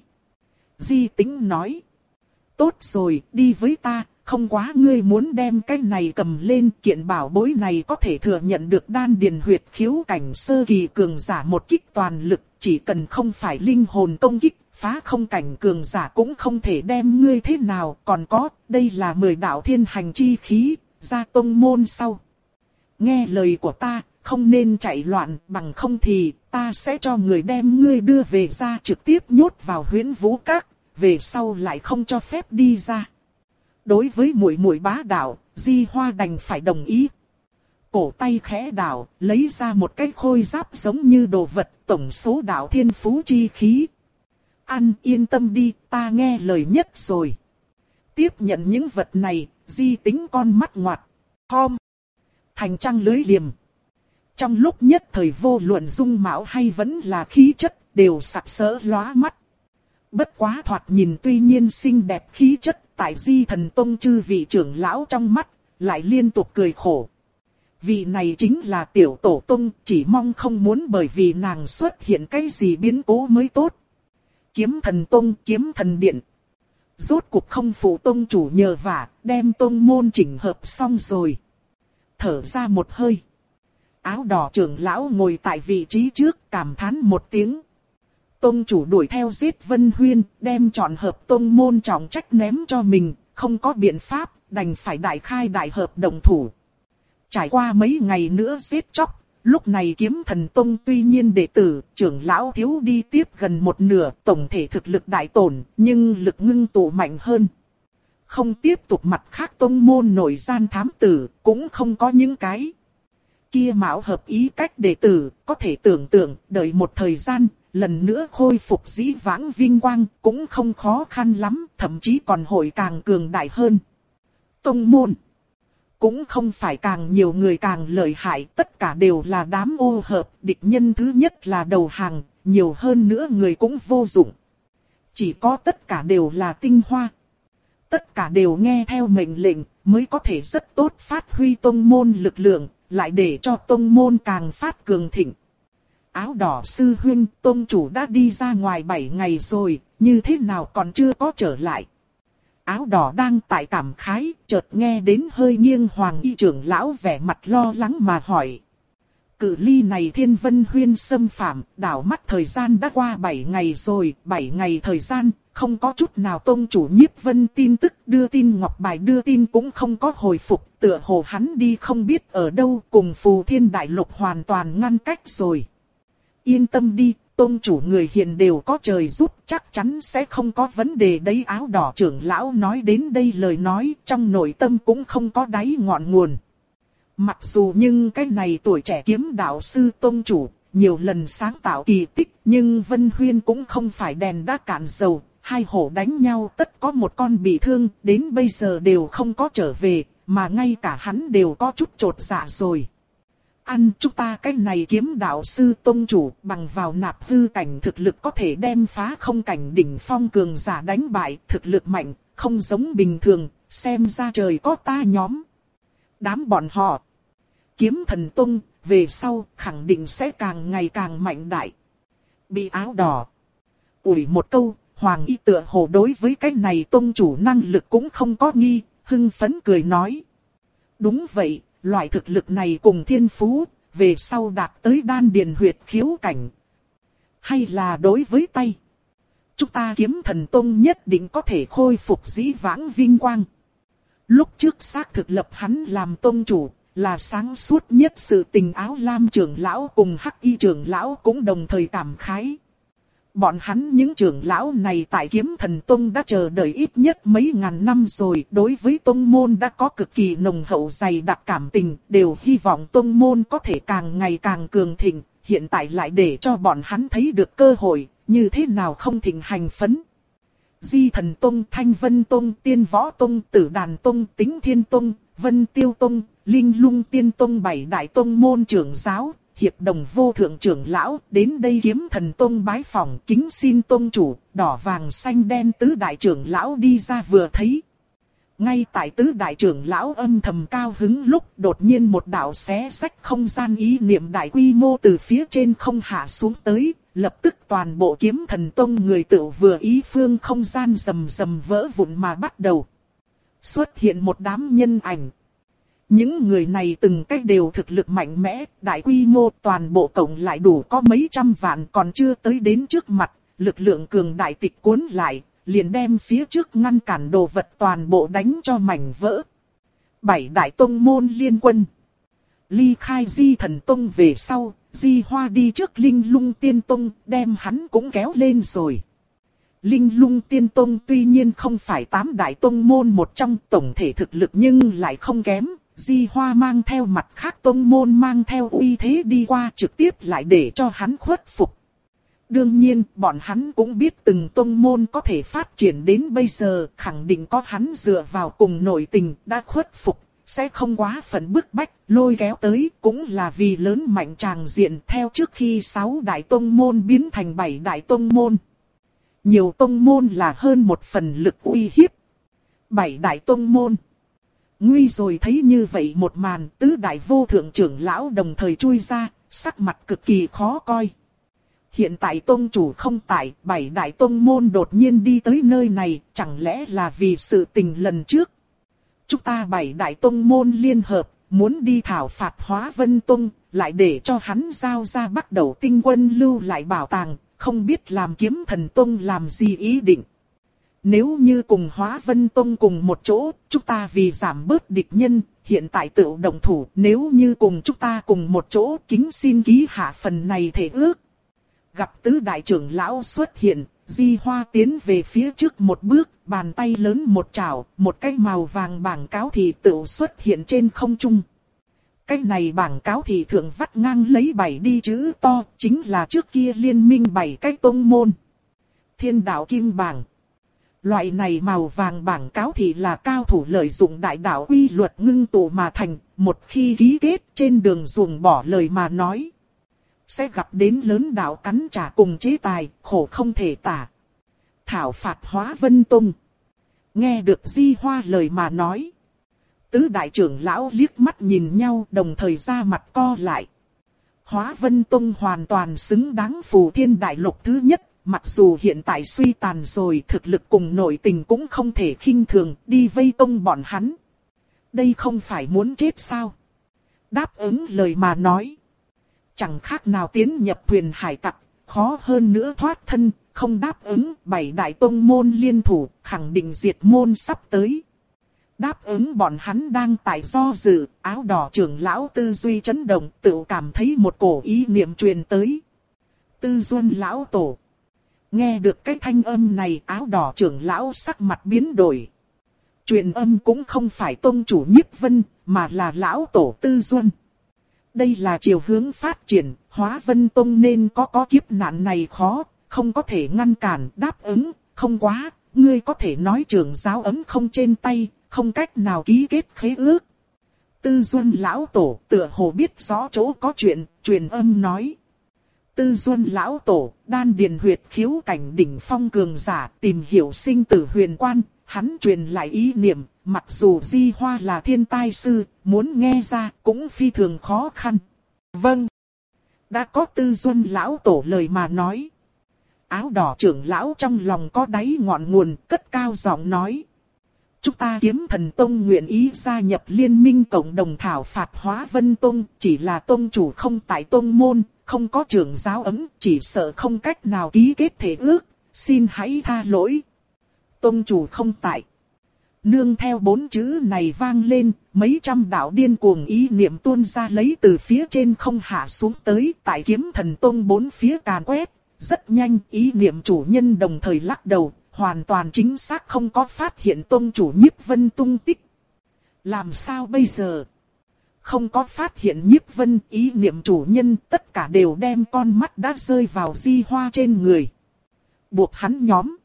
Di Tính nói. Tốt rồi, đi với ta, không quá ngươi muốn đem cái này cầm lên, kiện bảo bối này có thể thừa nhận được đan điền huyệt khiếu cảnh sơ kỳ cường giả một kích toàn lực, chỉ cần không phải linh hồn công kích, phá không cảnh cường giả cũng không thể đem ngươi thế nào. Còn có, đây là mười đạo thiên hành chi khí, ra tông môn sau. Nghe lời của ta, không nên chạy loạn, bằng không thì ta sẽ cho người đem ngươi đưa về ra, trực tiếp nhốt vào Huyễn Vũ Các, về sau lại không cho phép đi ra. Đối với muội muội bá đạo, Di Hoa đành phải đồng ý. cổ tay khẽ đảo, lấy ra một cái khôi giáp giống như đồ vật, tổng số đạo thiên phú chi khí. Ăn yên tâm đi, ta nghe lời nhất rồi. Tiếp nhận những vật này, Di Tính con mắt ngoặt, khom, thành trăng lưới liềm. Trong lúc nhất thời vô luận dung mạo hay vẫn là khí chất, đều sặc sỡ lóa mắt. Bất quá thoạt nhìn tuy nhiên xinh đẹp khí chất, tại Di Thần Tông chư vị trưởng lão trong mắt, lại liên tục cười khổ. Vị này chính là tiểu tổ tông, chỉ mong không muốn bởi vì nàng xuất hiện cái gì biến cố mới tốt. Kiếm Thần Tông, Kiếm Thần Điện. Rốt cuộc không phụ tông chủ nhờ vả, đem tông môn chỉnh hợp xong rồi. Thở ra một hơi. Áo đỏ trưởng lão ngồi tại vị trí trước, cảm thán một tiếng. Tông chủ đuổi theo giết Vân Huyên, đem trọn hợp tông môn trọng trách ném cho mình, không có biện pháp, đành phải đại khai đại hợp đồng thủ. Trải qua mấy ngày nữa giết chóc, lúc này Kiếm Thần Tông tuy nhiên đệ tử, trưởng lão thiếu đi tiếp gần một nửa, tổng thể thực lực đại tổn, nhưng lực ngưng tụ mạnh hơn. Không tiếp tục mặt khác tông môn nổi gian thám tử, cũng không có những cái kia mạo hợp ý cách đệ tử, có thể tưởng tượng, đợi một thời gian, lần nữa khôi phục dĩ vãng vinh quang, cũng không khó khăn lắm, thậm chí còn hội càng cường đại hơn. Tông môn cũng không phải càng nhiều người càng lợi hại, tất cả đều là đám ô hợp, địch nhân thứ nhất là đầu hàng, nhiều hơn nữa người cũng vô dụng. Chỉ có tất cả đều là tinh hoa. Tất cả đều nghe theo mệnh lệnh, mới có thể rất tốt phát huy tông môn lực lượng, lại để cho tông môn càng phát cường thịnh. Áo đỏ sư huynh, tông chủ đã đi ra ngoài bảy ngày rồi, như thế nào còn chưa có trở lại. Áo đỏ đang tại cảm khái, chợt nghe đến hơi nghiêng Hoàng Y trưởng lão vẻ mặt lo lắng mà hỏi. Cự ly này Thiên Vân Huyên xâm phạm, đảo mắt thời gian đã qua bảy ngày rồi, bảy ngày thời gian, không có chút nào tông chủ Nhiếp Vân tin tức, đưa tin ngọc bài đưa tin cũng không có hồi phục, tựa hồ hắn đi không biết ở đâu, cùng Phù Thiên Đại Lục hoàn toàn ngăn cách rồi. Yên tâm đi, tông chủ người hiền đều có trời giúp, chắc chắn sẽ không có vấn đề đấy. Áo đỏ trưởng lão nói đến đây lời nói, trong nội tâm cũng không có đáy ngọn nguồn. Mặc dù nhưng cái này tuổi trẻ kiếm đạo sư tông chủ, nhiều lần sáng tạo kỳ tích, nhưng Vân Huyên cũng không phải đèn đã cạn dầu, hai hổ đánh nhau tất có một con bị thương, đến bây giờ đều không có trở về, mà ngay cả hắn đều có chút chột dạ rồi. Ăn chúng ta cái này kiếm đạo sư tông chủ bằng vào nạp hư cảnh thực lực có thể đem phá không cảnh đỉnh phong cường giả đánh bại, thực lực mạnh, không giống bình thường, xem ra trời có ta nhóm. Đám bọn họ, Kiếm Thần Tông, về sau khẳng định sẽ càng ngày càng mạnh đại. Bị áo đỏ ủi một câu, Hoàng Y tựa hồ đối với cái này tông chủ năng lực cũng không có nghi, hưng phấn cười nói. Đúng vậy. Loại thực lực này cùng thiên phú, về sau đạt tới đan điền huyệt khiếu cảnh. Hay là đối với tay. Chúng ta Kiếm Thần Tông nhất định có thể khôi phục dĩ vãng vinh quang. Lúc trước xác thực lập hắn làm tông chủ, là sáng suốt nhất sự tình. Áo lam trưởng lão cùng hắc y trưởng lão cũng đồng thời cảm khái. Bọn hắn những trưởng lão này tại Kiếm Thần Tông đã chờ đợi ít nhất mấy ngàn năm rồi, đối với tông môn đã có cực kỳ nồng hậu dày đặc cảm tình, đều hy vọng tông môn có thể càng ngày càng cường thịnh, hiện tại lại để cho bọn hắn thấy được cơ hội, như thế nào không thịnh hành phấn. Di Thần Tông, Thanh Vân Tông, Tiên Võ Tông, Tử Đàn Tông, Tính Thiên Tông, Vân Tiêu Tông, Linh Lung Tiên Tông bảy đại tông môn trưởng giáo. Hiệp đồng vô thượng trưởng lão đến đây Kiếm Thần Tông bái phỏng, kính xin tông chủ. Đỏ vàng xanh đen tứ đại trưởng lão đi ra vừa thấy. Ngay tại tứ đại trưởng lão âm thầm cao hứng lúc, đột nhiên một đạo xé rách không gian ý niệm đại quy mô từ phía trên không hạ xuống tới, lập tức toàn bộ Kiếm Thần Tông người tự vừa ý phương không gian rầm rầm vỡ vụn mà bắt đầu. Xuất hiện một đám nhân ảnh. Những người này từng cách đều thực lực mạnh mẽ, đại quy mô, toàn bộ cộng lại đủ có mấy trăm vạn, còn chưa tới đến trước mặt, lực lượng cường đại tịch cuốn lại, liền đem phía trước ngăn cản đồ vật toàn bộ đánh cho mảnh vỡ. Bảy đại tông môn liên quân. Ly khai Di Thần Tông về sau, Di Hoa đi trước Linh Lung Tiên Tông, đem hắn cũng kéo lên rồi. Linh Lung Tiên Tông tuy nhiên không phải tám đại tông môn một trong tổng thể thực lực nhưng lại không kém, Di Hoa mang theo mặt khác tông môn mang theo uy thế đi qua trực tiếp lại để cho hắn khuất phục. Đương nhiên, bọn hắn cũng biết từng tông môn có thể phát triển đến bây giờ, khẳng định có hắn dựa vào cùng nội tình đã khuất phục, sẽ không quá phận bức bách, lôi kéo tới, cũng là vì lớn mạnh tràng diện theo trước khi sáu đại tông môn biến thành bảy đại tông môn. Nhiều tông môn là hơn một phần lực uy hiếp. Bảy đại tông môn. Nguy rồi thấy như vậy một màn, tứ đại vô thượng trưởng lão đồng thời chui ra, sắc mặt cực kỳ khó coi. Hiện tại tông chủ không tại, bảy đại tông môn đột nhiên đi tới nơi này, chẳng lẽ là vì sự tình lần trước. Chúng ta bảy đại tông môn liên hợp, muốn đi thảo phạt Hóa Vân Tông, lại để cho hắn giao ra bắt đầu tinh quân lưu lại bảo tàng, không biết làm Kiếm Thần Tông làm gì ý định. Nếu như cùng Hóa Vân Tông cùng một chỗ, chúng ta vì giảm bớt địch nhân, hiện tại tự động thủ, nếu như cùng chúng ta cùng một chỗ, kính xin ký hạ phần này thể ước. Gặp tứ đại trưởng lão xuất hiện, Di Hoa tiến về phía trước một bước, bàn tay lớn một chảo, một cái màu vàng bảng cáo thị tự xuất hiện trên không trung. Cái này bảng cáo thị thượng vắt ngang lấy bảy đi chữ to, chính là trước kia liên minh bảy cái tông môn. Thiên đạo kim bảng. Loại này màu vàng bảng cáo thị là cao thủ lợi dụng đại đạo quy luật ngưng tụ mà thành, một khi ký kết trên đường dùng bỏ lời mà nói. Sẽ gặp đến lớn đạo cắn trả cùng chế tài, khổ không thể tả. Thảo phạt Hóa Vân Tông. Nghe được Di Hoa lời mà nói. Tứ đại trưởng lão liếc mắt nhìn nhau đồng thời ra mặt co lại. Hóa Vân Tông hoàn toàn xứng đáng phù thiên đại lục thứ nhất. Mặc dù hiện tại suy tàn rồi, thực lực cùng nội tình cũng không thể khinh thường, đi vây công bọn hắn. Đây không phải muốn chết sao? Đáp ứng lời mà nói. Chẳng khác nào tiến nhập thuyền hải tặc, khó hơn nữa thoát thân, không đáp ứng, bảy đại tông môn liên thủ, khẳng định diệt môn sắp tới. Đáp ứng bọn hắn đang tại do dự, áo đỏ trưởng lão tư duy chấn động, tự cảm thấy một cổ ý niệm truyền tới. Tư Duân lão tổ. Nghe được cái thanh âm này, áo đỏ trưởng lão sắc mặt biến đổi. Truyền âm cũng không phải tông chủ Nhiếp Vân, mà là lão tổ Tư Duân. Đây là chiều hướng phát triển, Hóa Vân Tông nên có có kiếp nạn này khó, không có thể ngăn cản, đáp ứng, không quá, ngươi có thể nói trưởng giáo ấm không trên tay, không cách nào ký kết khế ước. Tư Duân lão tổ tựa hồ biết rõ chỗ có chuyện, truyền âm nói. Tư Duân lão tổ, đan điền huyệt khiếu cảnh đỉnh phong cường giả, tìm hiểu sinh tử huyền quan, hắn truyền lại ý niệm, mặc dù Di Hoa là thiên tai sư, muốn nghe ra cũng phi thường khó khăn. Vâng. Đã có Tư Duân lão tổ lời mà nói. Áo đỏ trưởng lão trong lòng có đáy ngọn nguồn, cất cao giọng nói. Chúng ta Kiếm Thần Tông nguyện ý gia nhập liên minh cộng đồng thảo phạt Hóa Vân Tông, chỉ là tông chủ không tại tông môn, không có trưởng giáo ấm, chỉ sợ không cách nào ký kết thể ước, xin hãy tha lỗi. Tông chủ không tại. Nương theo bốn chữ này vang lên, mấy trăm đạo điên cuồng ý niệm tuôn ra lấy từ phía trên không hạ xuống tới, tại Kiếm Thần Tông bốn phía càn quét, rất nhanh ý niệm chủ nhân đồng thời lắc đầu, hoàn toàn chính xác không có phát hiện tông chủ Nhiếp Vân tung tích. Làm sao bây giờ? Không có phát hiện Nhiếp Vân, ý niệm chủ nhân tất cả đều đem con mắt đã rơi vào Di Hoa trên người. Buộc hắn nhóm.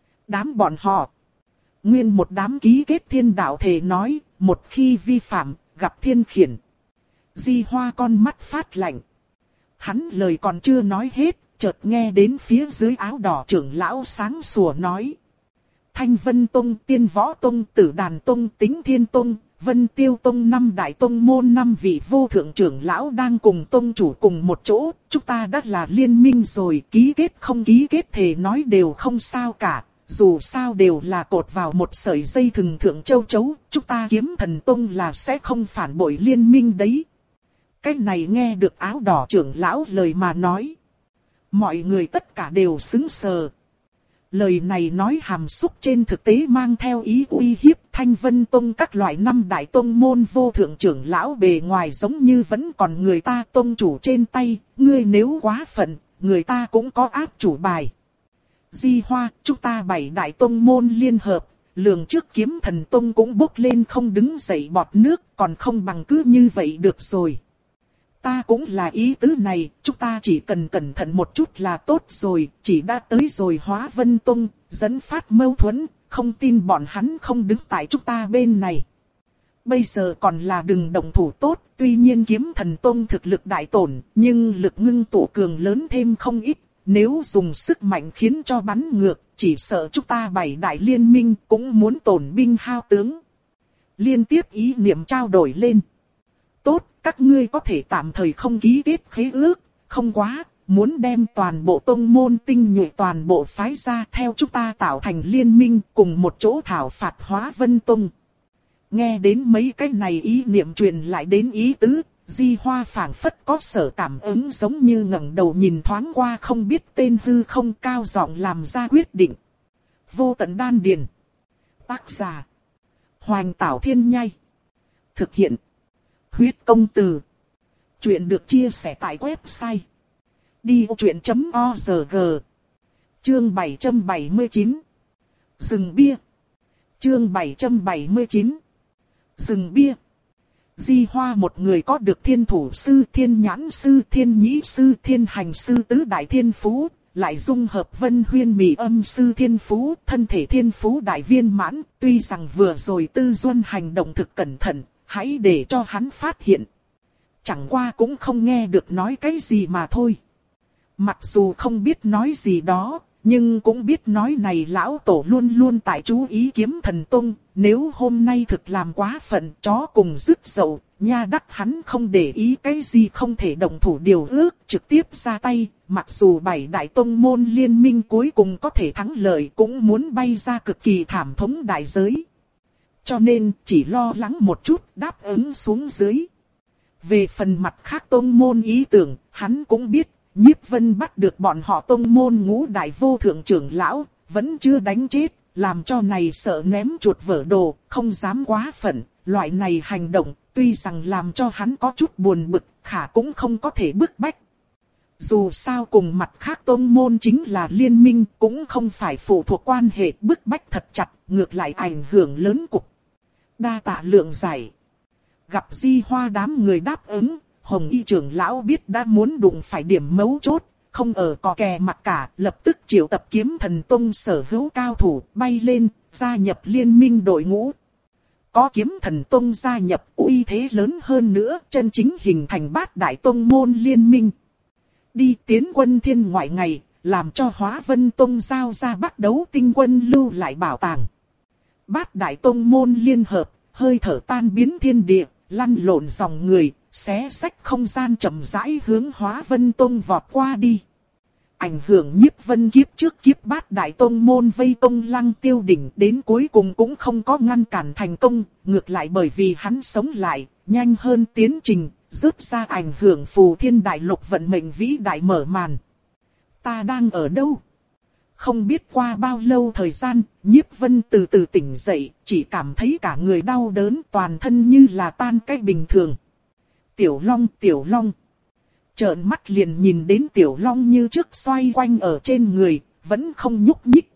Đám bọn họ. Nguyên một đám ký kết thiên đạo thề nói, một khi vi phạm, gặp thiên khiển. Di Hoa con mắt phát lạnh. Hắn lời còn chưa nói hết, chợt nghe đến phía dưới áo đỏ trưởng lão sáng sủa nói. Thanh Vân Tông, Tiên Võ Tông, Tử Đàn Tông, Tính Thiên Tông, Vân Tiêu Tông năm đại tông môn năm vị vô thượng trưởng lão đang cùng tông chủ cùng một chỗ, chúng ta đã là liên minh rồi, ký kết không ký kết thề nói đều không sao cả, dù sao đều là cột vào một sợi dây thừng thượng châu chấu, chúng ta Kiếm Thần Tông là sẽ không phản bội liên minh đấy. Cái này nghe được áo đỏ trưởng lão lời mà nói. Mọi người tất cả đều sững sờ. Lời này nói hàm xúc trên thực tế mang theo ý uy hiếp. Thanh Vân Tông các loại năm đại tông môn vô thượng trưởng lão bề ngoài giống như vẫn còn người ta tông chủ trên tay. Ngươi nếu quá phận, người ta cũng có áp chủ bài. Di Hoa, chúng ta bảy đại tông môn liên hợp, lường trước kiếm thần tông cũng bốc lên không đứng dậy bọt nước, còn không bằng cứ như vậy được rồi. Ta cũng là ý tứ này, chúng ta chỉ cần cẩn thận một chút là tốt rồi, chỉ đã tới rồi Hóa Vân Tông, dẫn phát mâu thuẫn, không tin bọn hắn không đứng tại chúng ta bên này. Bây giờ còn là đừng động thủ tốt, tuy nhiên kiếm thần tông thực lực đại tổn, nhưng lực ngưng tụ cường lớn thêm không ít, nếu dùng sức mạnh khiến cho bắn ngược, chỉ sợ chúng ta bảy đại liên minh cũng muốn tổn binh hao tướng. Liên tiếp ý niệm trao đổi lên. Tốt, các ngươi có thể tạm thời không ký kết khế ước, không quá, muốn đem toàn bộ tông môn tinh nhuệ toàn bộ phái ra theo chúng ta tạo thành liên minh cùng một chỗ thảo phạt Hóa Vân Tông. Nghe đến mấy cái này ý niệm truyền lại đến ý tứ, Di Hoa phảng phất có sở cảm ứng giống như ngẩng đầu nhìn thoáng qua không biết tên hư không cao giọng làm ra quyết định. Vô tận đan điền. Tác giả. Hoành Tảo Thiên Nhai. Thực hiện. Huyết công từ. Chuyện được chia sẻ tại website. đi vô chuyện chấm org. Chương bảy trăm bảy mươi chín. Rừng bia. Chương bảy trăm bảy mươi chín. Rừng bia. Di Hoa một người có được thiên thủ sư, thiên nhãn sư, thiên nhĩ sư, thiên hành sư tứ đại thiên phú, lại dung hợp vân huyên mị âm sư thiên phú, thân thể thiên phú đại viên mãn, tuy rằng vừa rồi tư duân hành động thực cẩn thận, hãy để cho hắn phát hiện. Chẳng qua cũng không nghe được nói cái gì mà thôi. Mặc dù không biết nói gì đó, nhưng cũng biết nói này lão tổ luôn luôn tại chú ý kiếm thần tông, nếu hôm nay thực làm quá phận chó cùng dứt dậu, nha đắc hắn không để ý cái gì không thể đồng thủ điều ước trực tiếp ra tay, mặc dù bảy đại tông môn liên minh cuối cùng có thể thắng lợi cũng muốn bay ra cực kỳ thảm thống đại giới. Cho nên chỉ lo lắng một chút đáp ứng xuống dưới. Về phần mặt khác tông môn ý tưởng, hắn cũng biết. Nhiếp Vân bắt được bọn họ tông môn ngũ đại vô thượng trưởng lão, vẫn chưa đánh chết, làm cho này sợ ném chuột vỡ đồ, không dám quá phận. Loại này hành động, tuy rằng làm cho hắn có chút buồn bực, khả cũng không có thể bức bách. Dù sao cùng mặt khác tông môn chính là liên minh, cũng không phải phụ thuộc quan hệ bức bách thật chặt, ngược lại ảnh hưởng lớn cục. Đa tạ lượng giải. Gặp Di Hoa đám người đáp ứng. Hồng Y trưởng lão biết đã muốn đụng phải điểm mấu chốt, không ở cò kè mặt cả, lập tức triệu tập kiếm thần tông sở hữu cao thủ, bay lên, gia nhập liên minh đội ngũ. Có kiếm thần tông gia nhập, uy thế lớn hơn nữa, chân chính hình thành bát đại tông môn liên minh. Đi tiến quân thiên ngoại ngày, làm cho Hóa Vân Tông giao ra bắt đấu tinh quân lưu lại bảo tàng. Bát đại tông môn liên hợp, hơi thở tan biến thiên địa, lăn lộn dòng người. Xé sách không gian chậm rãi hướng Hóa Vân Tông vọt qua đi. Ảnh hưởng Nhiếp Vân kiếp trước kiếp bát đại tông môn vây công Lăng Tiêu đỉnh đến cuối cùng cũng không có ngăn cản thành công, ngược lại bởi vì hắn sống lại, nhanh hơn tiến trình, rớt ra ảnh hưởng phù thiên đại lục vận mệnh vĩ đại mở màn. Ta đang ở đâu? Không biết qua bao lâu thời gian, Nhiếp Vân từ từ tỉnh dậy, chỉ cảm thấy cả người đau đớn toàn thân như là tan cách bình thường. Tiểu Long, Tiểu Long. Trợn mắt liền nhìn đến Tiểu Long như trước xoay quanh ở trên người, vẫn không nhúc nhích.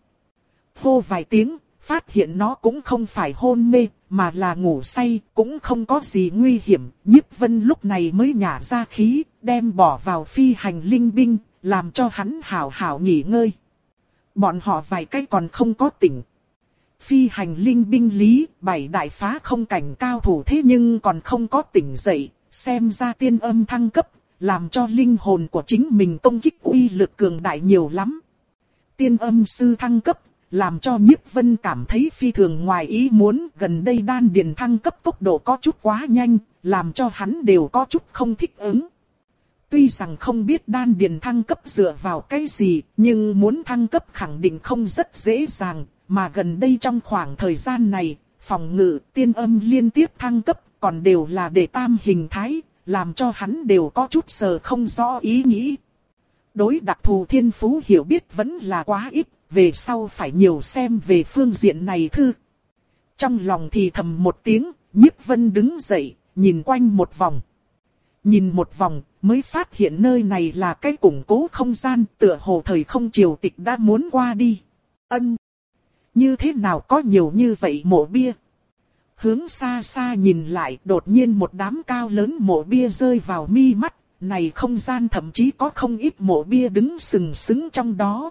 Hô vài tiếng, phát hiện nó cũng không phải hôn mê, mà là ngủ say, cũng không có gì nguy hiểm. Nhiếp Vân lúc này mới nhả ra khí, đem bỏ vào phi hành linh binh, làm cho hắn hảo hảo nghỉ ngơi. Bọn họ vài cái còn không có tỉnh. Phi hành linh binh lý, bảy đại phá không cảnh cao thủ thế nhưng còn không có tỉnh dậy. Xem ra tiên âm thăng cấp, làm cho linh hồn của chính mình công kích uy lực cường đại nhiều lắm. Tiên âm sư thăng cấp, làm cho Nhiếp Vân cảm thấy phi thường ngoài ý muốn. Gần đây đan điền thăng cấp tốc độ có chút quá nhanh, làm cho hắn đều có chút không thích ứng. Tuy rằng không biết đan điền thăng cấp dựa vào cái gì, nhưng muốn thăng cấp khẳng định không rất dễ dàng. Mà gần đây trong khoảng thời gian này, phòng ngự tiên âm liên tiếp thăng cấp. Còn đều là để tam hình thái, làm cho hắn đều có chút sờ không rõ ý nghĩ. Đối đặc thù thiên phú hiểu biết vẫn là quá ít, về sau phải nhiều xem về phương diện này thư. Trong lòng thì thầm một tiếng, Nhiếp Vân đứng dậy, nhìn quanh một vòng. Nhìn một vòng, mới phát hiện nơi này là cái củng cố không gian, tựa hồ thời không triều tịch đã muốn qua đi. Ân. Như thế nào có nhiều như vậy mộ bia? Hướng xa xa nhìn lại, đột nhiên một đám cao lớn mộ bia rơi vào mi mắt. Này không gian thậm chí có không ít mộ bia đứng sừng sững trong đó.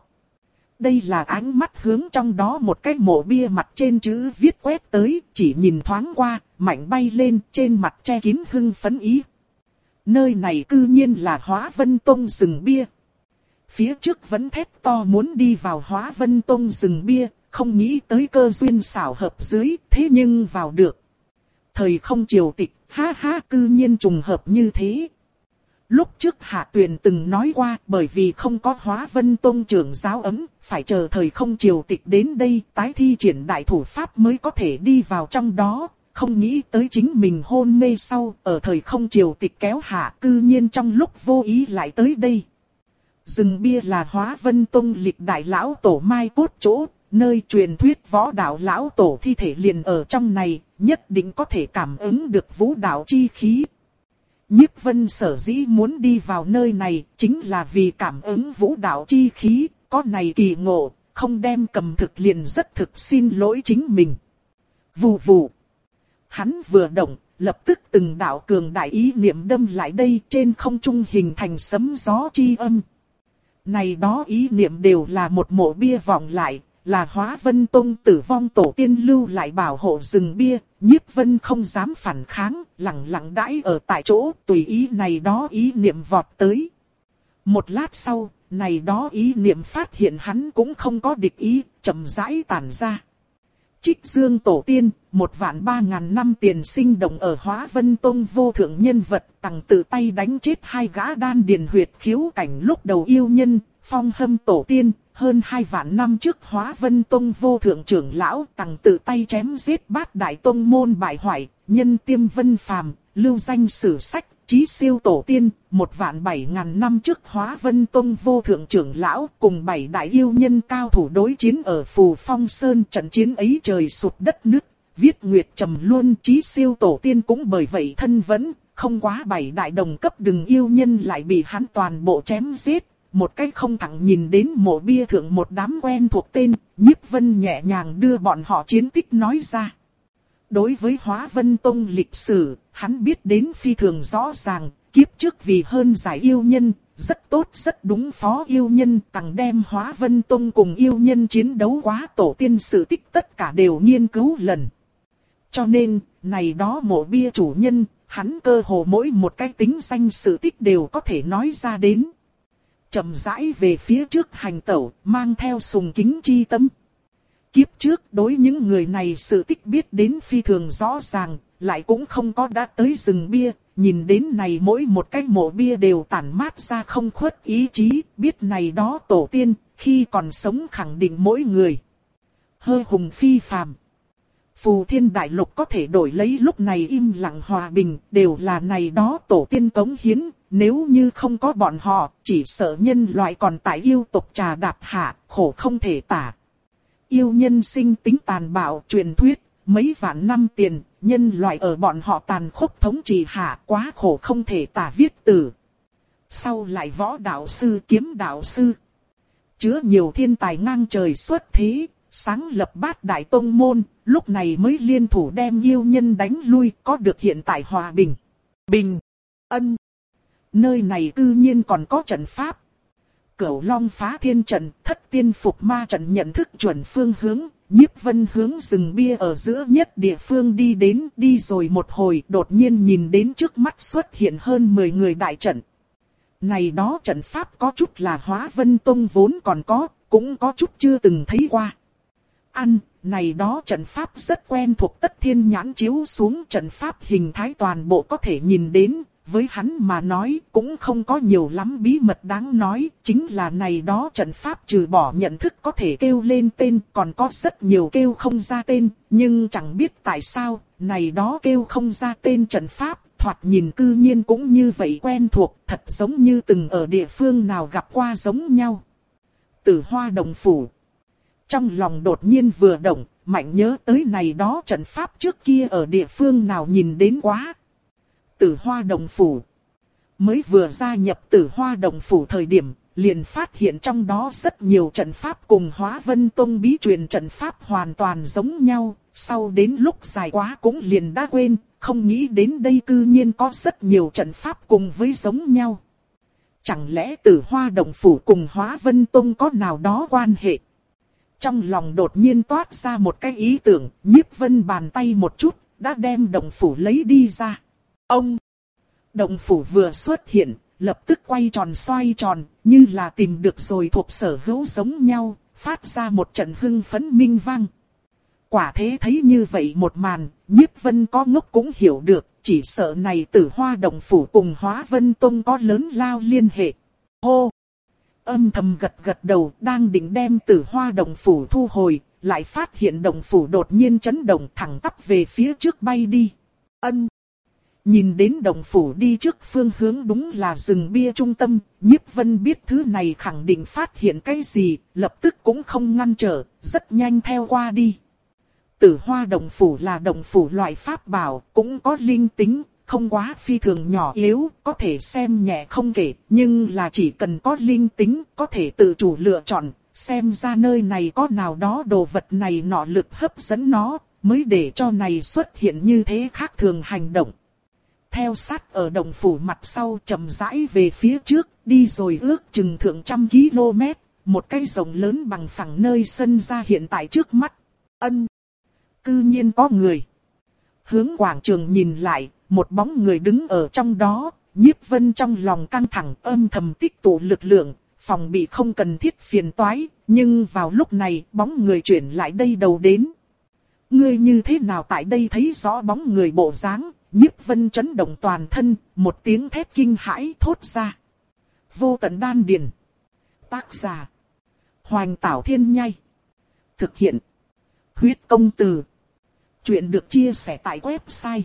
Đây là ánh mắt hướng trong đó một cái mộ bia mặt trên chữ viết quét tới, chỉ nhìn thoáng qua, mạnh bay lên, trên mặt che kín hưng phấn ý. Nơi này cư nhiên là Hóa Vân Tông rừng bia. Phía trước vẫn thét to muốn đi vào Hóa Vân Tông rừng bia, không nghĩ tới cơ duyên xảo hợp dưới, thế nhưng vào được. Thời không triều tịch, ha ha, cư nhiên trùng hợp như thế. Lúc trước Hạ Tuyền từng nói qua, bởi vì không có Hóa Vân Tông trưởng giáo ấm, phải chờ thời không triều tịch đến đây, tái thi triển đại thủ pháp mới có thể đi vào trong đó. Không nghĩ tới chính mình hôn mê sau, ở thời không triều tịch kéo hạ, cư nhiên trong lúc vô ý lại tới đây. Rừng bia là Hóa Vân Tông lịch đại lão tổ mai cốt chỗ, nơi truyền thuyết võ đạo lão tổ thi thể liền ở trong này, nhất định có thể cảm ứng được vũ đạo chi khí. Nhiếp Vân sở dĩ muốn đi vào nơi này, chính là vì cảm ứng vũ đạo chi khí, có này kỳ ngộ, không đem cầm thực liền rất thực xin lỗi chính mình. Vù vù. Hắn vừa động, lập tức từng đạo cường đại ý niệm đâm lại đây, trên không trung hình thành sấm gió chi âm. Này đó ý niệm đều là một mộ bia vọng lại, là Hóa Vân Tông tử vong tổ tiên lưu lại bảo hộ rừng bia. Nhiếp Vân không dám phản kháng, lặng lặng đãi ở tại chỗ, tùy ý này đó ý niệm vọt tới. Một lát sau, này đó ý niệm phát hiện hắn cũng không có địch ý, chậm rãi tản ra. Trích Dương tổ tiên, một vạn ba ngàn năm tiền sinh động ở Hóa Vân Tông vô thượng nhân vật, tằng tự tay đánh chết hai gã đan điền huyệt khiếu cảnh lúc đầu yêu nhân. Phong Hâm tổ tiên, hơn hai vạn năm trước Hóa Vân Tông vô thượng trưởng lão, tằng tự tay chém giết bát đại tông môn bại hoại, nhân tiêm vân phàm, lưu danh sử sách. Chí Siêu tổ tiên, một vạn bảy ngàn năm trước Hóa Vân Tông vô thượng trưởng lão cùng bảy đại yêu nhân cao thủ đối chiến ở Phù Phong Sơn, trận chiến ấy trời sụp đất nứt, viết nguyệt trầm luân. Chí Siêu tổ tiên cũng bởi vậy thân vẫn, không quá bảy đại đồng cấp đừng yêu nhân lại bị hắn toàn bộ chém giết. Một cách không thẳng nhìn đến mộ bia thượng một đám quen thuộc tên, Nhiếp Vân nhẹ nhàng đưa bọn họ chiến tích nói ra. Đối với Hóa Vân Tông lịch sử, hắn biết đến phi thường rõ ràng, kiếp trước vì hơn giải yêu nhân, rất tốt rất đúng phó yêu nhân, tằng đem Hóa Vân Tông cùng yêu nhân chiến đấu quá tổ tiên sự tích tất cả đều nghiên cứu lần. Cho nên, này đó mộ bia chủ nhân, hắn cơ hồ mỗi một cái tính danh sự tích đều có thể nói ra đến. Chậm rãi về phía trước hành tẩu, mang theo sùng kính chi tâm. Kiếp trước đối những người này sự tích biết đến phi thường rõ ràng, lại cũng không có đã tới rừng bia, nhìn đến này mỗi một cái mộ bia đều tản mát ra không khuất ý chí, biết này đó tổ tiên, khi còn sống khẳng định mỗi người. Hơ hùng phi phàm. Phù Thiên Đại Lục có thể đổi lấy lúc này im lặng hòa bình, đều là này đó tổ tiên cống hiến, nếu như không có bọn họ, chỉ sợ nhân loại còn tại yêu tộc trà đạp hạ, khổ không thể tả. Yêu nhân sinh tính tàn bạo, truyền thuyết, mấy vạn năm tiền, nhân loại ở bọn họ tàn khốc thống trị hạ, quá khổ không thể tả viết từ. Sau lại võ đạo sư kiếm đạo sư, chứa nhiều thiên tài ngang trời xuất thế, sáng lập bát đại tông môn, lúc này mới liên thủ đem yêu nhân đánh lui, có được hiện tại hòa bình. Bình, ân. Nơi này cư nhiên còn có trận pháp. Cửu Long phá thiên trận, thất tiên phục ma trận nhận thức chuẩn phương hướng, Nhiếp Vân hướng rừng bia ở giữa nhất địa phương đi đến, đi rồi một hồi, đột nhiên nhìn đến trước mắt xuất hiện hơn mười người đại trận. Này đó trận pháp có chút là Hóa Vân Tông vốn còn có, cũng có chút chưa từng thấy qua. Ăn, này đó trận pháp rất quen thuộc, Tất Thiên nhãn chiếu xuống trận pháp hình thái toàn bộ có thể nhìn đến. Với hắn mà nói cũng không có nhiều lắm bí mật đáng nói, chính là này đó trận pháp trừ bỏ nhận thức có thể kêu lên tên, còn có rất nhiều kêu không ra tên, nhưng chẳng biết tại sao, này đó kêu không ra tên trận pháp, thoạt nhìn cư nhiên cũng như vậy quen thuộc, thật giống như từng ở địa phương nào gặp qua giống nhau. Tử Hoa Đồng Phủ. Trong lòng đột nhiên vừa động, mạnh nhớ tới này đó trận pháp trước kia ở địa phương nào nhìn đến quá. Tử Hoa Đồng Phủ. Mới vừa gia nhập Tử Hoa Đồng Phủ thời điểm, liền phát hiện trong đó rất nhiều trận pháp cùng Hóa Vân Tông bí truyền trận pháp hoàn toàn giống nhau, sau đến lúc dài quá cũng liền đã quên, không nghĩ đến đây cư nhiên có rất nhiều trận pháp cùng với giống nhau. Chẳng lẽ Tử Hoa Động Phủ cùng Hóa Vân Tông có nào đó quan hệ? Trong lòng đột nhiên toát ra một cái ý tưởng, Nhiếp Vân bàn tay một chút, đã đem động phủ lấy đi ra. Ông! Động phủ vừa xuất hiện, lập tức quay tròn xoay tròn, như là tìm được rồi thuộc sở hữu giống nhau, phát ra một trận hưng phấn minh vang. Quả thế thấy như vậy một màn, Nhiếp Vân có ngốc cũng hiểu được, chỉ sợ này Tử Hoa Động Phủ cùng Hóa Vân Tông có lớn lao liên hệ. Hô! Âm thầm gật gật đầu, đang định đem Tử Hoa Động Phủ thu hồi, lại phát hiện động phủ đột nhiên chấn động thẳng tắp về phía trước bay đi. Ân! Nhìn đến động phủ đi trước phương hướng đúng là rừng bia trung tâm, Nhiếp Vân biết thứ này khẳng định phát hiện cái gì, lập tức cũng không ngăn trở, rất nhanh theo qua đi. Tử Hoa Động Phủ là động phủ loại pháp bảo, cũng có linh tính, không quá phi thường nhỏ yếu, có thể xem nhẹ không kể, nhưng là chỉ cần có linh tính, có thể tự chủ lựa chọn, xem ra nơi này có nào đó đồ vật này nọ lực hấp dẫn nó, mới để cho này xuất hiện như thế khác thường hành động. Theo sát ở động phủ mặt sau chậm rãi về phía trước, đi rồi ước chừng thượng trăm km, một cái rộng lớn bằng phẳng nơi sân ra hiện tại trước mắt. Ân! Cư nhiên có người. Hướng quảng trường nhìn lại, một bóng người đứng ở trong đó, Nhiếp Vân trong lòng căng thẳng âm thầm tích tụ lực lượng, phòng bị không cần thiết phiền toái, nhưng vào lúc này bóng người chuyển lại đây đầu đến. Ngươi như thế nào tại đây thấy rõ bóng người bộ dáng, Nhiếp Vân chấn động toàn thân, một tiếng thét kinh hãi thốt ra. Vô Tận Đan Điền. Tác giả. Hoành Tảo Thiên Nhai. Thực hiện. Huyết Công Từ. Chuyện được chia sẻ tại website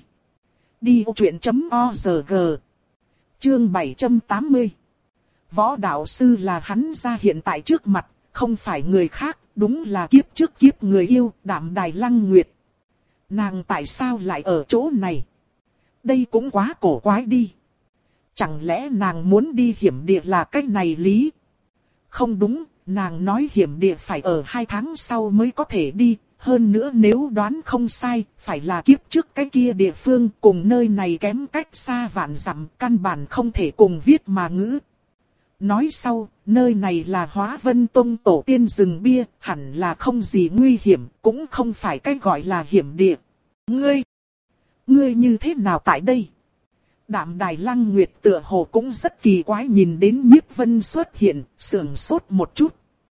đi vô chuyện chấm org. Chương bảy trăm tám mươi. Võ đạo sư là hắn ra hiện tại trước mặt, không phải người khác, đúng là kiếp trước kiếp người yêu, Đạm Đài Lăng Nguyệt. Nàng tại sao lại ở chỗ này? Đây cũng quá cổ quái đi. Chẳng lẽ nàng muốn đi hiểm địa là cách này lý? Không đúng, nàng nói hiểm địa phải ở hai tháng sau mới có thể đi. Hơn nữa nếu đoán không sai, phải là kiếp trước cái kia địa phương cùng nơi này kém cách xa vạn dặm, căn bản không thể cùng viết mà ngữ. Nói sau, nơi này là Hóa Vân Tông tổ tiên rừng bia, hẳn là không gì nguy hiểm, cũng không phải cái gọi là hiểm địa. Ngươi! Ngươi như thế nào tại đây? Đạm Đài Lăng Nguyệt tựa hồ cũng rất kỳ quái nhìn đến Nhiếp Vân xuất hiện, sườn sốt một chút.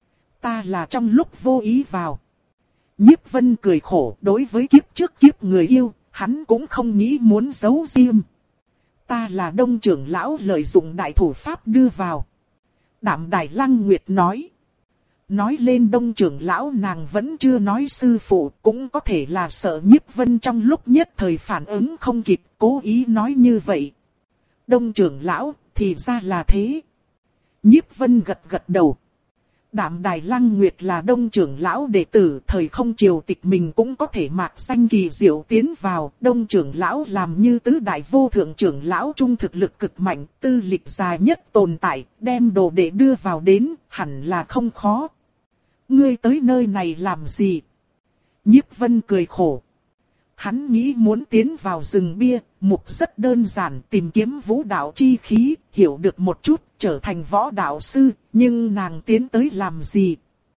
Ta là trong lúc vô ý vào. Nhiếp Vân cười khổ, đối với kiếp trước kiếp người yêu, hắn cũng không nghĩ muốn giấu riêng. Ta là Đông trưởng lão lợi dụng đại thủ pháp đưa vào. Đạm Đài Lăng Nguyệt nói. Nói lên Đông trưởng lão nàng vẫn chưa nói sư phụ, cũng có thể là sợ Nhiếp Vân trong lúc nhất thời phản ứng không kịp, cố ý nói như vậy. Đông trưởng lão, thì ra là thế. Nhiếp Vân gật gật đầu. Đạm Đài Lăng Nguyệt là Đông trưởng lão đệ tử, thời không triều tịch mình cũng có thể mạc danh kỳ diệu tiến vào. Đông trưởng lão làm như tứ đại vô thượng trưởng lão trung thực lực cực mạnh, tư lịch dài nhất tồn tại, đem đồ đệ đưa vào đến, hẳn là không khó. Ngươi tới nơi này làm gì? Nhiếp Vân cười khổ. Hắn nghĩ muốn tiến vào rừng bia, mục rất đơn giản, tìm kiếm vũ đạo chi khí, hiểu được một chút, trở thành võ đạo sư, nhưng nàng tiến tới làm gì?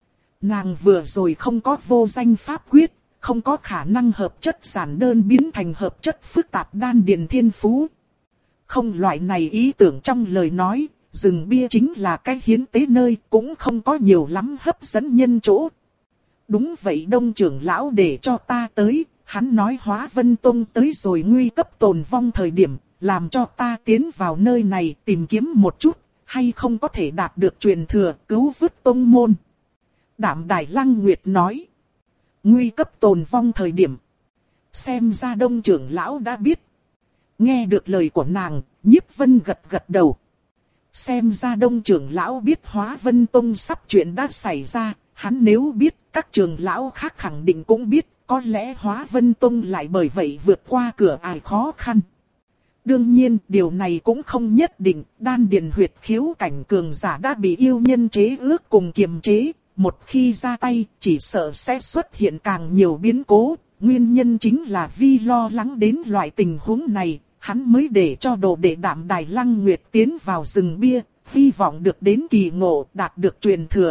Nàng vừa rồi không có vô danh pháp quyết, không có khả năng hợp chất giản đơn biến thành hợp chất phức tạp đan điền thiên phú. Không loại này ý tưởng trong lời nói, rừng bia chính là cái hiến tế nơi, cũng không có nhiều lắm hấp dẫn nhân chỗ. Đúng vậy Đông trưởng lão để cho ta tới. Hắn nói Hóa Vân Tông tới rồi nguy cấp tồn vong thời điểm, làm cho ta tiến vào nơi này tìm kiếm một chút, hay không có thể đạt được truyền thừa cứu vớt tông môn. Đạm Đài Lăng Nguyệt nói, nguy cấp tồn vong thời điểm. Xem ra Đông trưởng lão đã biết. Nghe được lời của nàng, Nhiếp Vân gật gật đầu. Xem ra Đông trưởng lão biết Hóa Vân Tông sắp chuyện đã xảy ra, hắn nếu biết, các trưởng lão khác khẳng định cũng biết. Có lẽ Hóa Vân Tông lại bởi vậy vượt qua cửa ải khó khăn. Đương nhiên, điều này cũng không nhất định, đan điền huyệt khiếu cảnh cường giả đã bị yêu nhân chế ước cùng kiềm chế, một khi ra tay, chỉ sợ sẽ xuất hiện càng nhiều biến cố, nguyên nhân chính là vì lo lắng đến loại tình huống này, hắn mới để cho đồ đệ Đạm Đài Lăng Nguyệt tiến vào rừng bia, hy vọng được đến kỳ ngộ, đạt được truyền thừa.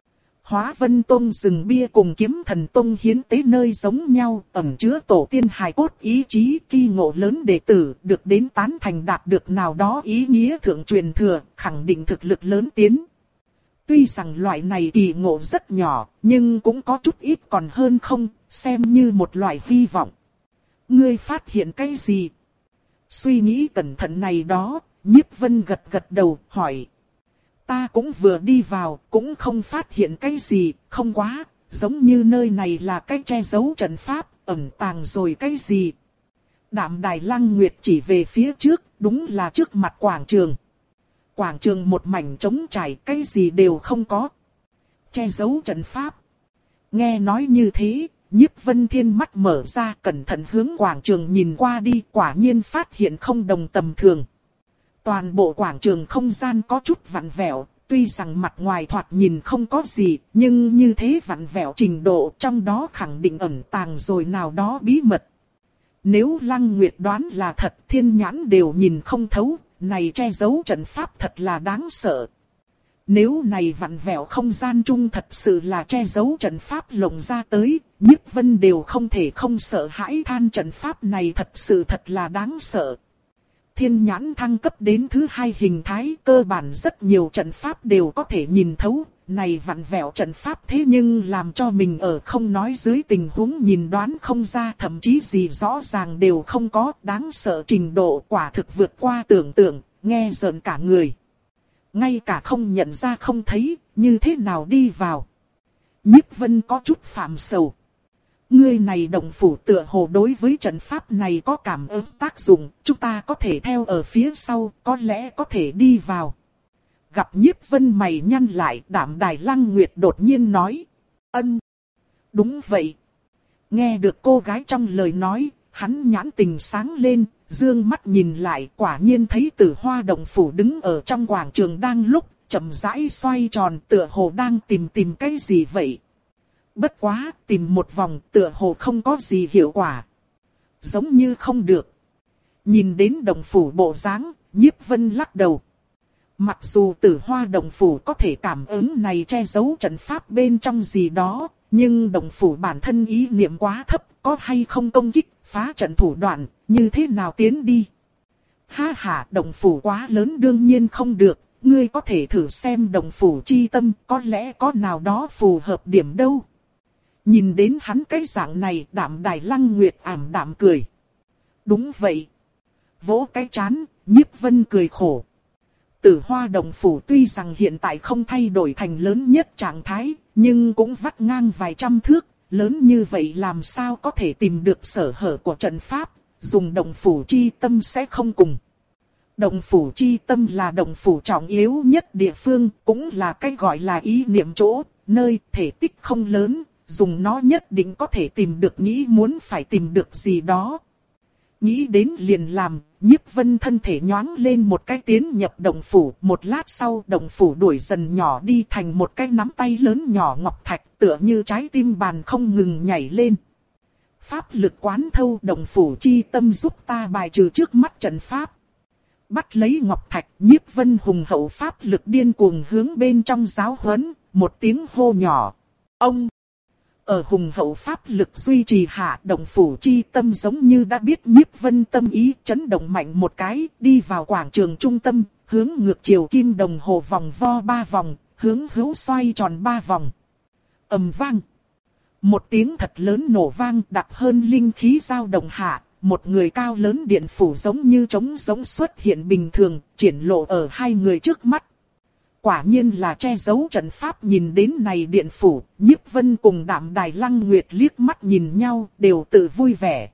Hóa Vân Tông rừng bia cùng Kiếm Thần Tông hiến tế nơi giống nhau, ẩn chứa tổ tiên hài cốt ý chí, kỳ ngộ lớn đệ tử, được đến tán thành đạt được nào đó ý nghĩa thượng truyền thừa, khẳng định thực lực lớn tiến. Tuy rằng loại này kỳ ngộ rất nhỏ, nhưng cũng có chút ít còn hơn không, xem như một loại hy vọng. Ngươi phát hiện cái gì? Suy nghĩ cẩn thận này đó, Nhiếp Vân gật gật đầu, hỏi. Ta cũng vừa đi vào, cũng không phát hiện cái gì, không quá, giống như nơi này là cái che giấu trận pháp, ẩn tàng rồi cái gì. Đạm Đài Lăng Nguyệt chỉ về phía trước, đúng là trước mặt quảng trường. Quảng trường một mảnh trống trải, cái gì đều không có. Che giấu trận pháp. Nghe nói như thế, Nhiếp Vân Thiên mắt mở ra, cẩn thận hướng quảng trường nhìn qua đi, quả nhiên phát hiện không đồng tầm thường. Toàn bộ quảng trường không gian có chút vặn vẹo, tuy rằng mặt ngoài thoạt nhìn không có gì, nhưng như thế vặn vẹo trình độ trong đó khẳng định ẩn tàng rồi nào đó bí mật. Nếu Lăng Nguyệt đoán là thật, thiên nhãn đều nhìn không thấu, này che giấu trận pháp thật là đáng sợ. Nếu này vặn vẹo không gian chung thật sự là che giấu trận pháp lồng ra tới, Nhiếp Vân đều không thể không sợ hãi than trận pháp này thật sự thật là đáng sợ. Thiên nhãn thăng cấp đến thứ hai hình thái, cơ bản rất nhiều trận pháp đều có thể nhìn thấu, này vặn vẹo trận pháp thế nhưng làm cho mình ở không nói dưới tình huống nhìn đoán không ra, thậm chí gì rõ ràng đều không có, đáng sợ trình độ quả thực vượt qua tưởng tượng, nghe rợn cả người. Ngay cả không nhận ra không thấy, như thế nào đi vào. Nhiếp Vân có chút phạm sầu. Ngươi này động phủ tựa hồ đối với trận pháp này có cảm ứng tác dụng, chúng ta có thể theo ở phía sau, có lẽ có thể đi vào. Gặp Nhiếp Vân mày nhăn lại, Đạm Đài Lăng Nguyệt đột nhiên nói. Ân. Đúng vậy. Nghe được cô gái trong lời nói, hắn nhãn tình sáng lên, dương mắt nhìn lại, quả nhiên thấy Tử Hoa động phủ đứng ở trong quảng trường đang lúc, chậm rãi xoay tròn, tựa hồ đang tìm tìm cái gì vậy. Bất quá, tìm một vòng tựa hồ không có gì hiệu quả. Giống như không được. Nhìn đến động phủ bộ dáng, Nhiếp Vân lắc đầu. Mặc dù Tử Hoa động phủ có thể cảm ứng này che giấu trận pháp bên trong gì đó, nhưng động phủ bản thân ý niệm quá thấp, có hay không công kích, phá trận thủ đoạn, như thế nào tiến đi. Ha ha, động phủ quá lớn đương nhiên không được, ngươi có thể thử xem động phủ chi tâm, có lẽ có nào đó phù hợp điểm đâu. Nhìn đến hắn cái dạng này, Đạm Đài Lăng Nguyệt ảm đạm cười. Đúng vậy. Vỗ cái chán, Nhiếp Vân cười khổ. Tử Hoa động phủ tuy rằng hiện tại không thay đổi thành lớn nhất trạng thái, nhưng cũng vắt ngang vài trăm thước, lớn như vậy làm sao có thể tìm được sở hở của trận pháp, dùng động phủ chi tâm sẽ không cùng. Động phủ chi tâm là động phủ trọng yếu nhất địa phương, cũng là cái gọi là ý niệm chỗ, nơi thể tích không lớn. Dùng nó nhất định có thể tìm được nghĩ muốn phải tìm được gì đó. Nghĩ đến liền làm, Nhiếp Vân thân thể nhoáng lên một cái tiến nhập động phủ. Một lát sau động phủ đuổi dần nhỏ đi thành một cái nắm tay lớn nhỏ ngọc thạch, tựa như trái tim bàn không ngừng nhảy lên. Pháp lực quán thâu, động phủ chi tâm giúp ta bài trừ trước mắt trận pháp. Bắt lấy ngọc thạch, Nhiếp Vân hùng hậu pháp lực điên cuồng hướng bên trong giáo huấn, một tiếng hô nhỏ. Ông! Ở hùng hậu pháp lực duy trì hạ, động phủ chi tâm giống như đã biết Nhiếp Vân tâm ý, chấn động mạnh một cái, đi vào quảng trường trung tâm, hướng ngược chiều kim đồng hồ vòng vo ba vòng, hướng hữu xoay tròn ba vòng. Ầm vang. Một tiếng thật lớn nổ vang, đặc hơn linh khí dao động hạ, một người cao lớn điện phủ giống như trống giống xuất hiện bình thường, triển lộ ở hai người trước mắt. Quả nhiên là che giấu trận pháp, nhìn đến này điện phủ, Nhiếp Vân cùng Đạm Đài Lăng Nguyệt liếc mắt nhìn nhau, đều tự vui vẻ.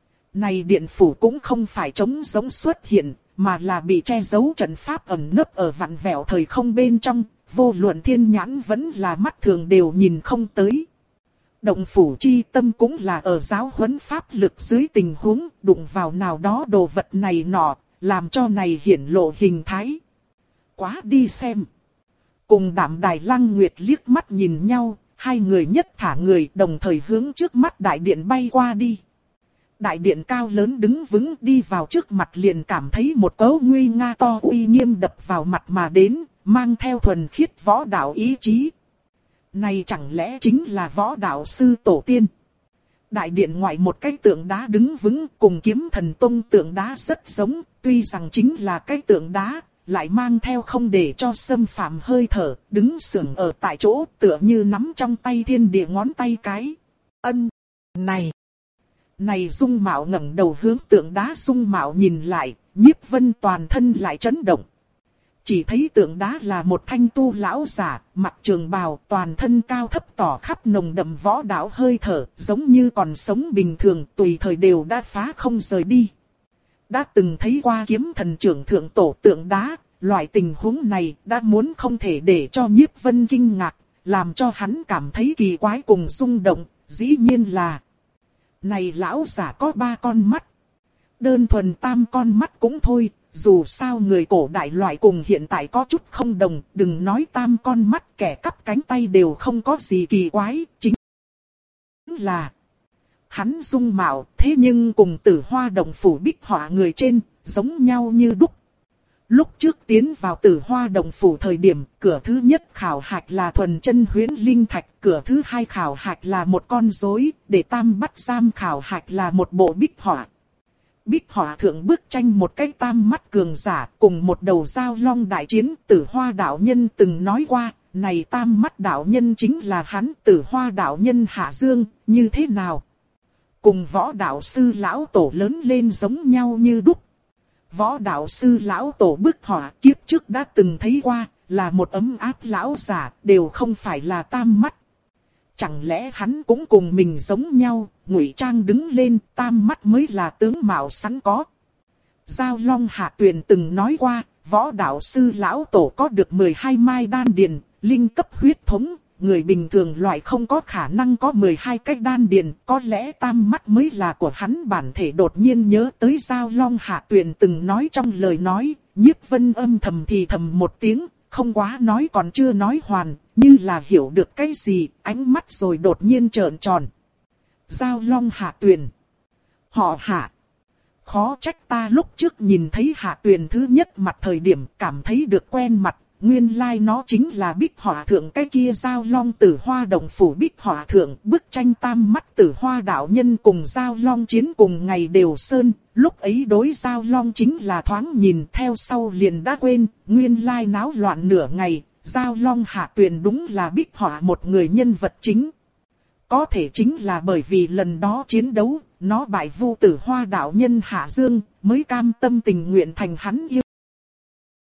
Này điện phủ cũng không phải trống giống xuất hiện, mà là bị che giấu trận pháp ẩn nấp ở vặn vẹo thời không bên trong, vô luận thiên nhãn vẫn là mắt thường đều nhìn không tới. Động phủ chi tâm cũng là ở giáo huấn pháp lực dưới tình huống đụng vào nào đó đồ vật này nọ, làm cho này hiển lộ hình thái. Quá đi xem. Cùng Đạm Đài Lăng Nguyệt liếc mắt nhìn nhau, hai người nhất thả người đồng thời hướng trước mắt đại điện bay qua đi. Đại điện cao lớn đứng vững đi vào trước mặt liền cảm thấy một cấu nguy nga to uy nghiêm đập vào mặt mà đến, mang theo thuần khiết võ đạo ý chí. Này chẳng lẽ chính là võ đạo sư tổ tiên? Đại điện ngoại một cái tượng đá đứng vững cùng Kiếm Thần Tông tượng đá rất giống, tuy rằng chính là cái tượng đá, lại mang theo không để cho xâm phạm hơi thở, đứng sững ở tại chỗ tựa như nắm trong tay thiên địa ngón tay cái. Ân, này, này Dung Mạo ngẩng đầu hướng tượng đá Dung Mạo nhìn lại, Nhiếp Vân toàn thân lại chấn động. Chỉ thấy tượng đá là một thanh tu lão giả, mặc trường bào, toàn thân cao thấp tỏ khắp nồng đậm võ đạo hơi thở, giống như còn sống bình thường, tùy thời đều đã phá không rời đi. Đã từng thấy qua Kiếm Thần trưởng thượng tổ tượng đá, loại tình huống này đã muốn không thể để cho Nhiếp Vân kinh ngạc, làm cho hắn cảm thấy kỳ quái cùng rung động, dĩ nhiên là này lão giả có ba con mắt. Đơn thuần tam con mắt cũng thôi, dù sao người cổ đại loại cùng hiện tại có chút không đồng, đừng nói tam con mắt, kẻ cắp cánh tay đều không có gì kỳ quái, chính là hắn dung mạo, thế nhưng cùng Tử Hoa Động Phủ bích họa người trên, giống nhau như đúc. Lúc trước tiến vào Tử Hoa Động Phủ thời điểm, cửa thứ nhất khảo hạch là thuần chân huyễn linh thạch, cửa thứ hai khảo hạch là một con rối, để tam bắt giam khảo hạch là một bộ bích họa. Bích họa thượng bức tranh một cái tam mắt cường giả cùng một đầu giao long đại chiến. Tử Hoa đạo nhân từng nói qua, này tam mắt đạo nhân chính là hắn, Tử Hoa đạo nhân Hạ Dương, như thế nào? Cùng võ đạo sư lão tổ lớn lên giống nhau như đúc. Võ đạo sư lão tổ bức họa kiếp trước đã từng thấy qua, là một ấm áp lão giả, đều không phải là tam mắt. Chẳng lẽ hắn cũng cùng mình giống nhau, ngụy trang đứng lên, tam mắt mới là tướng mạo sẵn có. Giao Long Hạ Tuyền từng nói qua, võ đạo sư lão tổ có được mười hai mai đan điền, linh cấp huyết thống, người bình thường loại không có khả năng có mười hai cái đan điền, có lẽ tam mắt mới là của hắn bản thể. Đột nhiên nhớ tới Giao Long Hạ Tuyền từng nói trong lời nói, Nhiếp Vân âm thầm thì thầm một tiếng, không quá nói còn chưa nói hoàn, như là hiểu được cái gì, ánh mắt rồi đột nhiên trợn tròn. Giao Long Hạ Tuyền. Họ Hạ. Khó trách ta lúc trước nhìn thấy Hạ Tuyền thứ nhất mặt thời điểm cảm thấy được quen mặt, nguyên lai like nó chính là bích họa thượng cái kia Giao Long Tử Hoa Động Phủ bích họa thượng. Bức tranh tam mắt Tử Hoa đạo nhân cùng Giao Long chiến cùng ngày đều sơn, lúc ấy đối Giao Long chính là thoáng nhìn, theo sau liền đã quên, nguyên lai like náo loạn nửa ngày, Giao Long Hạ Tuyền đúng là bích họa một người nhân vật chính. Có thể chính là bởi vì lần đó chiến đấu, nó bại vu Tử Hoa đạo nhân Hạ Dương, mới cam tâm tình nguyện thành hắn yêu